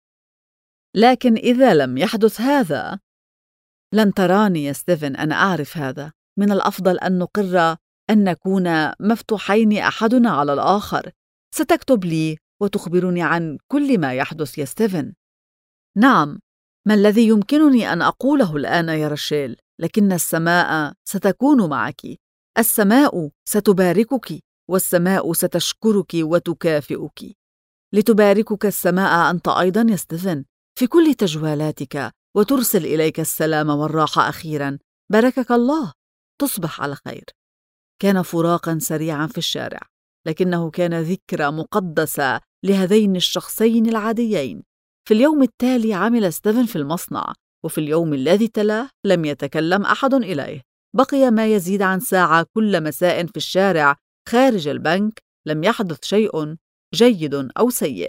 لكن إذا لم يحدث هذا لن تراني يا ستيفن. أنا أعرف هذا. من الأفضل أن نقر أن نكون مفتوحين أحدنا على الآخر. ستكتب لي وتخبرني عن كل ما يحدث يا ستيفن. نعم، ما الذي يمكنني أن أقوله الآن يا راشيل؟ لكن السماء ستكون معك. السماء ستباركك، والسماء ستشكرك وتكافئك. لتباركك السماء أنت أيضا يا ستيفن في كل تجوالاتك، وترسل إليك السلام والراحة أخيرا. باركك الله. تصبح على خير. كان فراقا سريعا في الشارع، لكنه كان ذكرى مقدسة لهذين الشخصين العاديين. في اليوم التالي عمل ستيفن في المصنع، وفي اليوم الذي تلاه لم يتكلم أحد إليه. بقي ما يزيد عن ساعة كل مساء في الشارع خارج البنك. لم يحدث شيء جيد أو سيء.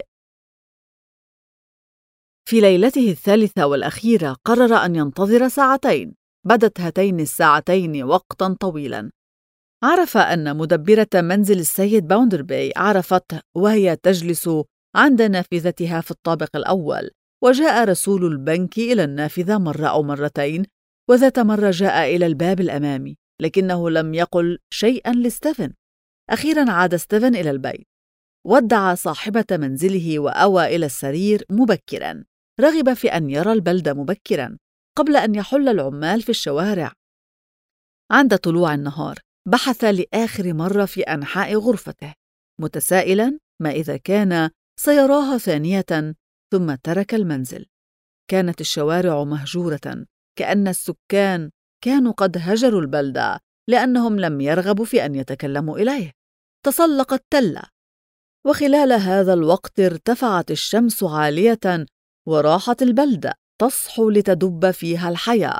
في ليلته الثالثة والأخيرة قرر أن ينتظر ساعتين. بدت هاتين الساعتين وقتا طويلا. عرف أن مدبرة منزل السيد باوندرباي عرفته وهي تجلس عند نافذتها في الطابق الأول. وجاء رسول البنك إلى النافذة مرة أو مرتين، وذات مرة جاء إلى الباب الأمامي، لكنه لم يقل شيئا لستيفن. أخيرا عاد ستيفن إلى البيت، ودع صاحبة منزله وأوى إلى السرير مبكرا. رغب في أن يرى البلدة مبكرا قبل أن يحل العمال في الشوارع. عند طلوع النهار بحث لآخر مرة في أنحاء غرفته، متسائلا ما إذا كان سيراها ثانية، ثم ترك المنزل. كانت الشوارع مهجورة، كأن السكان كانوا قد هجروا البلدة لأنهم لم يرغبوا في أن يتكلموا إليه. تسلق التلة، وخلال هذا الوقت ارتفعت الشمس عالية، وراحت البلدة تصحو لتدب فيها الحياة.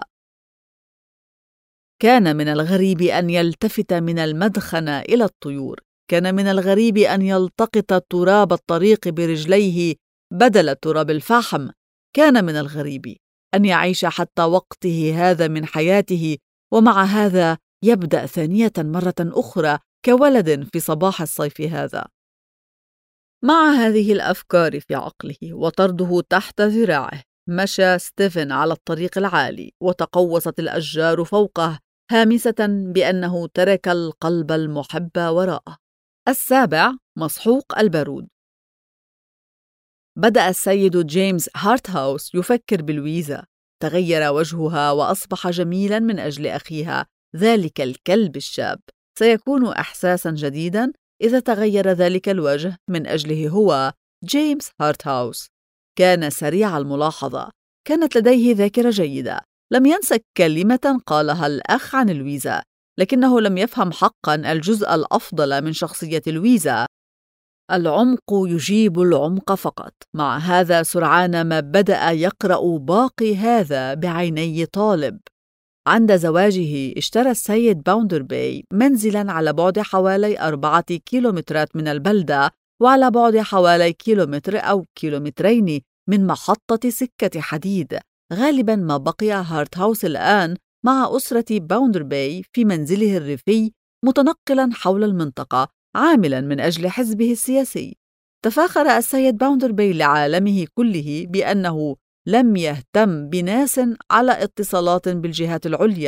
كان من الغريب أن يلتفت من المدخنة إلى الطيور. كان من الغريب أن يلتقط تراب الطريق برجليه بدل تراب الفحم. كان من الغريب أن يعيش حتى وقته هذا من حياته، ومع هذا يبدأ ثانية مرة أخرى كولد في صباح الصيف هذا. مع هذه الأفكار في عقله وطرده تحت ذراعه، مشى ستيفن على الطريق العالي، وتقوصت الأشجار فوقه هامسة بأنه ترك القلب المحب وراءه. 7. مسحوق البارود. بدأ السيد جيمس هارتهاوس يفكر بلويزا. تغير وجهها وأصبح جميلا من أجل أخيها ذلك الكلب الشاب. سيكون إحساسا جديدا إذا تغير ذلك الوجه من أجله هو جيمس هارتهاوس. كان سريع الملاحظة، كانت لديه ذاكرة جيدة. لم ينسى كلمة قالها الأخ عن لويزا، لكنه لم يفهم حقا الجزء الأفضل من شخصية لويزا. العمق يجيب العمق فقط. مع هذا سرعان ما بدأ يقرأ باقي هذا بعيني طالب. عند زواجه اشترى السيد باوندرباي منزلاً على بعد حوالي 4 كيلومترات من البلدة، وعلى بعد حوالي كيلومتر أو كيلومترين من محطة سكة حديد. غالباً ما بقي هارتهاوس الآن مع أسرة باوندرباي في منزله الريفي، متنقلاً حول المنطقة عاملاً من أجل حزبه السياسي. تفاخر السيد باوندرباي لعالمه كله بأنه لم يهتم بناس على اتصالات بالجهات العليا،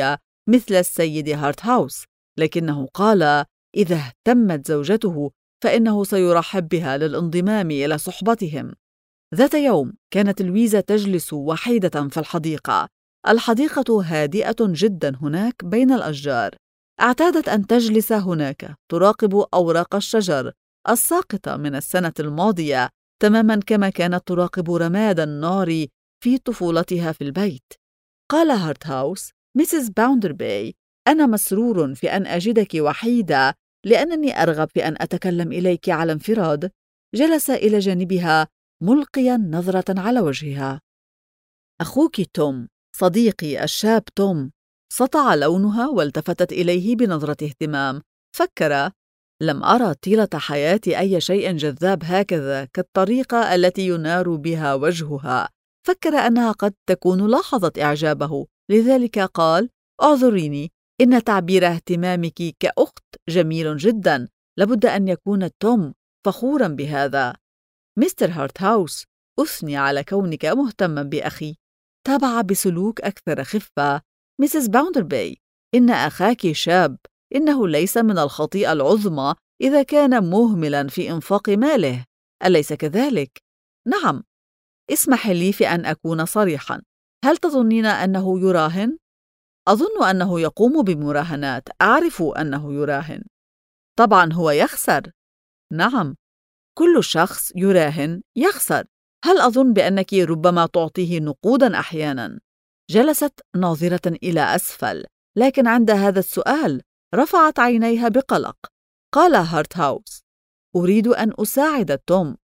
مثل السيد هارتهاوس، لكنه قال إذا اهتمت زوجته فإنه سيرحب بها للانضمام إلى صحبتهم. ذات يوم كانت لويزا تجلس وحيدة في الحديقة. الحديقة هادئة جدا هناك بين الأشجار. اعتادت أن تجلس هناك تراقب أوراق الشجر الساقطة من السنة الماضية، تماما كما كانت تراقب رماد النار في طفولتها في البيت. قال هارتهاوس: ميسيس باوندرباي، أنا مسرور في أن أجدك وحيدة لأنني أرغب في أن أتكلم إليك على انفراد. جلس إلى جانبها ملقيا نظرة على وجهها. أخوك توم، صديقي الشاب توم. سطع لونها والتفتت إليه بنظرة اهتمام. فكر: لم أرى طيلة حياتي أي شيء جذاب هكذا كالطريقة التي ينار بها وجهها. فكر أنها قد تكون لاحظت إعجابه، لذلك قال: أعذريني، إن تعبير اهتمامك كأخت جميل جدا. لابد أن يكون توم فخورا بهذا. مستر هارتهاوس، أثني على كونك مهتما بأخي. تابع بسلوك أكثر خفة: ميسيس باوندرباي، إن أخاك شاب. إنه ليس من الخطيئة العظمى إذا كان مهملا في إنفاق ماله، أليس كذلك؟ نعم. اسمح لي في أن أكون صريحا. هل تظنين أنه يراهن؟ أظن أنه يقوم بمراهنات. أعرف أنه يراهن. طبعا هو يخسر. نعم، كل شخص يراهن يخسر. هل أظن بأنك ربما تعطيه نقودا أحيانا؟ جلست ناظرة إلى أسفل، لكن عند هذا السؤال رفعت عينيها بقلق. قال هارتهاوس: أريد أن أساعد توم.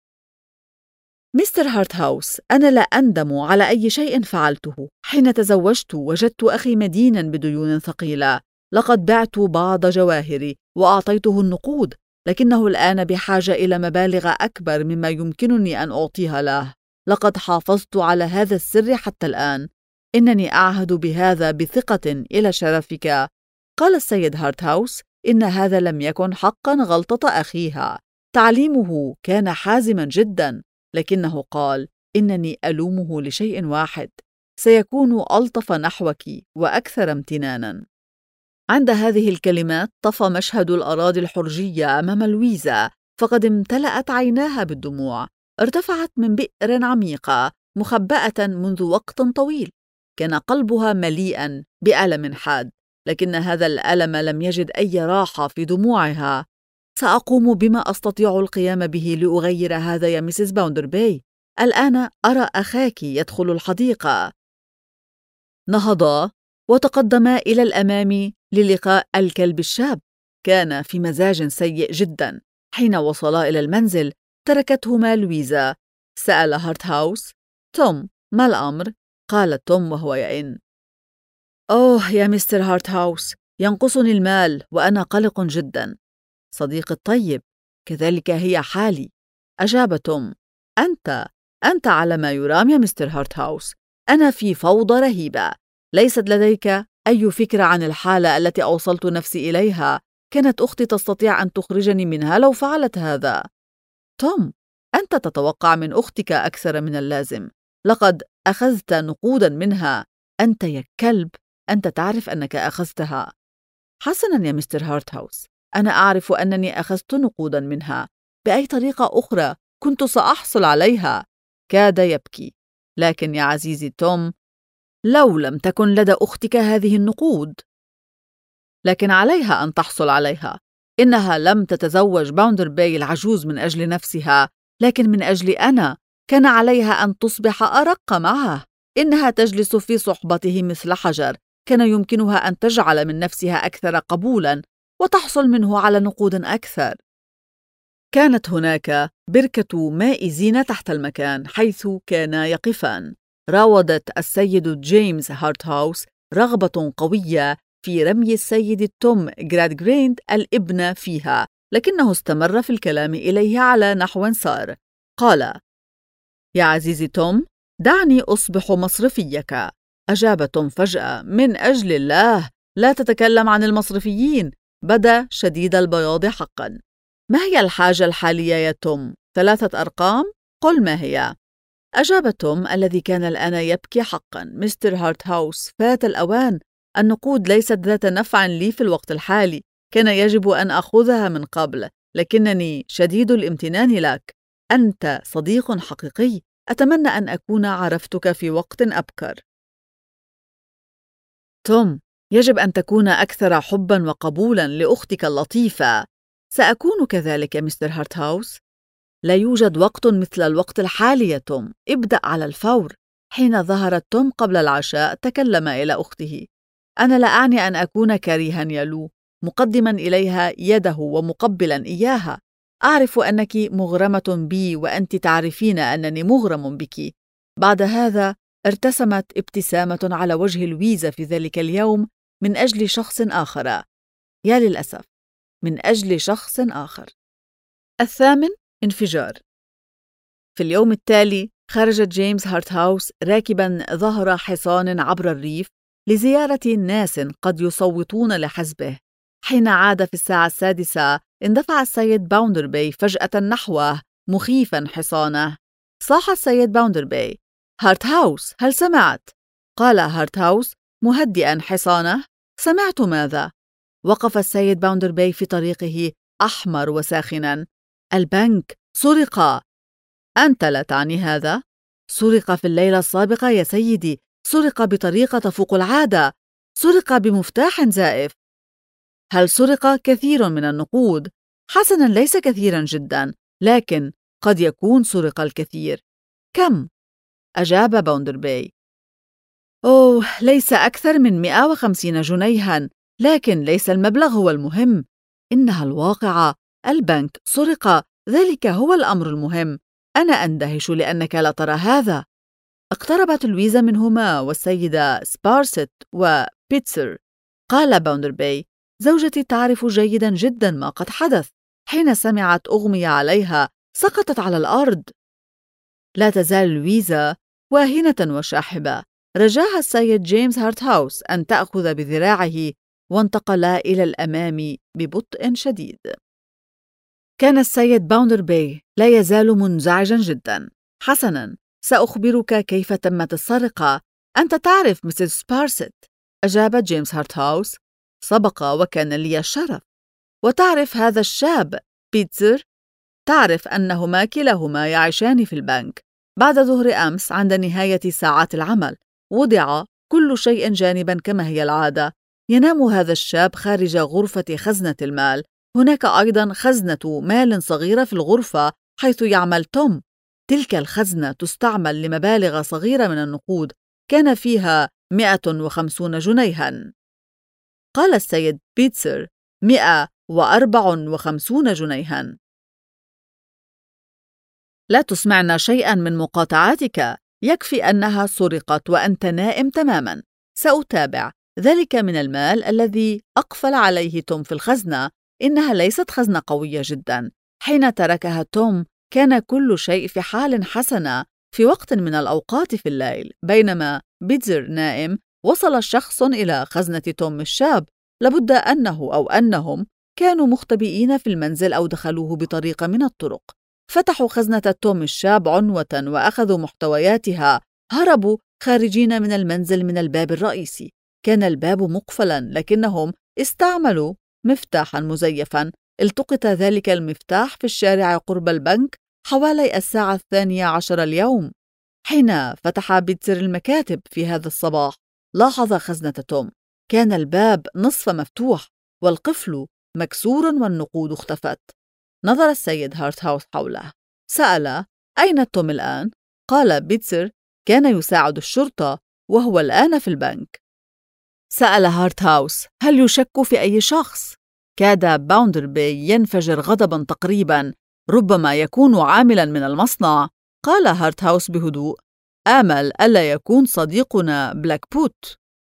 مستر هارتهاوس، أنا لا أندم على أي شيء فعلته. حين تزوجت وجدت أخي مدينا بديون ثقيلة. لقد بعت بعض جواهري وأعطيته النقود، لكنه الآن بحاجة إلى مبالغ أكبر مما يمكنني أن أعطيها له. لقد حافظت على هذا السر حتى الآن. إنني أعهد بهذا بثقة إلى شرفك. قال السيد هارتهاوس: إن هذا لم يكن حقا غلطة أخيها. تعليمه كان حازما جدا، لكنه قال: إنني ألومه لشيء واحد، سيكون ألطف نحوك وأكثر امتنانا. عند هذه الكلمات طفى مشهد الأراضي الحرجية أمام لويزا، فقد امتلأت عيناها بالدموع. ارتفعت من بئر عميقة مخبأة منذ وقت طويل. كان قلبها مليئا بألم حاد، لكن هذا الألم لم يجد أي راحة في دموعها. سأقوم بما أستطيع القيام به لأغير هذا يا ميسيس باوندرباي. الآن أرى أخاك يدخل الحديقة. نهضا وتقدما إلى الأمام للقاء الكلب الشاب. كان في مزاج سيء جدا. حين وصلا إلى المنزل تركتهما لويزا. سأل هارتهاوس: توم، ما الأمر؟ قال توم وهو يئن: أوه يا مستر هارتهاوس، ينقصني المال وأنا قلق جدا. صديقي الطيب، كذلك هي حالي. أجاب توم: أنت على ما يرام يا مستر هارتهاوس. أنا في فوضى رهيبة. ليست لديك أي فكرة عن الحالة التي أوصلت نفسي إليها. كانت أختي تستطيع أن تخرجني منها لو فعلت هذا. توم، أنت تتوقع من أختك أكثر من اللازم. لقد أخذت نقودا منها. أنت يا كلب، أنت تعرف أنك أخذتها. حسنا يا مستر هارتهاوس، أنا أعرف أنني أخذت نقودا منها. بأي طريقة أخرى كنت سأحصل عليها. كاد يبكي. لكن يا عزيزي توم، لو لم تكن لدى أختك هذه النقود، لكن عليها أن تحصل عليها. إنها لم تتزوج باوندرباي العجوز من أجل نفسها، لكن من أجل أنا. كان عليها أن تصبح أرق معه. إنها تجلس في صحبته مثل حجر. كان يمكنها أن تجعل من نفسها أكثر قبولا وتحصل منه على نقود أكثر. كانت هناك بركة ماء زينة تحت المكان حيث كانا يقفان. راودت السيد جيمس هارتهاوس رغبة قوية في رمي السيد توم غرادغريند الابن فيها، لكنه استمر في الكلام إليه على نحو سار. قال: يا عزيزي توم، دعني أصبح مصرفيك. أجاب توم فجأة: من أجل الله، لا تتكلم عن المصرفيين. بدا شديد البياض حقا. ما هي الحاجة الحالية يا توم؟ 3 أرقام؟ قل ما هي. أجاب توم الذي كان الآن يبكي حقا: مستر هارتهاوس، فات الأوان. النقود ليست ذات نفع لي في الوقت الحالي، كان يجب أن أخذها من قبل، لكنني شديد الامتنان لك. أنت صديق حقيقي. أتمنى أن أكون عرفتك في وقت أبكر. توم، يجب أن تكون أكثر حباً وقبولاً لأختك اللطيفة. سأكون كذلك مستر هارتهاوس. لا يوجد وقت مثل الوقت الحالي يا توم، ابدأ على الفور. حين ظهرت توم قبل العشاء تكلم إلى أخته. أنا لا أعني أن أكون كريهاً يا لو، مقدماً إليها يده ومقبلاً إياها. أعرف أنك مغرمة بي وأنت تعرفين أنني مغرم بك. بعد هذا ارتسمت ابتسامة على وجه لويزا في ذلك اليوم من أجل شخص آخر. يا للأسف، من أجل شخص آخر. 8. انفجار. في اليوم التالي خرج جيمس هارتهاوس راكباً ظهر حصان عبر الريف لزيارة ناس قد يصوتون لحزبه. حين عاد في الساعة 6 اندفع السيد باوندربي فجأة نحوه مخيفاً حصانه. صاح السيد باوندربي: هارتهاوس، هل سمعت؟ قال هارتهاوس مهدئاً حصانه: سمعت ماذا؟ وقف السيد باوندربي في طريقه أحمر وساخناً. البنك سرق. أنت لا تعني هذا؟ سرق في الليلة السابقة يا سيدي، سرق بطريقة تفوق العادة، سرق بمفتاح زائف. هل سرق كثير من النقود؟ حسناً، ليس كثيراً جداً، لكن قد يكون سرق الكثير. كم؟ أجاب باوندربي. أوه، ليس أكثر من 150 جنيها، لكن ليس المبلغ هو المهم، إنها الواقعة. البنك سرق، ذلك هو الأمر المهم. أنا أندهش لأنك لا ترى هذا. اقتربت لويزا منهما والسيدة سبارست وبيتسر. قال باوندربي: زوجتي تعرف جيدا جدا ما قد حدث. حين سمعت أغمي عليها سقطت على الأرض. لا تزال لويزا واهنة وشاحبة. رجاها السيد جيمس هارتهاوس أن تأخذ بذراعه وانتقلا إلى الأمام ببطء شديد. كان السيد باوندربي لا يزال منزعجا جدا. حسنا، سأخبرك كيف تمت السرقة. أنت تعرف مسز سبارست، أجاب جيمس هارتهاوس. سبق وكان لي الشرف. وتعرف هذا الشاب بيتزر؟ تعرف أنهما كلاهما يعيشان في البنك. بعد ظهر أمس عند نهاية ساعات العمل وضع كل شيء جانبا كما هي العادة. ينام هذا الشاب خارج غرفة خزنة المال. هناك أيضا خزنة مال صغيرة في الغرفة حيث يعمل توم. تلك الخزنة تستعمل لمبالغ صغيرة من النقود، كان فيها 150 جنيها. قال السيد بيتسر: 154 جنيها. لا تسمعنا شيئا من مقاطعاتك، يكفي أنها سرقت وأنت نائم تماما. سأتابع ذلك من المال الذي أقفل عليه توم في الخزنة. إنها ليست خزنة قوية جدا. حين تركها توم كان كل شيء في حال حسنة. في وقت من الأوقات في الليل بينما بيتزر نائم وصل شخص إلى خزنة توم الشاب. لابد أنه أو أنهم كانوا مختبئين في المنزل أو دخلوه بطريقة من الطرق. فتحوا خزنة توم الشاب عنوة وأخذوا محتوياتها. هربوا خارجين من المنزل من الباب الرئيسي. كان الباب مقفلا لكنهم استعملوا مفتاحا مزيفا. التقط ذلك المفتاح في الشارع قرب البنك حوالي الساعة 12 اليوم. حين فتح بيتزر المكاتب في هذا الصباح لاحظ خزنة توم. كان الباب نصف مفتوح والقفل مكسور والنقود اختفت. نظر السيد هارتهاوس حوله. سأل: أين توم الآن؟ قال بيتزر: كان يساعد الشرطة وهو الآن في البنك. سأل هارتهاوس: هل يشك في أي شخص؟ كاد باوندربي ينفجر غضبا تقريبا. ربما يكون عاملا من المصنع. قال هارتهاوس بهدوء: آمل ألا يكون صديقنا بلاك بوت.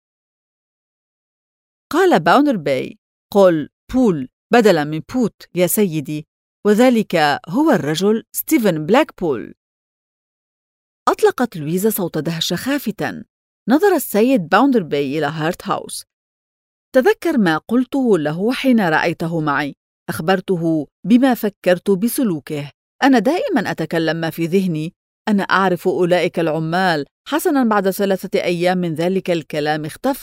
قال باوندربي: قل بول بدلا من بوت يا سيدي، وذلك هو الرجل ستيفن بلاكبول. أطلقت لويزا صوت دهشة خافتاً. نظر السيد باوندربي إلى هارتهاوس. تذكر ما قلته له حين رأيته معي. أخبرته بما فكرت بسلوكه. أنا دائما أتكلم ما في ذهني. أنا أعرف أولئك العمال. حسنا، بعد 3 أيام من ذلك الكلام اختفى.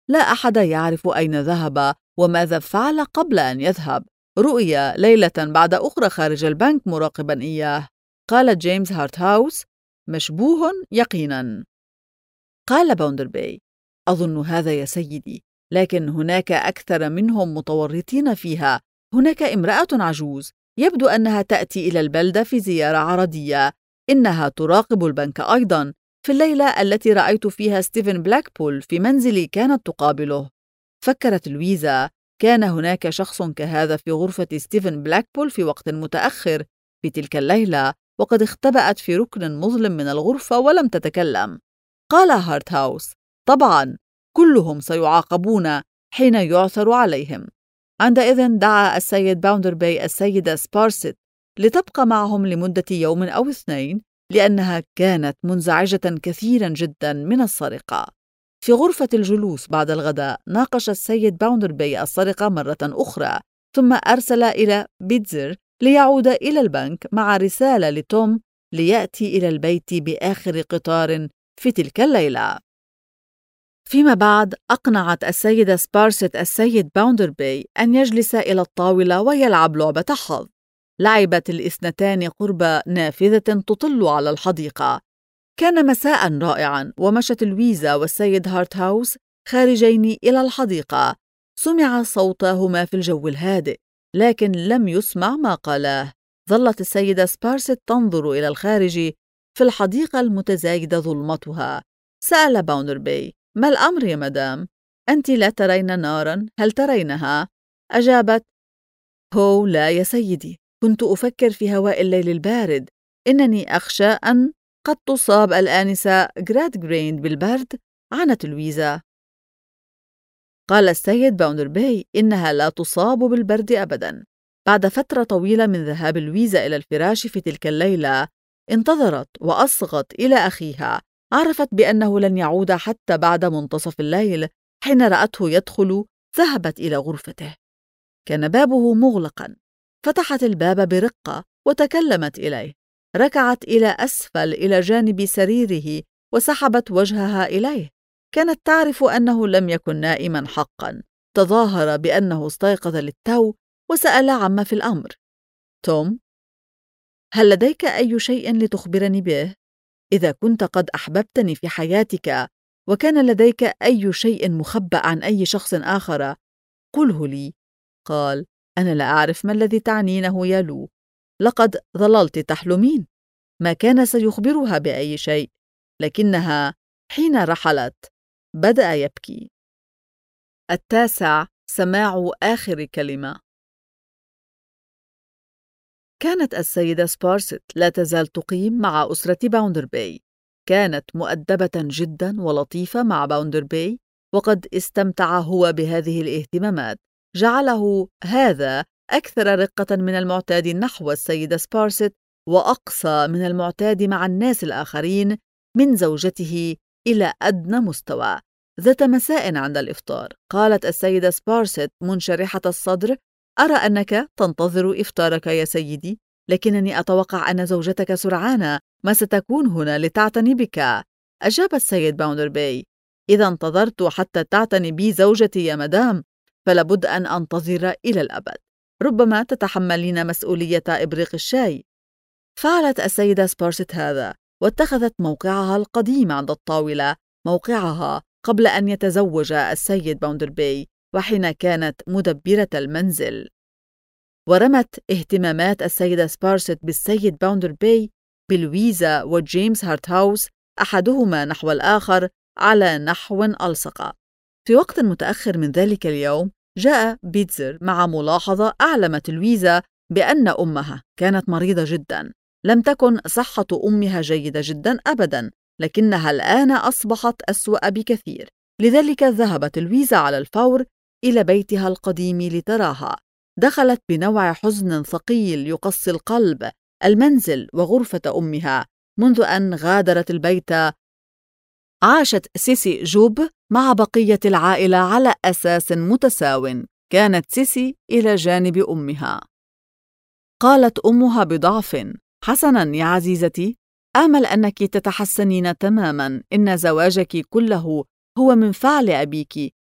لا أحد يعرف أين ذهب وماذا فعل قبل أن يذهب. رؤي ليلة بعد أخرى خارج البنك مراقبا إياه. قال جيمس هارتهاوس: مشبوه يقينا. قال باوندربي: أظن هذا يا سيدي، لكن هناك أكثر منهم متورطين فيها. هناك امرأة عجوز يبدو أنها تأتي إلى البلدة في زيارة عرضية. إنها تراقب البنك أيضاً. في الليلة التي رأيت فيها ستيفن بلاكبول في منزلي كانت تقابله. فكرت لويزا: كان هناك شخص كهذا في غرفة ستيفن بلاكبول في وقت متأخر في تلك الليلة، وقد اختبأت في ركن مظلم من الغرفة ولم تتكلم. قال هارتهاوس: طبعاً، كلهم سيعاقبون حين يعثر عليهم. عندئذ دعا السيد باوندربي السيدة سبارسيت لتبقى معهم لمدة يوم أو 2، لأنها كانت منزعجة كثيرا جدا من السرقة. في غرفة الجلوس بعد الغداء ناقش السيد باوندربي السرقة مرة أخرى، ثم أرسل إلى بيتزر ليعود إلى البنك مع رسالة لتوم ليأتي إلى البيت بآخر قطار في تلك الليلة. فيما بعد أقنعت السيدة سبارسيت السيد باوندربي أن يجلس إلى الطاولة ويلعب لعبة حظ. لعبت الاثنتان قرب نافذة تطل على الحديقة. كان مساء رائعا، ومشت لويزا والسيد هارتهاوس خارجين إلى الحديقة. سمع صوتاهما في الجو الهادئ، لكن لم يسمع ما قالاه. ظلت السيدة سبارسيت تنظر إلى الخارج. في الحديقة المتزايدة ظلمتها. سأل باوندربي: ما الأمر يا مدام؟ أنت لا ترين ناراً، هل ترينها؟ أجابت: هو لا يا سيدي، كنت أفكر في هواء الليل البارد. إنني أخشى أن قد تصاب الآنسة غرادغرين بالبرد. عنت لويزا. قال السيد باوندربي: إنها لا تصاب بالبرد أبداً. بعد فترة طويلة من ذهاب لويزا إلى الفراش في تلك الليلة، انتظرت وأصغت إلى أخيها. عرفت بأنه لن يعود حتى بعد منتصف الليل. حين رأته يدخل ذهبت إلى غرفته. كان بابه مغلقاً. فتحت الباب برقة وتكلمت إليه. ركعت إلى أسفل إلى جانب سريره وسحبت وجهها إليه. كانت تعرف أنه لم يكن نائماً حقاً. تظاهر بأنه استيقظ للتو وسأل عما في الأمر. توم: هل لديك أي شيء لتخبرني به؟ إذا كنت قد أحببتني في حياتك وكان لديك أي شيء مخبأ عن أي شخص آخر، قله لي. قال: أنا لا أعرف ما الذي تعنينه يا لو. لقد ظللت تحلمين. ما كان سيخبرها بأي شيء، لكنها حين رحلت بدأ يبكي. 9. سماع آخر كلمة. كانت السيدة سبارسيت لا تزال تقيم مع أسرة باوندربي. كانت مؤدبة جدا ولطيفة مع باوندربي، وقد استمتع هو بهذه الاهتمامات. جعله هذا أكثر رقة من المعتاد نحو السيدة سبارسيت، وأقسى من المعتاد مع الناس الآخرين من زوجته إلى أدنى مستوى. ذات مساء عند الإفطار قالت السيدة سبارسيت منشرحة الصدر: أرى أنك تنتظر إفطارك يا سيدي، لكنني أتوقع أن زوجتك سرعان ما ستكون هنا لتعتني بك. أجاب السيد باوندربي: إذا انتظرت حتى تعتني بي زوجتي يا مدام، فلابد أن أنتظر إلى الأبد. ربما تتحملين مسؤولية إبريق الشاي. فعلت السيدة سبارسيت هذا، واتخذت موقعها القديم عند الطاولة، موقعها قبل أن يتزوج السيد باوندربي، وحين كانت مدبرة المنزل. ورمت اهتمامات السيدة سبارسيت بالسيد باوندربي بلويزا وجيمس هارتهاوس أحدهما نحو الآخر على نحو ألصق. في وقت متأخر من ذلك اليوم جاء بيتزر مع ملاحظة أعلمت لويزا بأن أمها كانت مريضة جدا. لم تكن صحة أمها جيدة جدا أبدا، لكنها الآن أصبحت أسوأ بكثير. لذلك ذهبت لويزا على الفور إلى بيتها القديم لتراها. دخلت بنوع حزن ثقيل يقسي القلب المنزل وغرفة أمها. منذ أن غادرت البيت عاشت سيسي جوب مع بقية العائلة على أساس متساو. كانت سيسي إلى جانب أمها. قالت أمها بضعف: حسناً يا عزيزتي، آمل أنك تتحسنين تماماً. إن زواجك كله هو من فعل أبيك،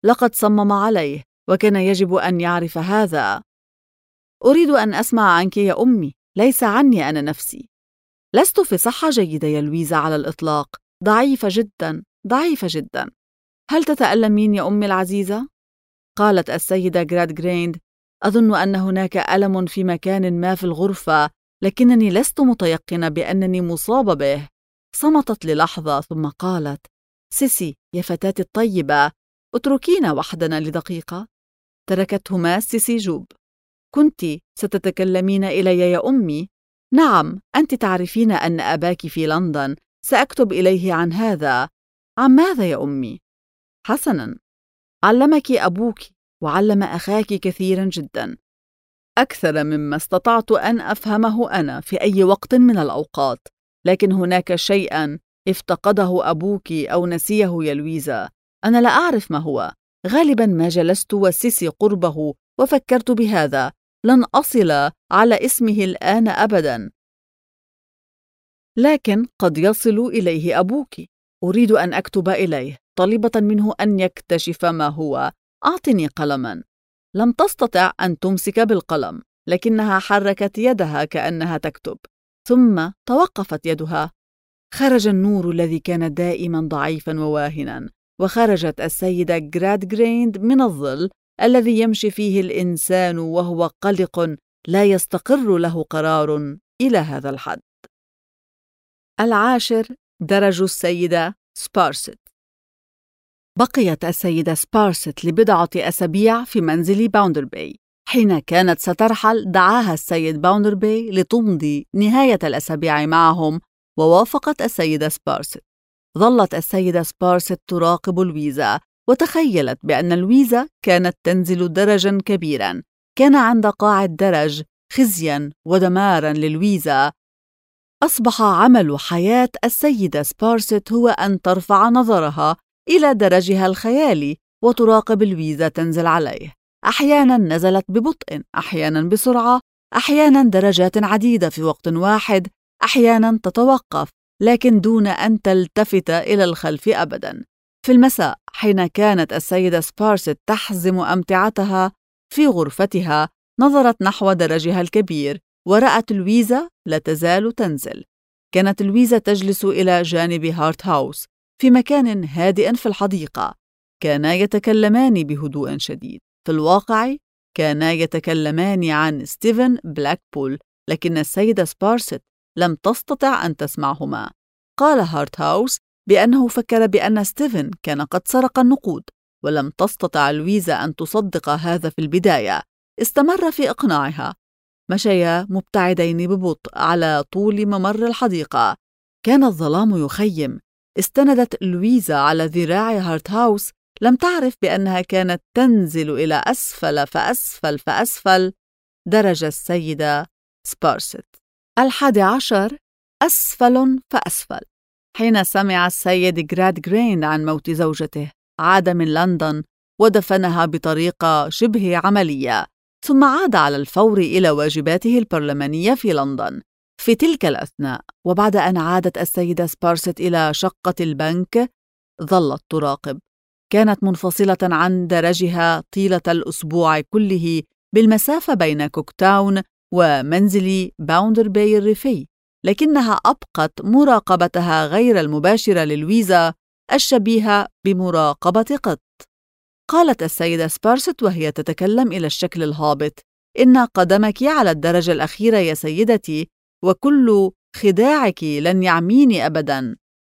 لقد صمم عليه، وكان يجب أن يعرف هذا. أريد أن أسمع عنك يا أمي، ليس عني أنا نفسي. لست في صحة جيدة يا لويزا على الإطلاق، ضعيفة جدا، ضعيفة جدا. هل تتألمين يا أمي العزيزة؟ قالت السيدة غرادغريند: أظن أن هناك ألم في مكان ما في الغرفة، لكنني لست متيقنة بأنني مصابة به. صمتت للحظة ثم قالت: سيسي يا فتاتي الطيبة، اتركينا وحدنا لدقيقة. تركتهما سيسي جوب. كنت ستتكلمين إلي يا أمي؟ نعم، أنت تعرفين أن أباك في لندن، سأكتب إليه عن هذا. عن ماذا يا أمي؟ حسناً، علمك أبوك وعلم أخاك كثيراً جداً، أكثر مما استطعت أن أفهمه أنا في أي وقت من الأوقات. لكن هناك شيئاً افتقده أبوك أو نسيه يا لويزا. أنا لا أعرف ما هو. غالباً ما جلست وسيسي قربه وفكرت بهذا. لن أصل على اسمه الآن أبداً، لكن قد يصل إليه أبوك. أريد أن أكتب إليه طالبة منه أن يكتشف ما هو. أعطني قلماً. لم تستطع أن تمسك بالقلم، لكنها حركت يدها كأنها تكتب، ثم توقفت يدها. خرج النور الذي كان دائماً ضعيفاً وواهناً، وخرجت السيدة غرادغريند من الظل الذي يمشي فيه الإنسان وهو قلق لا يستقر له قرار إلى هذا الحد. 10. درج السيدة سبارست. بقيت السيدة سبارست لبضعة أسابيع في منزل باوندربي. حين كانت سترحل دعاها السيد باوندربي لتمضي نهاية الأسابيع معهم، ووافقت السيدة سبارست. ظلت السيدة سبارست تراقب لويزا، وتخيلت بأن لويزا كانت تنزل درجاً كبيراً. كان عند قاع الدرج خزياً ودماراً للويزا. أصبح عمل حياة السيدة سبارست هو أن ترفع نظرها إلى درجها الخيالي وتراقب لويزا تنزل عليه. أحياناً نزلت ببطء، أحياناً بسرعة، أحياناً درجات عديدة في وقت واحد، أحياناً تتوقف، لكن دون أن تلتفت إلى الخلف أبداً. في المساء حين كانت السيدة سبارست تحزم أمتعتها في غرفتها، نظرت نحو درجها الكبير ورأت لويزا لا تزال تنزل. كانت لويزا تجلس إلى جانب هارت هاوس في مكان هادئ في الحديقة. كانا يتكلمان بهدوء شديد. في الواقع كانا يتكلمان عن ستيفن بلاكبول، لكن السيدة سبارست لم تستطع أن تسمعهما. قال هارت هاوس بأنه فكر بأن ستيفن كان قد سرق النقود، ولم تستطع لويزا أن تصدق هذا في البداية. استمر في إقناعها. مشيا مبتعدين ببطء على طول ممر الحديقة. كان الظلام يخيم. استندت لويزا على ذراع هارت هاوس. لم تعرف بأنها كانت تنزل إلى أسفل فأسفل فأسفل درج السيدة سبارست. 11. أسفل فأسفل. حين سمع السيد غرادغريند عن موت زوجته، عاد من لندن ودفنها بطريقة شبه عملية، ثم عاد على الفور إلى واجباته البرلمانية في لندن. في تلك الأثناء، وبعد أن عادت السيدة سبارست إلى شقة البنك، ظلت تراقب. كانت منفصلة عن درجها طيلة الأسبوع كله بالمسافة بين كوكتاون ومنزل باوندربي الريفي، لكنها أبقت مراقبتها غير المباشرة للويزا الشبيهة بمراقبة قط. قالت السيدة سبارست وهي تتكلم إلى الشكل الهابط: إن قدمك على الدرجة الأخيرة يا سيدتي، وكل خداعك لن يعميني أبداً.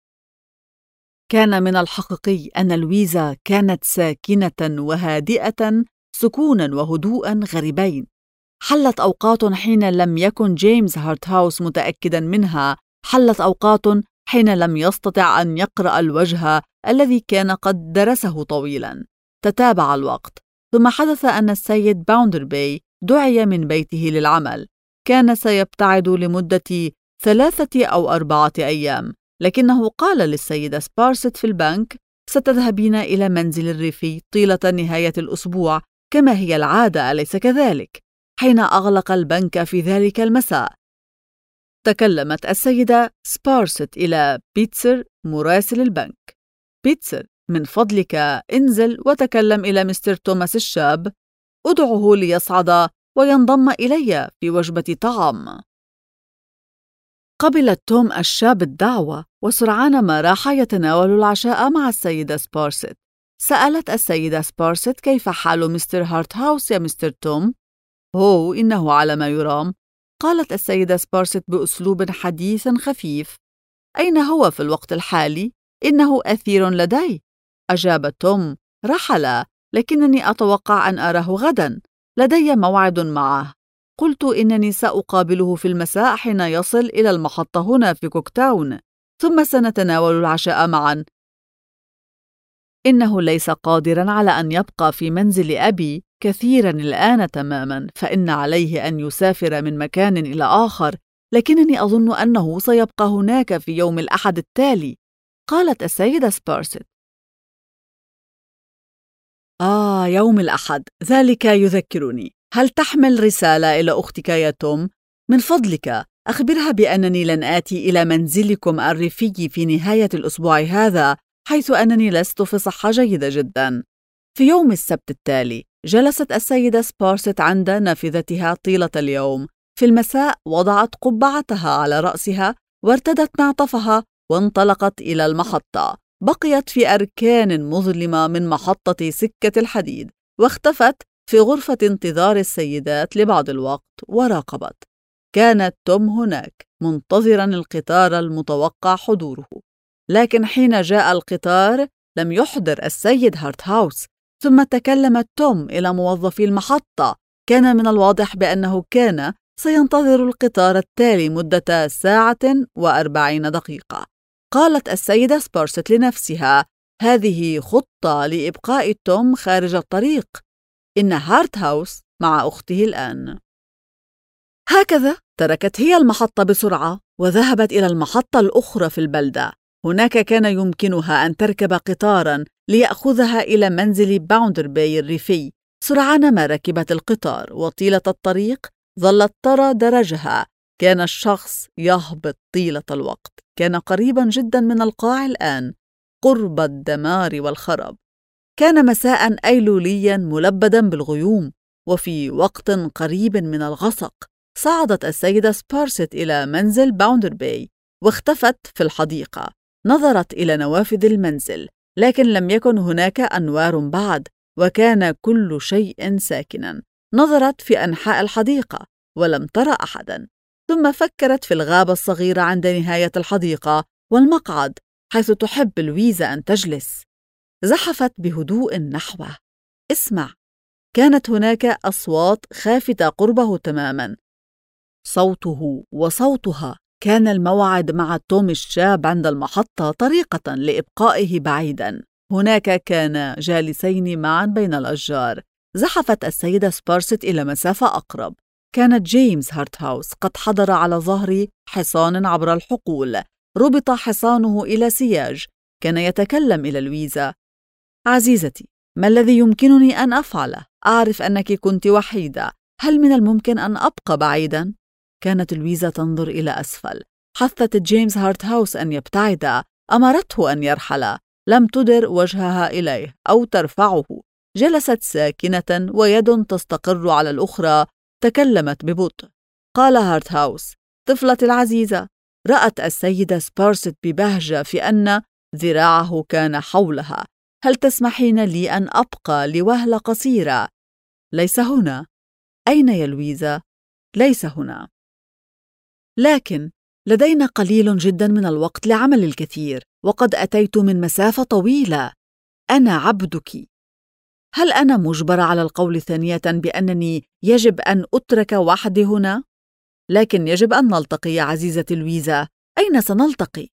كان من الحقيقي أن لويزا كانت ساكنة وهادئة، سكوناً وهدوءاً غريبين. حلت أوقات حين لم يكن جيمس هارت هاوس متأكداً منها. حلت أوقات حين لم يستطع أن يقرأ الوجه الذي كان قد درسه طويلاً. تتابع الوقت، ثم حدث أن السيد باوندربي دعي من بيته للعمل. كان سيبتعد لمدة 3 أو 4 أيام، لكنه قال للسيدة سبارست في البنك: ستذهبين إلى منزل الريفي طيلة نهاية الأسبوع كما هي العادة، أليس كذلك؟ حين أغلق البنك في ذلك المساء، تكلمت السيدة سبارست إلى بيتسر مراسل البنك. بيتسر من فضلك انزل وتكلم إلى مستر توماس الشاب، أدعه ليصعد وينضم إلي في وجبة طعام. قبل توم الشاب الدعوة، وسرعان ما راح يتناول العشاء مع السيدة سبارسيت. سألت السيدة سبارسيت: كيف حال مستر هارتهاوس يا مستر توم؟ إنه على ما يرام، قالت السيدة سبارسيت بأسلوب حديث خفيف. أين هو في الوقت الحالي؟ إنه أثير لدي، أجاب توم. رحل، لكنني أتوقع أن أراه غدا، لدي موعد معه. قلت إنني سأقابله في المساء حين يصل إلى المحطة هنا في كوكتاون، ثم سنتناول العشاء معا. إنه ليس قادرا على أن يبقى في منزل أبي كثيرا الآن تماما، فإن عليه أن يسافر من مكان إلى آخر، لكنني أظن أنه سيبقى هناك في يوم الأحد التالي، قالت السيدة سبارسيت. يوم الأحد، ذلك يذكرني. هل تحمل رسالة إلى أختك يا توم؟ من فضلك أخبرها بأنني لن آتي إلى منزلكم الريفي في نهاية الأسبوع هذا، حيث أنني لست في صحة جيدة جدا. في يوم السبت التالي جلست السيدة سبارسيت عند نافذتها طيلة اليوم. في المساء وضعت قبعتها على رأسها وارتدت معطفها وانطلقت إلى المحطة. بقيت في أركان مظلمة من محطة سكة الحديد، واختفت في غرفة انتظار السيدات لبعض الوقت وراقبت. كانت توم هناك منتظرا القطار المتوقع حضوره، لكن حين جاء القطار لم يحضر السيد هارتهاوس. ثم تكلمت توم إلى موظفي المحطة. كان من الواضح بأنه كان سينتظر القطار التالي مدة 1:40. قالت السيدة سبارسيت لنفسها: هذه خطة لإبقاء توم خارج الطريق. إن هارتهاوس مع أخته الآن. هكذا تركت هي المحطة بسرعة وذهبت إلى المحطة الأخرى في البلدة. هناك كان يمكنها أن تركب قطاراً ليأخذها إلى منزل باوندرباي الريفي. سرعان ما ركبت القطار، وطيلة الطريق ظلت ترى درجها. كان الشخص يهبط طيلة الوقت. كان قريباً جداً من القاع الآن، قرب الدمار والخراب. كان مساء أيلوليا ملبدا بالغيوم، وفي وقت قريب من الغسق صعدت السيدة سبارسيت إلى منزل باوندرباي واختفت في الحديقة. نظرت إلى نوافذ المنزل، لكن لم يكن هناك أنوار بعد، وكان كل شيء ساكنا. نظرت في أنحاء الحديقة ولم ترى أحدا. ثم فكرت في الغابة الصغيرة عند نهاية الحديقة والمقعد حيث تحب لويزا أن تجلس. زحفت بهدوء نحوه. اسمع، كانت هناك أصوات خافتة قربه تماما. صوته وصوتها. كان الموعد مع توم الشاب عند المحطة طريقة لإبقائه بعيدا. هناك كانا جالسين معا بين الأشجار. زحفت السيدة سبارسيت إلى مسافة أقرب. كانت جيمس هارتهاوس قد حضر على ظهر حصان عبر الحقول. ربط حصانه إلى سياج. كان يتكلم إلى لويزا: عزيزتي، ما الذي يمكنني أن أفعله؟ أعرف أنك كنت وحيدة. هل من الممكن أن أبقى بعيدا؟ كانت لويزا تنظر إلى أسفل. حثت جيمس هارتهاوس أن يبتعد. أمرته أن يرحل. لم تدر وجهها إليه أو ترفعه. جلست ساكنة ويد تستقر على الأخرى. تكلمت ببطء. قال هارتهاوس: طفلتي العزيزة. رأت السيدة سبارسيت ببهجة في أن ذراعه كان حولها. هل تسمحين لي أن أبقى لوهلة قصيرة؟ ليس هنا. أين يا لويزا؟ ليس هنا. لكن لدينا قليل جدا من الوقت لعمل الكثير، وقد أتيت من مسافة طويلة. أنا عبدك. هل أنا مجبرة على القول ثانية بأنني يجب أن أترك وحدي هنا؟ لكن يجب أن نلتقي يا عزيزتي لويزا. أين سنلتقي؟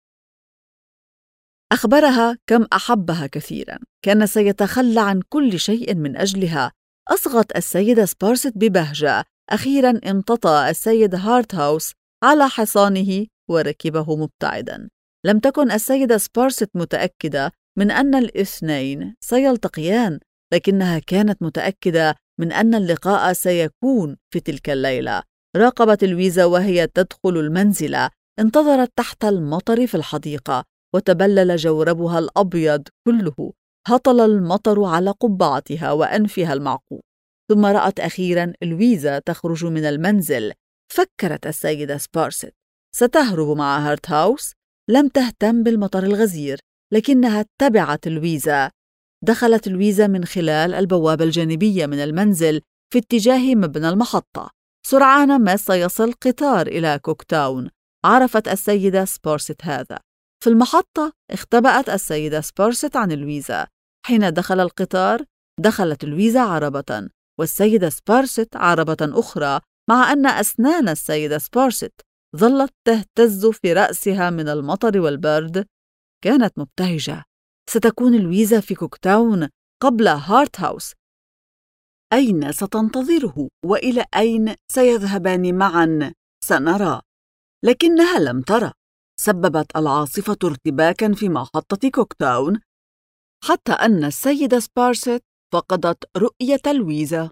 أخبرها كم أحبها كثيرا. كان سيتخلى عن كل شيء من أجلها. أصغت السيدة سبارسيت ببهجة. أخيرا امتطى السيد هارتهاوس على حصانه وركبه مبتعدا. لم تكن السيدة سبارسيت متأكدة من أن الاثنين سيلتقيان، لكنها كانت متأكدة من أن اللقاء سيكون في تلك الليلة. راقبت لويزا وهي تدخل المنزل. انتظرت تحت المطر في الحديقة. وتبلل جوربها الأبيض كله. هطل المطر على قبعتها وأنفها المعقوف. ثم رأت أخيراً لويزا تخرج من المنزل. فكرت السيدة سبارسيت ستهرب مع هارتهاوس. لم تهتم بالمطر الغزير، لكنها تبعت لويزا. دخلت لويزا من خلال البوابة الجانبية من المنزل في اتجاه مبنى المحطة. سرعان ما سيصل قطار إلى كوكتاون. عرفت السيدة سبارسيت هذا. في المحطة اختبأت السيدة سبارسيت عن لويزا. حين دخل القطار دخلت لويزا عربة، والسيدة سبارسيت عربة أخرى، مع أن أسنان السيدة سبارسيت ظلت تهتز في رأسها من المطر والبرد. كانت مبتهجة. ستكون لويزا في كوكتاون قبل هارتهاوس. أين ستنتظره وإلى أين سيذهبان معا؟ سنرى. لكنها لم ترى. سببت العاصفة ارتباكاً في محطة كوكتاون، حتى أن السيدة سبارسيت فقدت رؤية لويزا.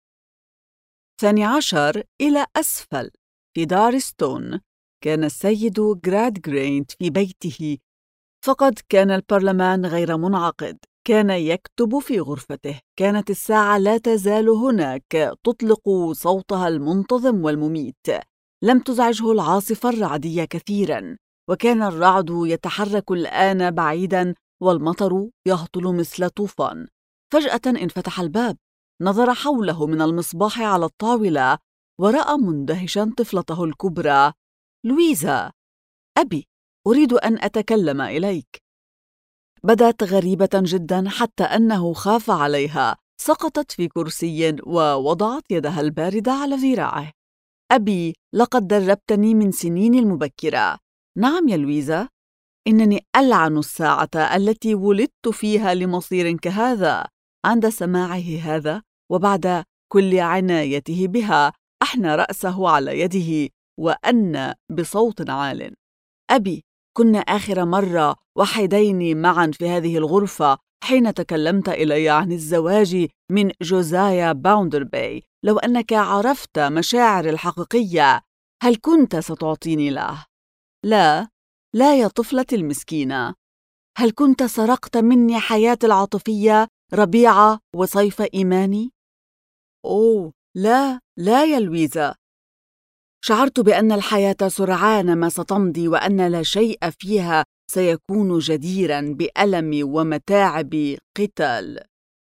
12 إلى أسفل في دار ستون. كان السيد غرادغرينت في بيته، فقد كان البرلمان غير منعقد. كان يكتب في غرفته. كانت الساعة لا تزال هناك تطلق صوتها المنتظم والمميت. لم تزعجه العاصفة الرعدية كثيراً، وكان الرعد يتحرك الآن بعيداً والمطر يهطل مثل طوفان. فجأة انفتح الباب. نظر حوله من المصباح على الطاولة ورأى مندهشاً طفلته الكبرى. لويزا. أبي، أريد أن أتكلم إليك. بدت غريبة جداً حتى أنه خاف عليها. سقطت في كرسي ووضعت يدها الباردة على ذراعه. أبي، لقد دربتني من سنين المبكرة. نعم يا لويزا. إنني ألعن الساعة التي ولدت فيها لمصير كهذا. عند سماعه هذا وبعد كل عنايته بها أحنى رأسه على يده وأنى بصوت عال. أبي، كنا آخر مرة وحيدين معا في هذه الغرفة حين تكلمت إلي عن الزواج من جوزايا باوندربي. لو أنك عرفت مشاعر الحقيقية هل كنت ستعطيني له؟ لا، لا يا طفلتي المسكينة. هل كنت سرقت مني حياتي العاطفية ربيع وصيف إيماني؟ أوه لا، لا يا لويزا. شعرت بأن الحياة سرعان ما ستمضي وأن لا شيء فيها سيكون جديراً بألم ومتاعب قتال.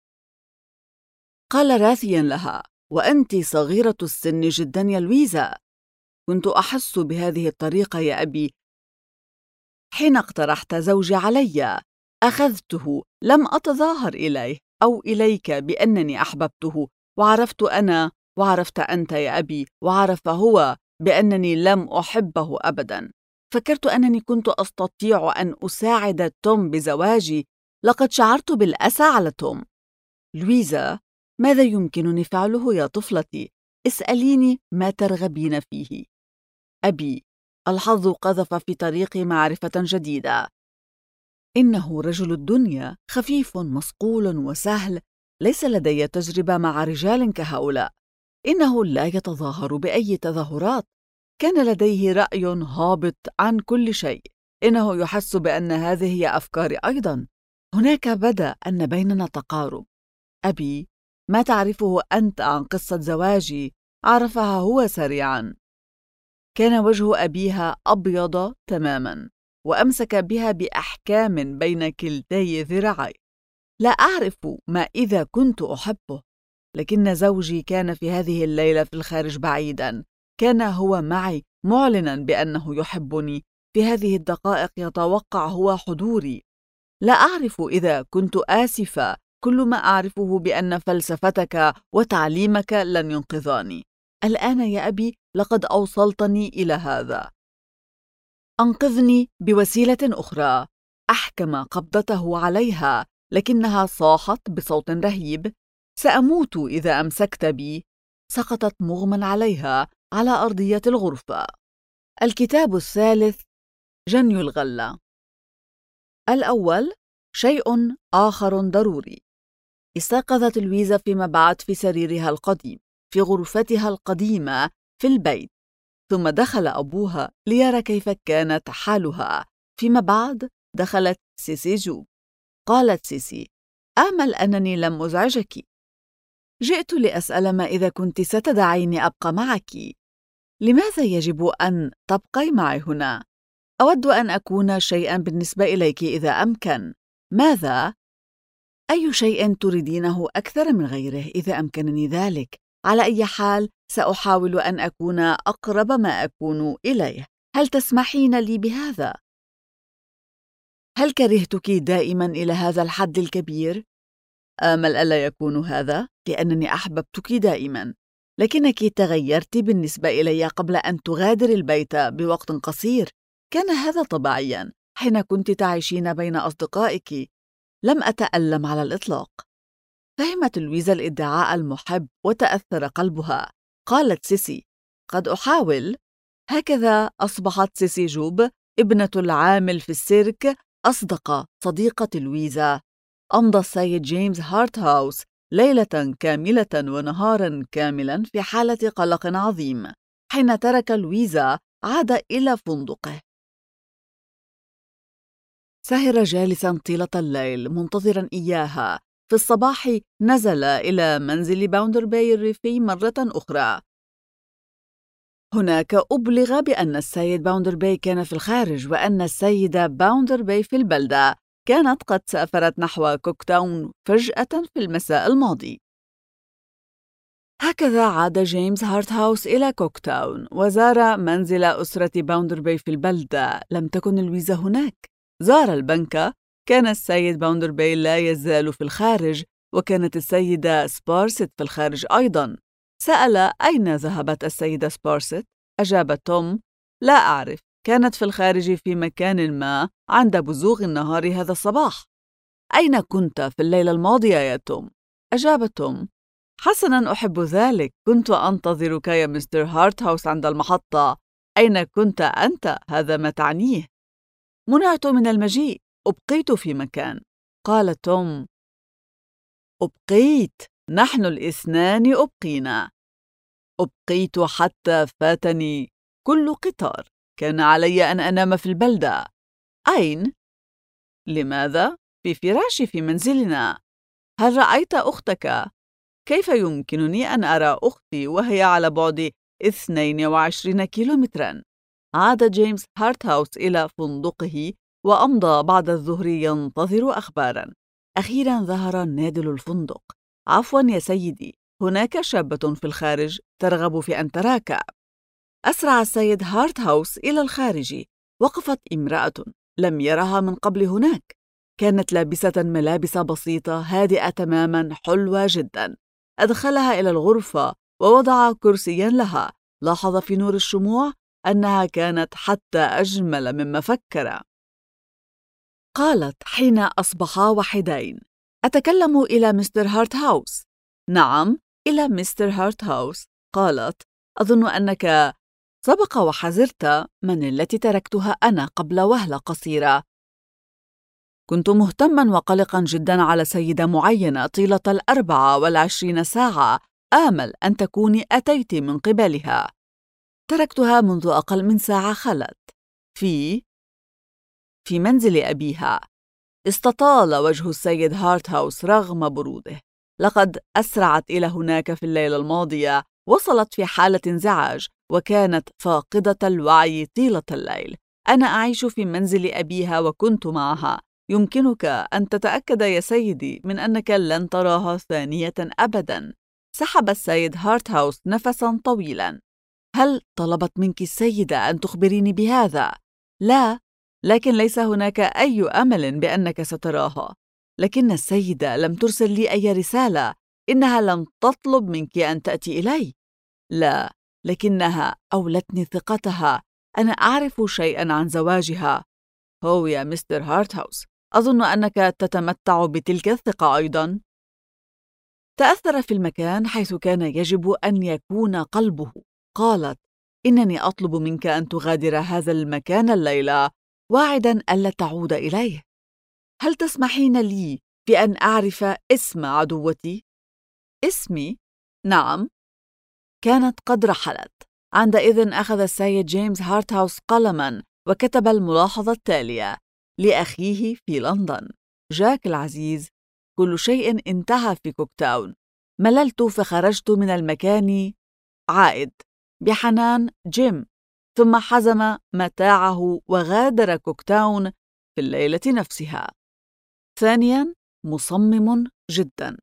قال راثياً لها: وأنت صغيرة السن جداً يا لويزا. كنت أحس بهذه الطريقة يا أبي حين اقترحت زوجي علي. أخذته، لم أتظاهر إليه أو إليك بأنني أحببته، وعرفت أنا وعرفت أنت يا أبي وعرف هو بأنني لم أحبه أبداً. فكرت أنني كنت أستطيع أن أساعد توم بزواجي. لقد شعرت بالأسى على توم. لويزا، ماذا يمكنني فعله يا طفلتي؟ اسأليني ما ترغبين فيه. أبي، الحظ قذف في طريقي معرفة جديدة. إنه رجل الدنيا، خفيف مصقول وسهل. ليس لدي تجربة مع رجال كهؤلاء. إنه لا يتظاهر بأي تظاهرات. كان لديه رأي هابط عن كل شيء. إنه يحس بأن هذه هي أفكاري أيضاً. هناك بدأ أن بيننا تقارب. أبي، ما تعرفه أنت عن قصة زواجي عرفها هو سريعاً. كان وجه أبيها أبيض تماماً، وأمسك بها بأحكام بين كلتي ذراعي. لا أعرف ما إذا كنت أحبه، لكن زوجي كان في هذه الليلة في الخارج بعيداً. كان هو معي معلناً بأنه يحبني. في هذه الدقائق يتوقع هو حضوري. لا أعرف إذا كنت آسفة. كل ما أعرفه بأن فلسفتك وتعليمك لن ينقذاني. الآن يا أبي لقد أوصلتني إلى هذا. أنقذني بوسيلة أخرى. أحكم قبضته عليها، لكنها صاحت بصوت رهيب: سأموت إذا أمسكت بي. سقطت مغمى عليها على أرضية الغرفة. الكتاب الثالث: جني الغلة. الأول: شيء آخر ضروري. استيقظت لويزا فيما بعد في سريرها القديم في غرفتها القديمة في البيت. ثم دخل أبوها ليرى كيف كانت حالها. فيما بعد دخلت سيسي جوب. قالت سيسي: آمل أنني لم أزعجك. جئت لأسأل ما إذا كنت ستدعيني أبقى معك. لماذا يجب أن تبقي معي هنا؟ أود أن أكون شيئاً بالنسبة إليك إذا أمكن. ماذا؟ أي شيء تريدينه أكثر من غيره إذا أمكنني ذلك؟ على أي حال سأحاول أن أكون أقرب ما أكون إليه. هل تسمحين لي بهذا؟ هل كرهتك دائماً إلى هذا الحد الكبير؟ آمل ألا يكون هذا، لأنني أحببتك دائماً، لكنك تغيرت بالنسبة إلي قبل أن تغادر البيت بوقت قصير. كان هذا طبيعياً حين كنت تعيشين بين أصدقائك. لم أتألم على الإطلاق. فهمت لويزا الادعاء المحب وتأثر قلبها. قالت سيسي: قد أحاول. هكذا أصبحت سيسي جوب ابنة العامل في السيرك أصدق صديقة لويزا. أمضى السيد جيمس هارتهاوس ليلة كاملة ونهارا كاملا في حالة قلق عظيم. حين ترك لويزا عاد إلى فندقه. سهر جالسا طيلة الليل منتظرا إياها. في الصباح نزل إلى منزل باوندرباي الريفي مرة أخرى. هناك أبلغ بأن السيد باوندرباي كان في الخارج وأن السيدة باوندرباي في البلدة كانت قد سافرت نحو كوكتاون فجأة في المساء الماضي. هكذا عاد جيمس هارتهاوس إلى كوكتاون وزار منزل أسرة باوندرباي في البلدة. لم تكن لويزا هناك. زار البنك. كان السيد باوندرباي لا يزال في الخارج، وكانت السيدة سبارسيت في الخارج أيضاً. سأل: أين ذهبت السيدة سبارسيت؟ أجاب توم: لا أعرف، كانت في الخارج في مكان ما عند بزوغ النهار هذا الصباح. أين كنت في الليلة الماضية يا توم؟ أجاب توم: حسناً، أحب ذلك، كنت أنتظرك يا مستر هارتهاوس عند المحطة. أين كنت أنت؟ هذا ما تعنيه. منعت من المجيء، أبقيت في مكان. قال توم: أبقيت؟ نحن الاثنان أبقينا. أبقيت حتى فاتني كل قطار. كان علي أن أنام في البلدة. أين؟ لماذا؟ في فراشي في منزلنا. هل رأيت أختك؟ كيف يمكنني أن أرى أختي وهي على بعد 22 كيلومتراً؟ عاد جيمس هارتهاوس إلى فندقه وأمضى بعد الظهر ينتظر أخباراً. أخيراً ظهر نادل الفندق. عفواً يا سيدي، هناك شابة في الخارج ترغب في أن تراك. أسرع السيد هارتهاوس إلى الخارج. وقفت امرأة لم يرها من قبل هناك. كانت لابسة ملابس بسيطة هادئة تماماً، حلوة جداً. أدخلها إلى الغرفة ووضع كرسياً لها. لاحظ في نور الشموع أنها كانت حتى أجمل مما فكر. قالت حين أصبحا وحيدين: أتكلم إلى مستر هارتهاوس؟ نعم، إلى مستر هارتهاوس. قالت: أظن أنك سبق وحذرت من التي تركتها أنا قبل وهلة قصيرة. كنت مهتماً وقلقاً جداً على سيدة معينة طيلة 24 ساعة. آمل أن تكوني أتيت من قبلها. تركتها منذ أقل من ساعة خلت في منزل أبيها. استطال وجه السيد هارتهاوس رغم بروده. لقد أسرعت إلى هناك في الليلة الماضية. وصلت في حالة انزعاج وكانت فاقدة الوعي طيلة الليل. أنا أعيش في منزل أبيها وكنت معها. يمكنك أن تتأكد يا سيدي من أنك لن تراها ثانية أبداً. سحب السيد هارتهاوس نفساً طويلاً. هل طلبت منك السيدة أن تخبريني بهذا؟ لا، لكن ليس هناك أي أمل بأنك ستراها. لكن السيدة لم ترسل لي أي رسالة. إنها لم تطلب منك أن تأتي إلي. لا، لكنها أولتني ثقتها. أنا أعرف شيئاً عن زواجها. هو يا مستر هارتهاوس، أظن أنك تتمتع بتلك الثقة أيضاً. تأثر في المكان حيث كان يجب أن يكون قلبه. قالت: إنني أطلب منك أن تغادر هذا المكان الليلة، واعداً ألا تعود إليه. هل تسمحين لي بأن أعرف اسم عدوتي؟ اسمي؟ نعم. كانت قد رحلت. عندئذ أخذ السيد جيمس هارتهاوس قلماً وكتب الملاحظة التالية: لأخيه في لندن. جاك العزيز، كل شيء انتهى في كوكتاون. مللت فخرجت من المكان. عائد. بحنان جيم. ثم حزم متاعه وغادر كوكتاون في الليلة نفسها. ثانياً، مصمم جداً.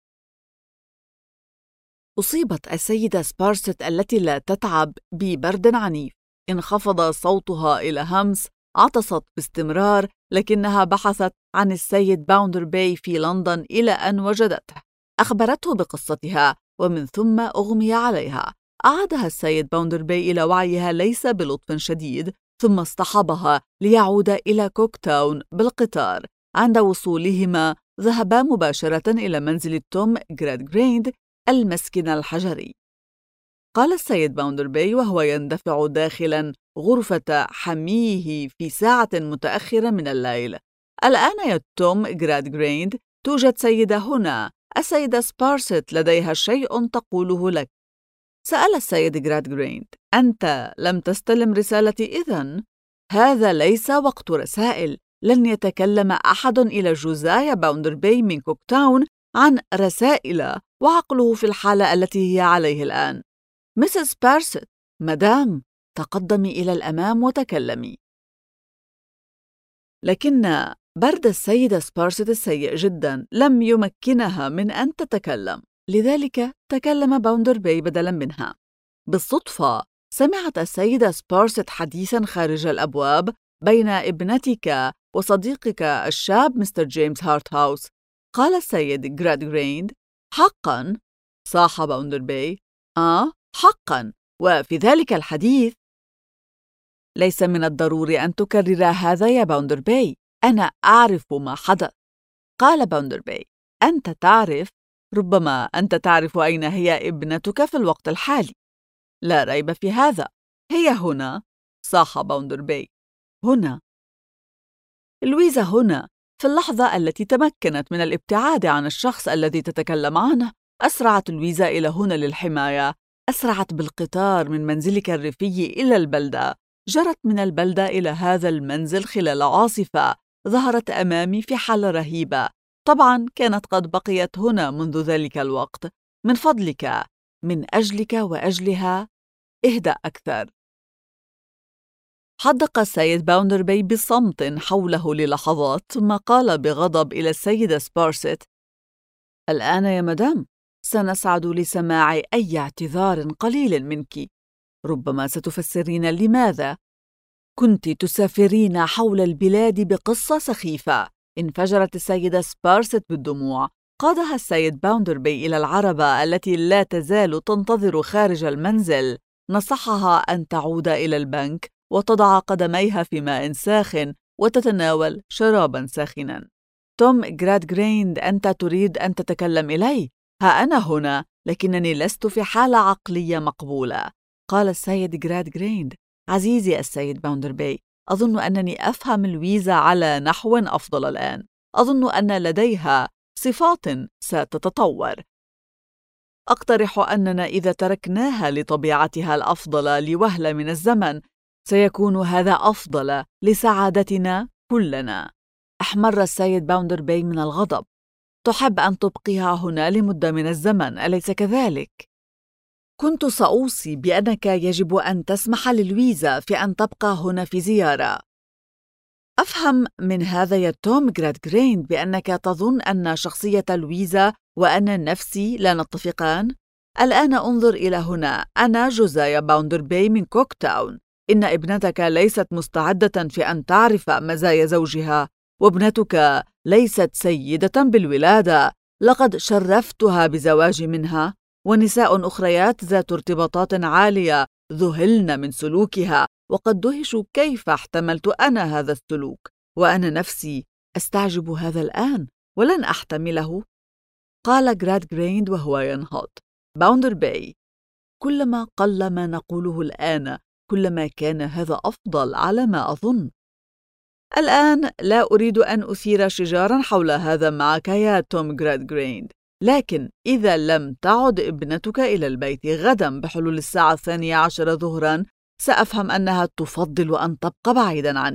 أصيبت السيدة سبارست التي لا تتعب ببرد عنيف. انخفض صوتها إلى همس. عطست باستمرار، لكنها بحثت عن السيد باوندربي في لندن إلى أن وجدته. أخبرته بقصتها، ومن ثم أغمي عليها. أعادها السيد باوندربي إلى وعيها ليس بلطف شديد، ثم اصطحبها ليعود إلى كوكتاون بالقطار. عند وصولهما ذهبا مباشرة إلى منزل توم غرادغريند المسكن الحجري. قال السيد باوندربي وهو يندفع داخلاً غرفة حميه في ساعة متأخرة من الليل: الآن يا توم غرادغريند، توجد سيدة هنا، السيدة سبارست لديها شيء تقوله لك. سأل السيد غرادغريند: أنت لم تستلم رسالتي إذن؟ هذا ليس وقت رسائل. لن يتكلم أحد إلى جوزايا باوندربي من كوكتاون عن رسائل وعقله في الحالة التي هي عليه الآن. مسز بارست، مدام، تقدمي إلى الأمام وتكلمي. لكن برد السيدة سبارست السيء جدا لم يمكنها من أن تتكلم، لذلك تكلم باوندربي بدلا منها. بالصدفة سمعت السيدة سبارست حديثا خارج الأبواب بين ابنتك وصديقك الشاب مستر جيمس هارتهاوس. قال السيد غرادغريند: حقا؟ صاح باوندربي: حقا، وفي ذلك الحديث. ليس من الضروري أن تكرر هذا يا باوندربي، أنا أعرف ما حدث. قال باوندربي: أنت تعرف، ربما أنت تعرف أين هي ابنتك في الوقت الحالي. لا ريب في هذا، هي هنا. صاح باوندربي: هنا؟ لويزا هنا. في اللحظة التي تمكنت من الابتعاد عن الشخص الذي تتكلم عنه، أسرعت لويزا إلى هنا للحماية. أسرعت بالقطار من منزلك الريفي إلى البلدة. جرت من البلدة إلى هذا المنزل خلال عاصفة. ظهرت أمامي في حالة رهيبة. طبعاً كانت قد بقيت هنا منذ ذلك الوقت. من فضلك، من أجلك وأجلها، اهدأ أكثر. حدق السيد باوندربي بصمت حوله للحظات، ثم قال بغضب إلى السيدة سبارست: الآن يا مدام، سنسعد لسماع أي اعتذار قليل منك. ربما ستفسرين لماذا كنت تسافرين حول البلاد بقصة سخيفة. انفجرت السيدة سبارست بالدموع. قادها السيد باوندربي إلى العربة التي لا تزال تنتظر خارج المنزل. نصحها أن تعود إلى البنك وتضع قدميها في ماء ساخن وتتناول شرابا ساخنا. توم غرادغريند، أنت تريد أن تتكلم إلي؟ ها أنا هنا، لكنني لست في حالة عقلية مقبولة. قال السيد غرادغريند: عزيزي السيد باوندربي، أظن أنني أفهم لويزا على نحو أفضل الآن. أظن أن لديها صفات ستتطور. أقترح أننا إذا تركناها لطبيعتها الأفضل لوهلة من الزمن، سيكون هذا أفضل لسعادتنا كلنا. أحمر السيد باوندربي من الغضب. تحب أن تبقيها هنا لمدة من الزمن، أليس كذلك؟ كنت سأوصي بأنك يجب أن تسمح للويزا في أن تبقى هنا في زيارة. أفهم من هذا يا توم غرادغريند بأنك تظن أن شخصية لويزا وأنا نفسي لا نتفقان. الآن انظر إلى هنا، أنا جوزايا باوندربي من كوكتاون. إن ابنتك ليست مستعدة في أن تعرف مزايا زوجها، وابنتك ليست سيدة بالولادة. لقد شرفتها بزواجي منها، ونساء أخريات ذات ارتباطات عالية ذهلن من سلوكها، وقد دهشوا كيف احتملت أنا هذا السلوك، وأنا نفسي أستعجب هذا الآن ولن أحتمله. قال غرادغريند وهو ينهض: باوندربي، كلما قل ما نقوله الآن كلما كان هذا أفضل على ما أظن. الآن لا أريد أن أثير شجاراً حول هذا معك يا توم غرادغريند، لكن إذا لم تعد ابنتك إلى البيت غداً بحلول الساعة 12 ظهراً، سأفهم أنها تفضل أن تبقى بعيداً عني.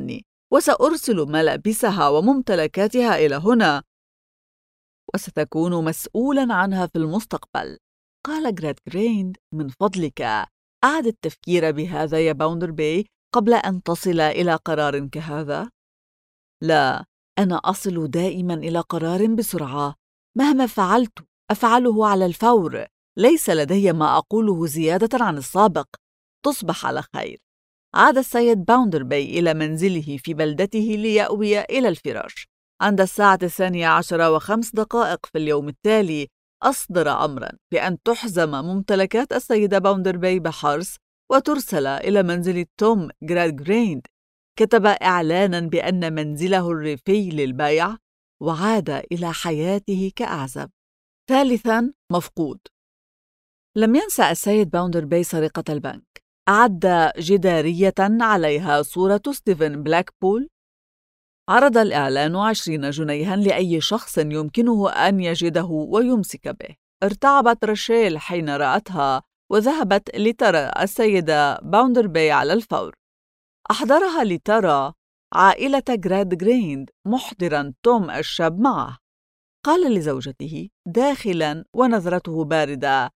وسأرسل ملابسها وممتلكاتها إلى هنا، وستكون مسؤولاً عنها في المستقبل. قال جريند: من فضلك أعد التفكير بهذا يا باوندربي قبل أن تصل إلى قرار كهذا. لا، أنا أصل دائماً إلى قرار بسرعة. مهما فعلت أفعله على الفور. ليس لدي ما أقوله زيادة عن السابق. تصبح على خير. عاد السيد باوندربي إلى منزله في بلدته ليأوي إلى الفراش. عند الساعة 12:05 في اليوم التالي أصدر أمراً بأن تحزم ممتلكات السيدة باوندربي بحرص وترسل إلى منزل توم جريند. كتب إعلاناً بأن منزله الريفي للبيع، وعاد إلى حياته كأعزب. ثالثاً، مفقود. لم ينسى السيد باوندربي سرقة البنك. أعد جدارية عليها صورة ستيفن بلاكبول. عرض الإعلان 20 جنيها لأي شخص يمكنه أن يجده ويمسك به. ارتعبت راشيل حين رأتها وذهبت لترى السيدة باوندربي على الفور. أحضرها لترى عائلة جريند محضراً توم الشاب معه. قال لزوجته داخلاً ونظرته باردة: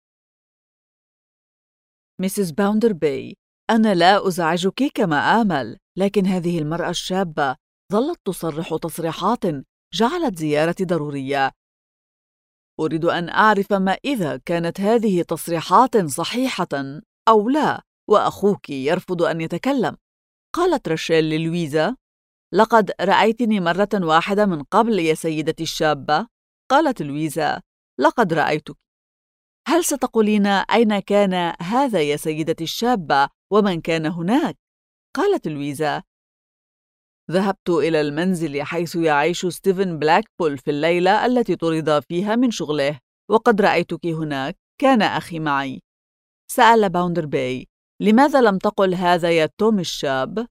ميسيس باوندربي، أنا لا أزعجك كما آمل، لكن هذه المرأة الشابة ظلت تصرح تصريحات جعلت زيارتي ضرورية. أريد أن أعرف ما إذا كانت هذه تصريحات صحيحة أو لا، وأخوك يرفض أن يتكلم. قالت راشيل للويزا: لقد رأيتني مرة واحدة من قبل يا سيدتي الشابة. قالت لويزا: لقد رأيتك. هل ستقولين أين كان هذا يا سيدتي الشابة ومن كان هناك؟ قالت لويزا: ذهبت إلى المنزل حيث يعيش ستيفن بلاكبول في الليلة التي طرد فيها من شغله، وقد رأيتك هناك. كان أخي معي. سأل باوندربي: لماذا لم تقل هذا يا توم الشاب؟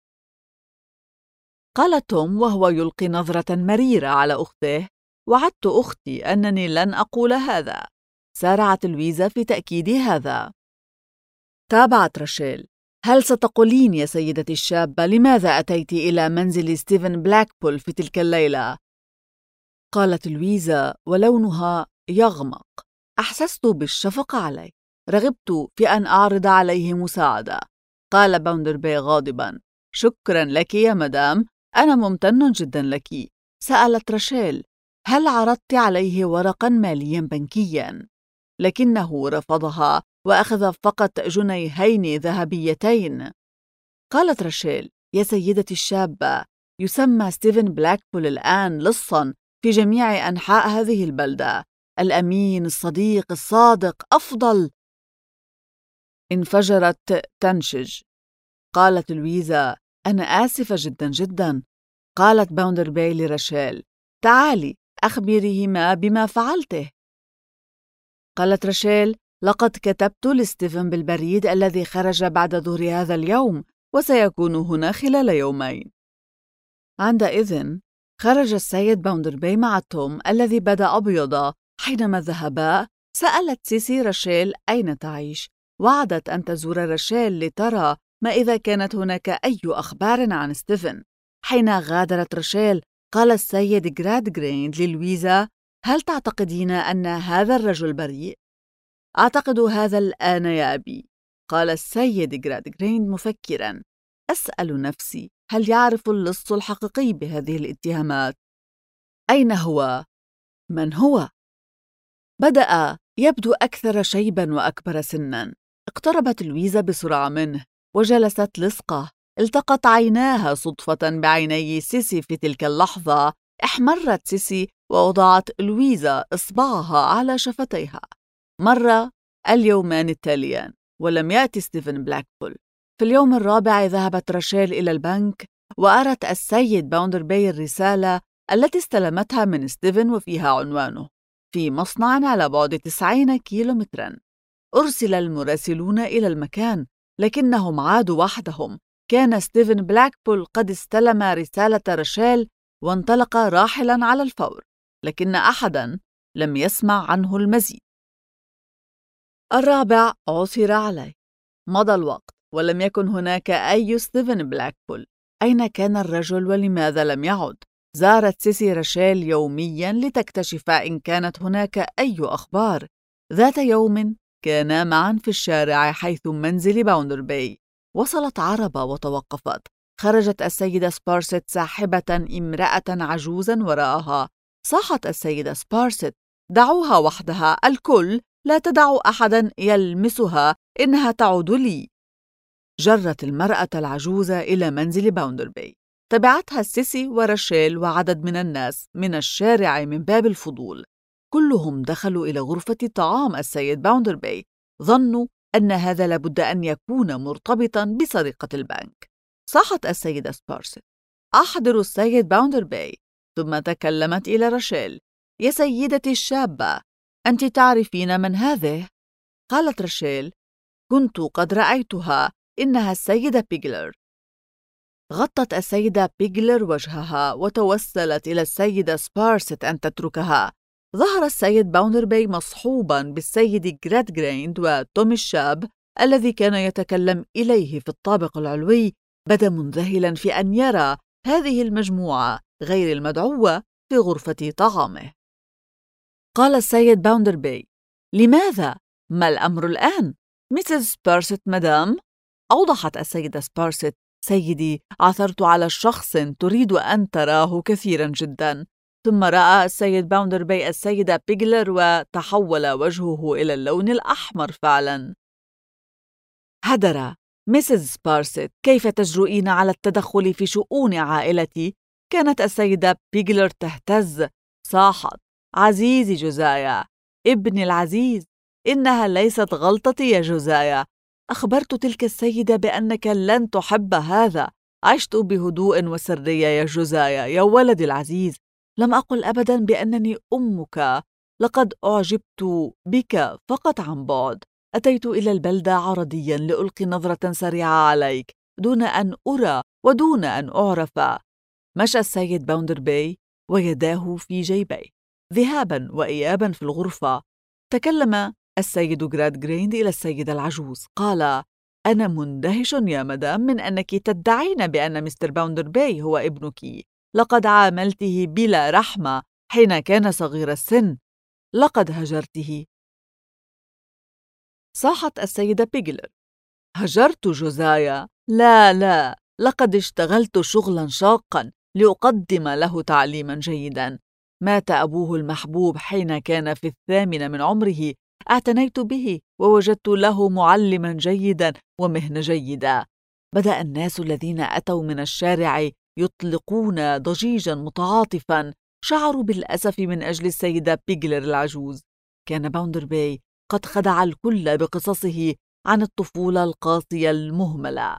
قال توم وهو يلقي نظرة مريرة على أخته: وعدت أختي أنني لن أقول هذا. سارعت لويزا في تأكيد هذا. تابعت راشيل: هل ستقولين يا سيدتي الشابة لماذا أتيت إلى منزل ستيفن بلاكبول في تلك الليلة؟ قالت لويزا ولونها يغمق: أحسست بالشفقة عليه. رغبت في أن أعرض عليه مساعدة. قال باوندربي غاضبا: شكرا لك يا مدام، أنا ممتن جدا لك. سألت راشيل: هل عرضت عليه ورقا ماليا بنكيا؟ لكنه رفضها وأخذ فقط جنيهين ذهبيتين. قالت راشيل: يا سيدتي الشابة، يسمى ستيفن بلاكبول الآن لصاً في جميع أنحاء هذه البلدة. الأمين، الصديق، الصادق، أفضل. انفجرت تنشج. قالت لويزا: أنا آسفة جدا جدا. قالت باوندربي لراشيل: تعالي أخبريهما بما فعلته. قالت راشيل: لقد كتبت لستيفن بالبريد الذي خرج بعد ظهر هذا اليوم، وسيكون هنا خلال يومين. عندئذ خرج السيد باوندربي مع توم الذي بدا أبيض. حينما ذهبا سألت سيسي راشيل أين تعيش. وعدت أن تزور راشيل لترى ما إذا كانت هناك أي أخبار عن ستيفن. حين غادرت راشيل قال السيد جريند للويزا: هل تعتقدين أن هذا الرجل بريء؟ أعتقد هذا الآن يا أبي. قال السيد جريند مفكرا: أسأل نفسي هل يعرف اللص الحقيقي بهذه الاتهامات؟ أين هو؟ من هو؟ بدأ يبدو أكثر شيبا وأكبر سنا. اقتربت لويزا بسرعة منه وجلست لصقه. التقت عيناها صدفة بعيني سيسي في تلك اللحظة. احمرت سيسي ووضعت لويزا إصبعها على شفتيها. مر اليومان التاليان ولم يأتي ستيفن بلاكبول. في اليوم الرابع ذهبت راشيل إلى البنك وأرت السيد باوندربي الرسالة التي استلمتها من ستيفن وفيها عنوانه: في مصنع على بعد 90 كيلومترا. أرسل المراسلون إلى المكان لكنهم عادوا وحدهم. كان ستيفن بلاكبول قد استلم رسالة راشيل وانطلق راحلا على الفور، لكن أحدا لم يسمع عنه المزيد. الرابع عثر عليه. مضى الوقت ولم يكن هناك أي ستيفن بلاكبول. أين كان الرجل ولماذا لم يعد؟ زارت سيسي راشيل يومياً لتكتشف إن كانت هناك أي أخبار. ذات يوم كانا معاً في الشارع حيث منزل باوندر باي. وصلت عربة وتوقفت. خرجت السيدة سبارسيت ساحبة امرأة عجوزاً وراءها. صاحت السيدة سبارسيت: دعوها وحدها الكل، لا تدعوا أحداً يلمسها، إنها تعود لي. جرت المرأة العجوزة إلى منزل باوندر باي. تبعتها سيسي وراشيل وعدد من الناس من الشارع من باب الفضول. كلهم دخلوا إلى غرفة طعام السيد باوندر باي. ظنوا أن هذا لابد أن يكون مرتبطاً بسرقة البنك. صاحت السيدة سبارسيت: أحضروا السيد باوندر باي. ثم تكلمت إلى راشيل: يا سيدتي الشابة، أنت تعرفين من هذه؟ قالت راشيل: كنت قد رأيتها، إنها السيدة بيغلر. غطت السيدة بيغلر وجهها وتوسلت إلى السيدة سبارسيت أن تتركها. ظهر السيد باوندر باي مصحوباً بالسيد جريند وتوم الشاب الذي كان يتكلم إليه في الطابق العلوي. بدا منذهلاً في أن يرى هذه المجموعة غير المدعوة في غرفة طعامه. قال السيد باوندر باي: لماذا؟ ما الأمر الآن؟ ميسيس سبارسيت مدام. أوضحت السيدة سبارسيت: سيدي، عثرت على شخص تريد أن تراه كثيرا جدا. ثم رأى السيد باوندر باي السيدة بيغلر وتحول وجهه إلى اللون الأحمر فعلا. هدر: ميسيس سبارسيت، كيف تجرؤين على التدخل في شؤون عائلتي؟ كانت السيدة بيغلر تهتز. صاحت: عزيزي جوزايا، ابني العزيز، إنها ليست غلطتي يا جوزايا. أخبرت تلك السيدة بأنك لن تحب هذا. عشت بهدوء وسرية يا جوزايا يا ولدي العزيز. لم أقل أبدا بأنني أمك. لقد أعجبت بك فقط عن بعد. أتيت إلى البلدة عرضيا لألقي نظرة سريعة عليك دون أن أرى ودون أن أعرف. مشى السيد باوندر باي ويداه في جيبيه ذهابا وإيابا في الغرفة. تكلم السيد جريند إلى السيدة العجوز. قال: أنا مندهش يا مدام من أنك تدعين بأن مستر باوندر باي هو ابنك. لقد عاملته بلا رحمة حين كان صغير السن. لقد هجرته. صاحت السيدة بيغلر: هجرت جوزايا؟ لا لا، لقد اشتغلت شغلا شاقا لأقدم له تعليما جيدا. مات أبوه المحبوب حين كان في 8 من عمره. اعتنيت به ووجدت له معلما جيدا ومهنة جيدة. بدأ الناس الذين أتوا من الشارع يطلقون ضجيجا متعاطفا. شعروا بالأسف من أجل السيدة بيغلر العجوز. كان باوندر باي قد خدع الكل بقصصه عن الطفولة القاسية المهملة.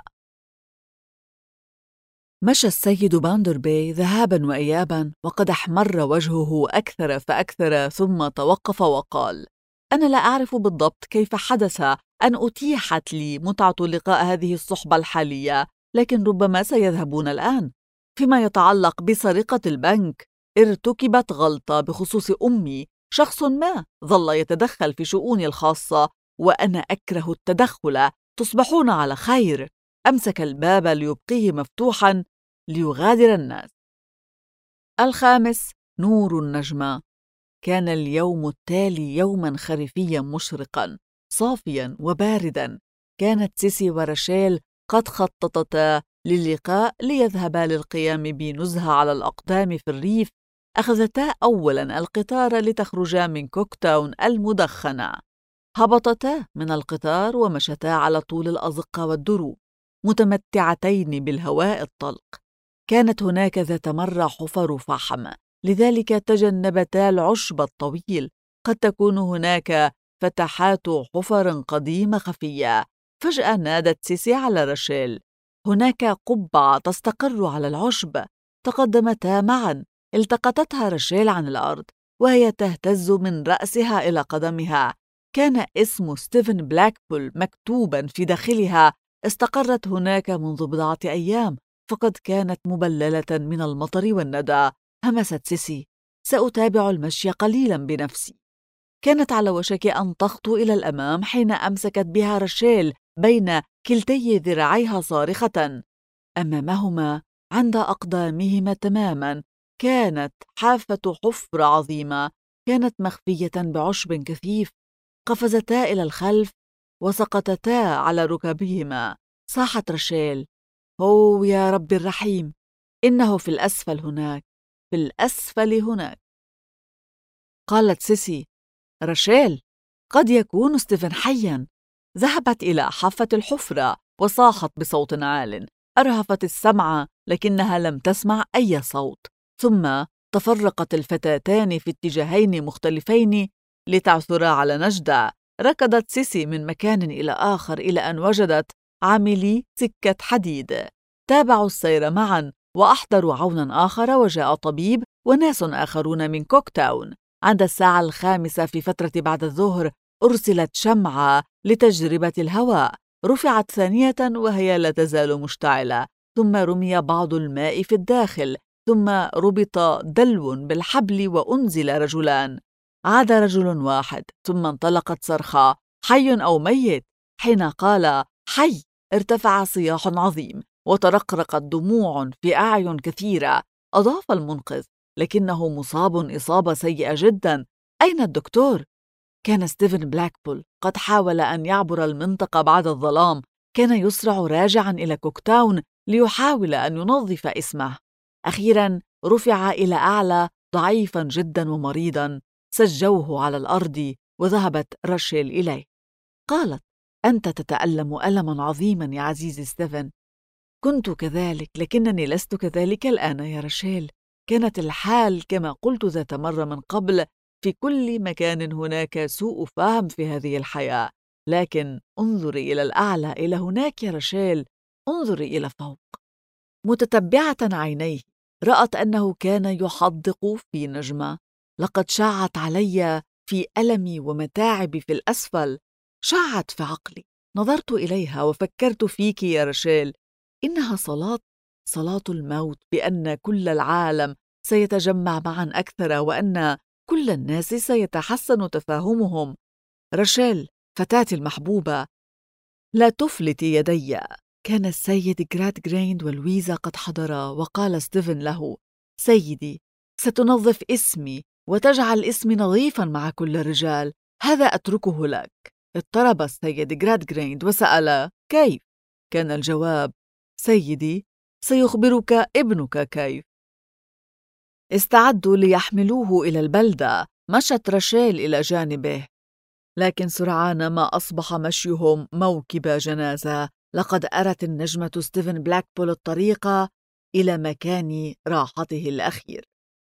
مشى السيد باوندر باي ذهابا وإيابا وقد احمر وجهه أكثر فأكثر، ثم توقف وقال: أنا لا أعرف بالضبط كيف حدث أن أتيحت لي متعة لقاء هذه الصحبة الحالية، لكن ربما سيذهبون الآن. فيما يتعلق بسرقة البنك، ارتكبت غلطة بخصوص أمي. شخص ما ظل يتدخل في شؤوني الخاصة وأنا أكره التدخل. تصبحون على خير. أمسك الباب ليبقيه مفتوحا ليغادر الناس. 5. نور النجمة. كان اليوم التالي يوما خريفيا مشرقا صافيا وباردا. كانت سيسي وراشيل قد خططتا للقاء ليذهبا للقيام بنزهة على الأقدام في الريف. أخذتا أولا القطار لتخرجا من كوكتاون المدخنة. هبطتا من القطار ومشتا على طول الأزقة والدروب متمتعتين بالهواء الطلق. كانت هناك ذات مرة حفر فحم، لذلك تجنبتا العشب الطويل. قد تكون هناك فتحات حفر قديمة خفية. فجأة نادت سيسي على راشيل: هناك قبعة تستقر على العشب. تقدمتا معا. التقطتها راشيل عن الأرض وهي تهتز من رأسها إلى قدمها. كان اسم ستيفن بلاكبول مكتوبا في داخلها. استقرت هناك منذ بضعة أيام، فقد كانت مبللة من المطر والندى. همست سيسي: سأتابع المشي قليلا بنفسي. كانت على وشك أن تخطو إلى الأمام حين أمسكت بها راشيل بين كلتي ذراعيها صارخة. أمامهما عند أقدامهما تماماً. كانت حافة حفرة عظيمة، كانت مخفية بعشب كثيف. قفزتا إلى الخلف وسقطتا على ركبهما. صاحت راشيل: أوه يا رب الرحيم، إنه في الأسفل هناك، في الأسفل هناك. قالت سيسي: راشيل، قد يكون ستيفن حياً. ذهبت إلى حافة الحفرة وصاحت بصوت عال. أرهفت السمع لكنها لم تسمع أي صوت. ثم تفرقت الفتاتان في اتجاهين مختلفين لتعثرا على نجدة. ركضت سيسي من مكان إلى آخر إلى أن وجدت عاملي سكة حديد. تابعوا السير معاً وأحضروا عوناً آخر، وجاء طبيب وناس آخرون من كوكتاون. عند الساعة 5 في فترة بعد الظهر أرسلت شمعة لتجربة الهواء. رفعت ثانية وهي لا تزال مشتعلة. ثم رمي بعض الماء في الداخل. ثم ربط دلو بالحبل وأنزل رجلان. عاد رجل واحد. ثم انطلقت صرخة: حي أو ميت؟ حين قال حي ارتفع صياح عظيم وترقرقت دموع في أعين كثيرة. أضاف المنقذ: لكنه مصاب إصابة سيئة جدا. أين الدكتور؟ كان ستيفن بلاكبول قد حاول أن يعبر المنطقة بعد الظلام. كان يسرع راجعا إلى كوكتاون ليحاول أن ينظف اسمه. أخيرا رفع إلى أعلى ضعيفا جدا ومريضا. سجوه على الأرض وذهبت راشيل إليه. قالت: أنت تتألم ألما عظيما يا عزيزي ستيفن. كنت كذلك، لكنني لست كذلك الآن يا راشيل. كانت الحال كما قلت ذات مرة من قبل: في كل مكان هناك سوء فهم في هذه الحياة. لكن انظري إلى الأعلى، إلى هناك يا راشيل، انظري إلى فوق. متتبعة عينيه رأت أنه كان يحدق في نجمة. لقد شعت علي في ألمي ومتاعبي في الأسفل، شعت في عقلي. نظرت إليها وفكرت فيك يا راشيل. إنها صلاة الموت، بأن كل العالم سيتجمع معا أكثر، وأن كل الناس سيتحسن تفاهمهم. راشيل فتاتي المحبوبة، لا تفلتي يدي. كان السيد جراد جريند ولويزا قد حضرا، وقال ستيفن له: سيدي، ستنظف اسمي وتجعل اسمي نظيفا مع كل الرجال، هذا أتركه لك. اضطرب السيد جراد جريند وسأل: كيف؟ كان الجواب: سيدي، سيخبرك ابنك كيف. استعدوا ليحملوه إلى البلدة. مشت راشيل إلى جانبه، لكن سرعان ما أصبح مشيهم موكب جنازة. لقد أرت النجمة ستيفن بلاكبول الطريق إلى مكان راحته الأخير.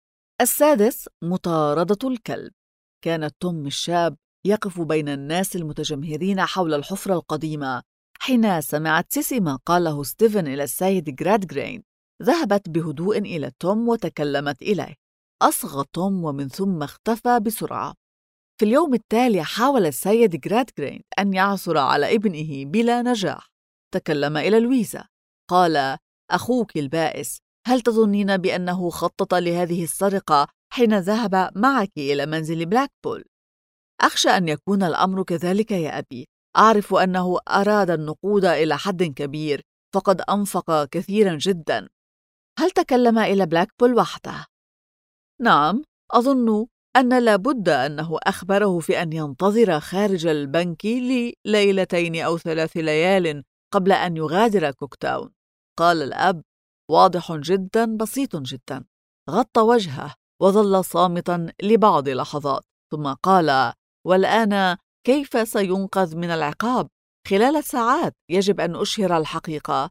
6. مطاردة الكلب. كان توم الشاب يقف بين الناس المتجمهرين حول الحفرة القديمة. حين سمعت سيسي ما قاله ستيفن إلى السيد جراد جريند، ذهبت بهدوء إلى توم وتكلمت إليه. أصغى توم ومن ثم اختفى بسرعة. في اليوم التالي حاول السيد جراد جريند أن يعثر على ابنه بلا نجاح. تكلم إلى لويزا. قال: أخوك البائس، هل تظنين بأنه خطط لهذه السرقة حين ذهب معك إلى منزل بلاكبول؟ أخشى أن يكون الأمر كذلك يا أبي. أعرف أنه أراد النقود إلى حد كبير، فقد أنفق كثيرا جدا. هل تكلم إلى بلاكبول وحده؟ نعم، أظن أن لابد أنه أخبره في أن ينتظر خارج البنك لليلتين أو 3 ليال قبل أن يغادر كوكتاون. قال الأب: واضح جدا، بسيط جدا. غطى وجهه وظل صامتا لبعض لحظات، ثم قال: والآن كيف سينقذ من العقاب؟ خلال ساعات يجب أن أشهر الحقيقة.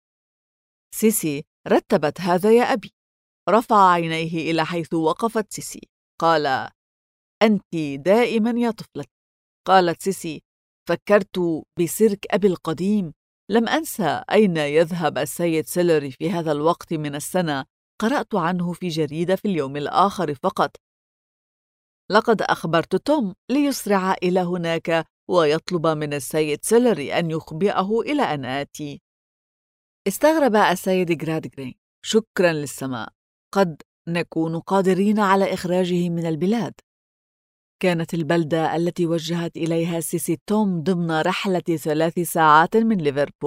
سيسي رتبت هذا يا أبي. رفع عينيه إلى حيث وقفت سيسي. قال: أنت دائما يا طفلتي. قالت سيسي: فكرت بسيرك أبي القديم. لم أنسى أين يذهب السيد سيلري في هذا الوقت من السنة. قرأت عنه في جريدة في اليوم الآخر فقط. لقد أخبرت توم ليسرع إلى هناك ويطلب من السيد سيلري أن يخبئه إلى أن آتي. استغرب السيد جراد جرين. شكرا للسماء، قد نكون قادرين على إخراجه من البلاد. كانت البلدة التي وجهت إليها سيسي توم ضمن رحلة 3 ساعات من ليفربول.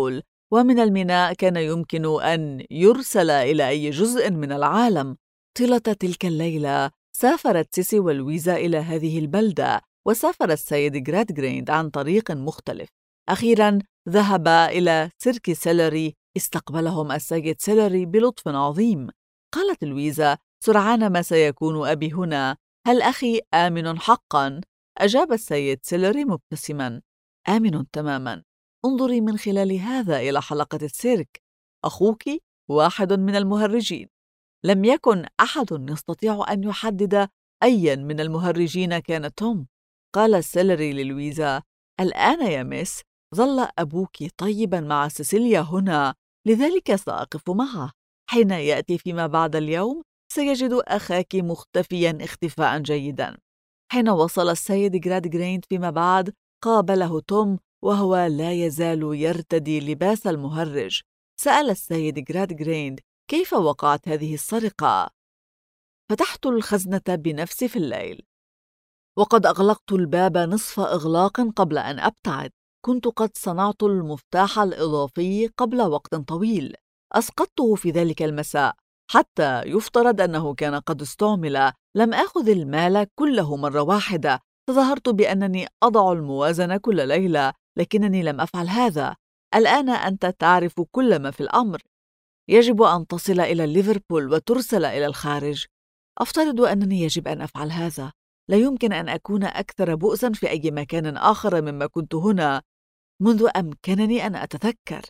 ومن الميناء كان يمكن أن يرسل إلى أي جزء من العالم. طيلة تلك الليلة سافرت سيسي ولويزا إلى هذه البلدة، وسافر السيد غرادغريند عن طريق مختلف. أخيراً ذهب إلى سيرك سيلري. استقبلهم السيد سيلري بلطف عظيم. قالت لويزا: سرعان ما سيكون أبي هنا، هل أخي آمن حقاً؟ أجاب السيد سيلري مبتسماً: آمن تماماً. انظري من خلال هذا إلى حلقة السيرك، أخوك واحد من المهرجين. لم يكن أحد يستطيع أن يحدد أيا من المهرجين كان توم. قال سيلري للويزا: الآن يا مس، ظل أبوك طيبا مع سيسيليا هنا، لذلك سأقف معه. حين يأتي فيما بعد اليوم سيجد أخاك مختفيا اختفاء جيدا. حين وصل السيد غرادغريند فيما بعد قابله توم وهو لا يزال يرتدي لباس المهرج. سأل السيد غرادغريند: كيف وقعت هذه السرقة؟ فتحت الخزنة بنفسي في الليل، وقد أغلقت الباب نصف إغلاق قبل أن أبتعد. كنت قد صنعت المفتاح الإضافي قبل وقت طويل، أسقطته في ذلك المساء حتى يفترض أنه كان قد استعمل. لم آخذ المال كله مرة واحدة. تظاهرت بأنني أضع الموازنة كل ليلة، لكنني لم أفعل هذا. الآن أنت تعرف كل ما في الأمر. يجب أن تصل إلى ليفربول وترسل إلى الخارج. أفترض أنني يجب أن أفعل هذا. لا يمكن أن أكون أكثر بؤساً في أي مكان آخر مما كنت هنا منذ أمكنني أن أتذكر.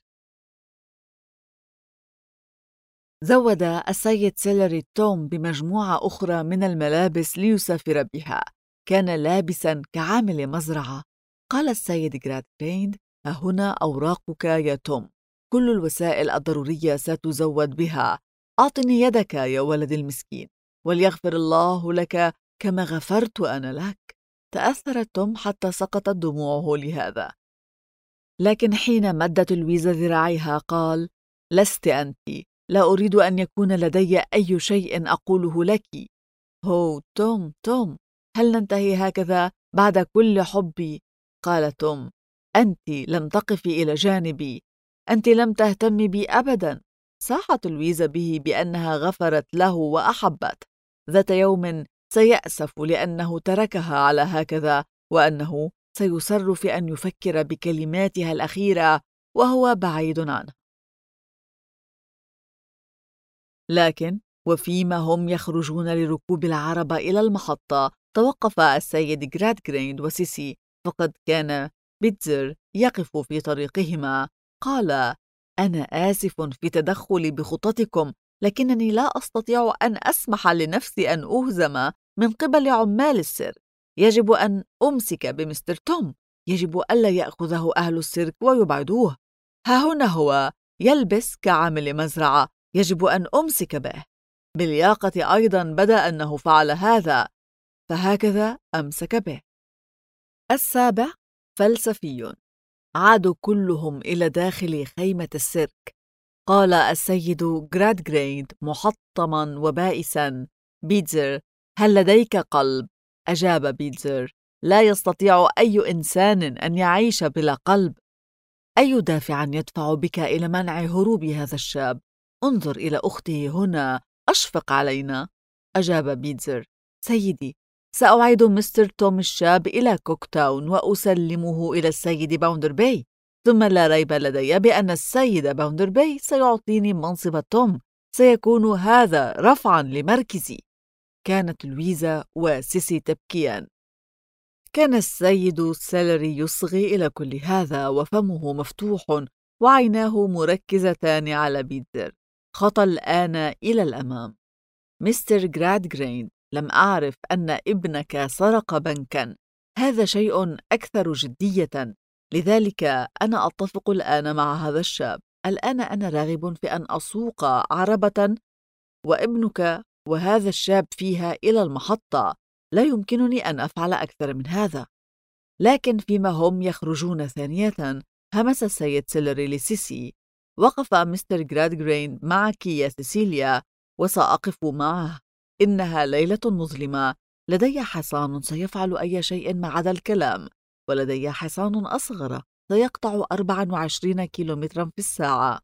زود السيد سيلري توم بمجموعة أخرى من الملابس ليسافر بها. كان لابساً كعامل مزرعة. قال السيد غرادغريند: ها هنا أوراقك يا توم، كل الوسائل الضرورية ستزود بها. أعطني يدك يا ولد المسكين، وليغفر الله لك كما غفرت أنا لك. تأثر توم حتى سقطت دموعه لهذا. لكن حين مدت لويزا ذراعيها قال: لست أنت، لا أريد أن يكون لدي أي شيء أقوله لك. هو توم، توم، هل ننتهي هكذا بعد كل حبي؟ قال توم: أنت لم تقفي إلى جانبي، أنت لم تهتمي بي أبدا. صاحت لويزا به بأنها غفرت له وأحبت. ذات يوم سيأسف لأنه تركها على هكذا، وأنه سيصر في أن يفكر بكلماتها الأخيرة وهو بعيد عنها. لكن وفيما هم يخرجون لركوب العربة إلى المحطة، توقف السيد غرادغريند وسيسي، فقد كان بيتزر يقف في طريقهما. قال: أنا آسف في تدخلي بخططكم، لكنني لا أستطيع أن أسمح لنفسي أن أهزم من قبل عمال السيرك. يجب أن أمسك بمستر توم. يجب ألا يأخذه أهل السيرك ويبعدوه. ها هنا هو يلبس كعامل مزرعة، يجب أن أمسك به. بالياقة أيضا بدا أنه فعل هذا، فهكذا أمسك به. السابع فلسفي. عادوا كلهم إلى داخل خيمة السيرك. قال السيد غرادغريند محطما وبائسا: بيتزر، هل لديك قلب؟ أجاب بيتزر: لا يستطيع أي إنسان أن يعيش بلا قلب. أي دافع يدفع بك إلى منع هروب هذا الشاب؟ انظر إلى أخته هنا، أشفق علينا. أجاب بيتزر: سيدي، سأعيد مستر توم الشاب إلى كوكتاون وأسلمه إلى السيد باوندربي، ثم لا ريب لدي بأن السيد باوندربي سيعطيني منصب توم. سيكون هذا رفعا لمركزي. كانت لويزا وسيسي تبكيان. كان السيد سيلري يصغي إلى كل هذا وفمه مفتوح وعيناه مركزتان على بيتزر. خطى الآن إلى الأمام. مستر غرادغريند، لم أعرف أن ابنك سرق بنكا. هذا شيء أكثر جدية، لذلك أنا أتفق الآن مع هذا الشاب. الآن أنا راغب في أن أسوق عربة وابنك وهذا الشاب فيها إلى المحطة. لا يمكنني أن أفعل أكثر من هذا. لكن فيما هم يخرجون ثانية، همس السيد سيلري لسيسي: وقف مستر غرادغريند معك يا سيسيليا، وسأقف معه. إنها ليلة مظلمة. لدي حصان سيفعل أي شيء ما عدا الكلام، ولدي حصان أصغر سيقطع 24 كيلومترا في الساعة.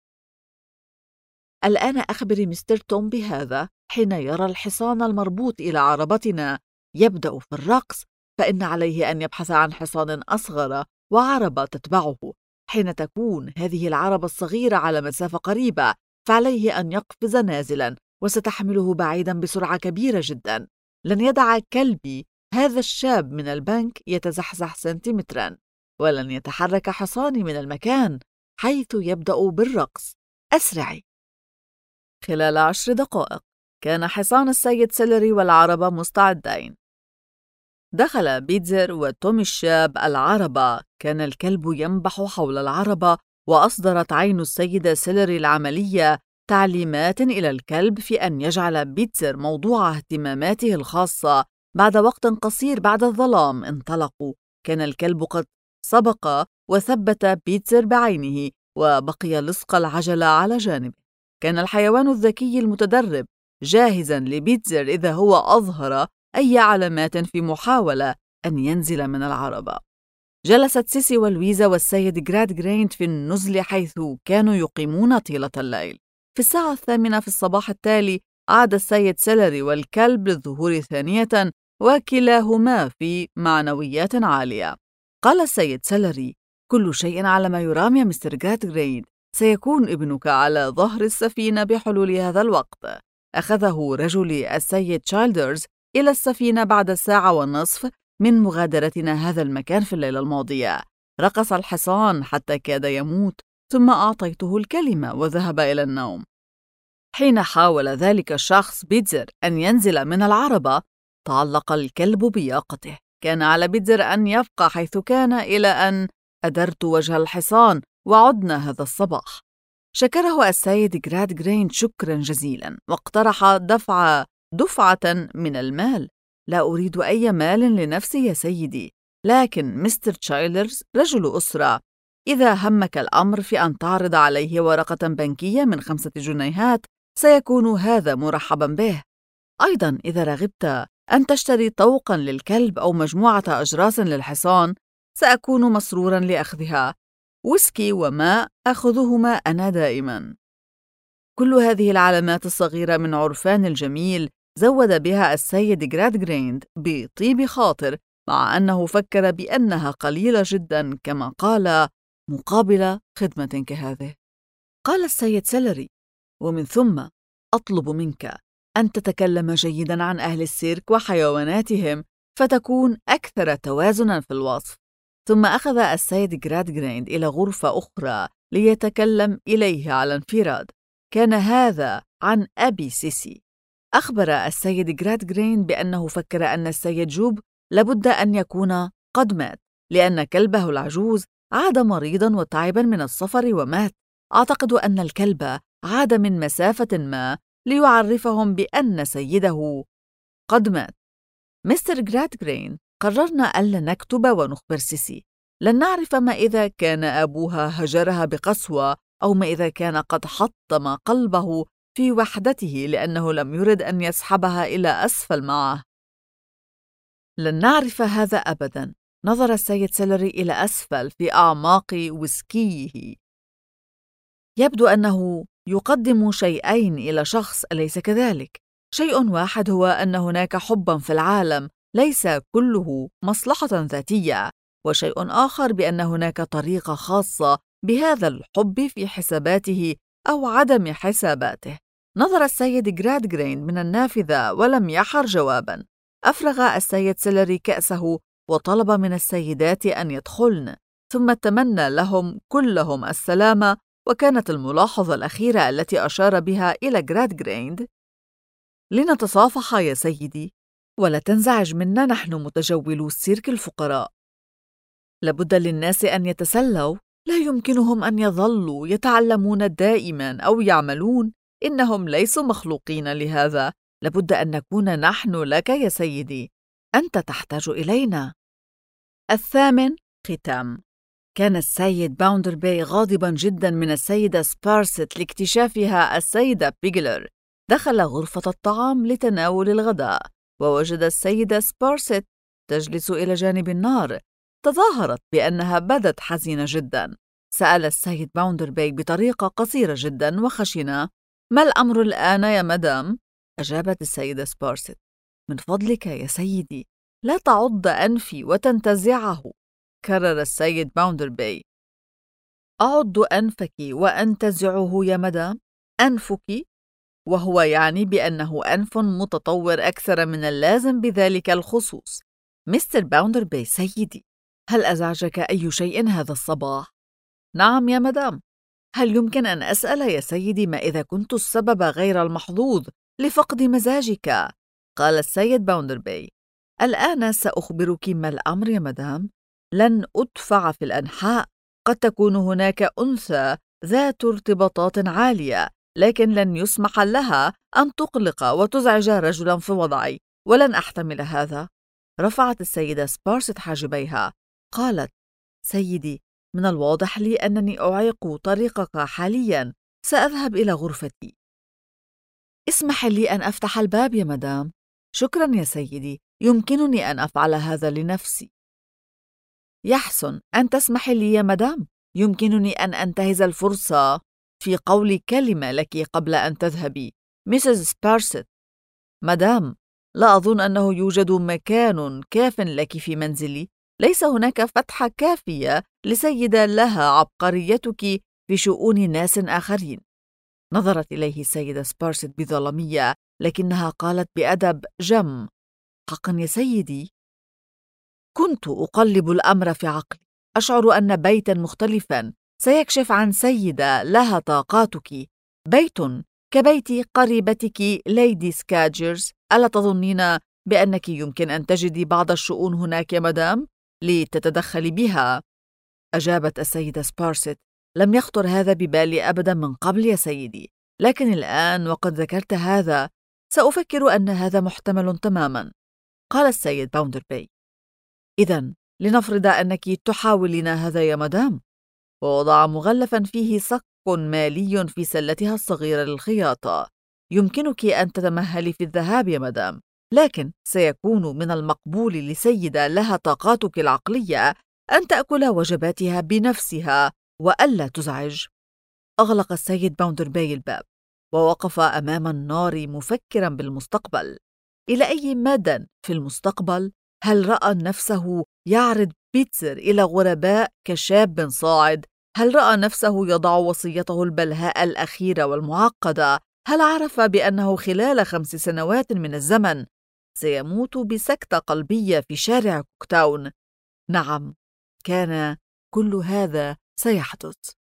الآن أخبري مستر توم بهذا: حين يرى الحصان المربوط إلى عربتنا يبدأ في الرقص، فإن عليه أن يبحث عن حصان أصغر وعربة تتبعه. حين تكون هذه العربة الصغيرة على مسافة قريبة، فعليه أن يقفز نازلاً، وستحمله بعيداً بسرعة كبيرة جداً. لن يدع كلبي هذا الشاب من البنك يتزحزح سنتيمتراً، ولن يتحرك حصاني من المكان حيث يبدأ بالرقص. أسرعي. خلال 10 دقائق كان حصان السيد سيلري والعربة مستعدين. دخل بيتزر وتوم الشاب العربة. كان الكلب ينبح حول العربة، وأصدرت عين السيدة سيلري العملية تعليمات إلى الكلب في أن يجعل بيتزر موضوع اهتماماته الخاصة. بعد وقت قصير بعد الظلام انطلقوا. كان الكلب قد سبق وثبت بيتزر بعينه، وبقي لصق العجلة على جانبه. كان الحيوان الذكي المتدرب جاهزاً لبيتزر إذا هو أظهر أي علامات في محاولة أن ينزل من العربة. جلست سيسي ولويزا والسيد جراد في النزل حيث كانوا يقيمون طيلة الليل. في الساعة 8 في الصباح التالي عاد السيد سيلري والكلب للظهور ثانية، وكلاهما في معنويات عالية. قال السيد سيلري: كل شيء على ما يرام يا مستر جراد. سيكون ابنك على ظهر السفينة بحلول هذا الوقت. أخذه رجلي السيد تشايلدرز إلى السفينة بعد 1.5 ساعة من مغادرتنا هذا المكان في الليلة الماضية. رقص الحصان حتى كاد يموت، ثم أعطيته الكلمة وذهب إلى النوم. حين حاول ذلك الشخص بيتزر أن ينزل من العربة، تعلق الكلب بياقته. كان على بيتزر أن يبقى حيث كان إلى أن أدرت وجه الحصان وعدنا هذا الصباح. شكره السيد جراد شكرا جزيلا، واقترح دفعة من المال. لا أريد أي مال لنفسي يا سيدي، لكن مستر تشايلرز رجل أسرة. إذا همك الأمر في أن تعرض عليه ورقة بنكية من 5 جنيهات سيكون هذا مرحبا به. أيضا إذا رغبت أن تشتري طوقا للكلب أو مجموعة أجراس للحصان سأكون مسرورا لأخذها. ويسكي وماء أخذهما أنا دائما. كل هذه العلامات الصغيرة من عرفان الجميل زود بها السيد جراد بطيب خاطر، مع أنه فكر بأنها قليلة جدا كما قال مقابل خدمة كهذه. قال السيد سيلري: ومن ثم أطلب منك أن تتكلم جيدا عن أهل السيرك وحيواناتهم فتكون أكثر توازنا في الوصف. ثم أخذ السيد جراد إلى غرفة أخرى ليتكلم إليه على انفراد. كان هذا عن أبي سيسي. أخبر السيد جراد بأنه فكر أن السيد جوب لابد أن يكون قد مات، لأن كلبه العجوز عاد مريضا وتعبا من السفر ومات. أعتقد أن الكلب عاد من مسافة ما ليعرفهم بأن سيده قد مات. مستر جراد قررنا ألا نكتب ونخبر سيسي. لن نعرف ما إذا كان أبوها هجرها بقسوة، أو ما إذا كان قد حطم قلبه في وحدته لأنه لم يرد أن يسحبها إلى أسفل معه. لن نعرف هذا أبدا. نظر السيد سيلري إلى أسفل في أعماق ويسكيه. يبدو أنه يقدم شيئين إلى شخص، أليس كذلك؟ شيء واحد هو أن هناك حبا في العالم ليس كله مصلحة ذاتية، وشيء آخر بأن هناك طريقة خاصة بهذا الحب في حساباته أو عدم حساباته. نظر السيد جراد من النافذة ولم يحر جوابا. أفرغ السيد سيلري كأسه وطلب من السيدات أن يدخلن، ثم تمنى لهم كلهم السلامة. وكانت الملاحظة الأخيرة التي أشار بها إلى جراد لنتصافح يا سيدي، ولا تنزعج منا، نحن متجولو السيرك الفقراء. لابد للناس أن يتسلوا، لا يمكنهم أن يظلوا يتعلمون دائما أو يعملون. إنهم ليسوا مخلوقين لهذا. لابد أن نكون نحن لك يا سيدي. أنت تحتاج إلينا. 8. ختام. كان السيد باوندربي غاضبا جدا من السيدة سبارست لاكتشافها السيدة بيجلر. دخل غرفة الطعام لتناول الغداء، ووجد السيدة سبارست تجلس إلى جانب النار تظاهرت بأنها بدت حزينة جدا. سأل السيد باوندربي بطريقة قصيرة جدا وخشنة: ما الأمر الآن يا مدام؟ أجابت السيدة سبارسيت: من فضلك يا سيدي لا تعض أنفي وتنتزعه. كرر السيد باوندربي: أعض أنفك وأنتزعه يا مدام؟ أنفك؟ وهو يعني بأنه أنف متطور أكثر من اللازم بذلك الخصوص. مستر باوندربي سيدي، هل أزعجك أي شيء هذا الصباح؟ نعم يا مدام. هل يمكن أن أسأل يا سيدي ما إذا كنت السبب غير المحظوظ لفقد مزاجك؟ قال السيد باوندربي: الآن سأخبرك ما الأمر يا مدام. لن أدفع في الأنحاء. قد تكون هناك أنثى ذات ارتباطات عالية، لكن لن يسمح لها أن تقلق وتزعج رجلا في وضعي، ولن أحتمل هذا. رفعت السيدة سبارسيت حاجبيها. قالت: سيدي، من الواضح لي أنني أعيق طريقك حاليا. سأذهب إلى غرفتي. اسمح لي أن أفتح الباب يا مدام. شكرا يا سيدي، يمكنني أن أفعل هذا لنفسي. يحسن أن تسمح لي يا مدام. يمكنني أن أنتهز الفرصة في قول كلمة لك قبل أن تذهبي. ميسيس سبارسيت. مدام، لا أظن أنه يوجد مكان كاف لك في منزلي. ليس هناك فتحة كافية لسيدة لها عبقريتك في شؤون ناس آخرين. نظرت إليه السيدة سبارسيت بظلمية، لكنها قالت بأدب جم: حقا يا سيدي، كنت أقلب الأمر في عقلي، أشعر أن بيتا مختلفا سيكشف عن سيدة لها طاقاتك، بيت كبيت قريبتك ليدي سكاجرز. ألا تظنين بأنك يمكن أن تجدي بعض الشؤون هناك يا مدام لتتدخلي بها؟ أجابت السيدة سبارسيت: لم يخطر هذا ببالي أبدا من قبل يا سيدي، لكن الآن وقد ذكرت هذا سأفكر أن هذا محتمل تماما. قال السيد باوندربي: إذن لنفرض أنك تحاولين هذا يا مدام. ووضع مغلفا فيه صك مالي في سلتها الصغيرة للخياطة. يمكنك أن تتمهلي في الذهاب يا مدام، لكن سيكون من المقبول لسيدة لها طاقاتك العقلية أن تأكل وجباتها بنفسها وألا تزعج. أغلق السيد باوندربي الباب ووقف أمام النار مفكرا بالمستقبل. إلى أي مدى في المستقبل؟ هل رأى نفسه يعرض بيتزر إلى غرباء كشاب صاعد؟ هل رأى نفسه يضع وصيته البلهاء الأخيرة والمعقدة؟ هل عرف بأنه خلال 5 سنوات من الزمن سيموت بسكتة قلبية في شارع كوكتاون؟ نعم، كان كل هذا سيحدث.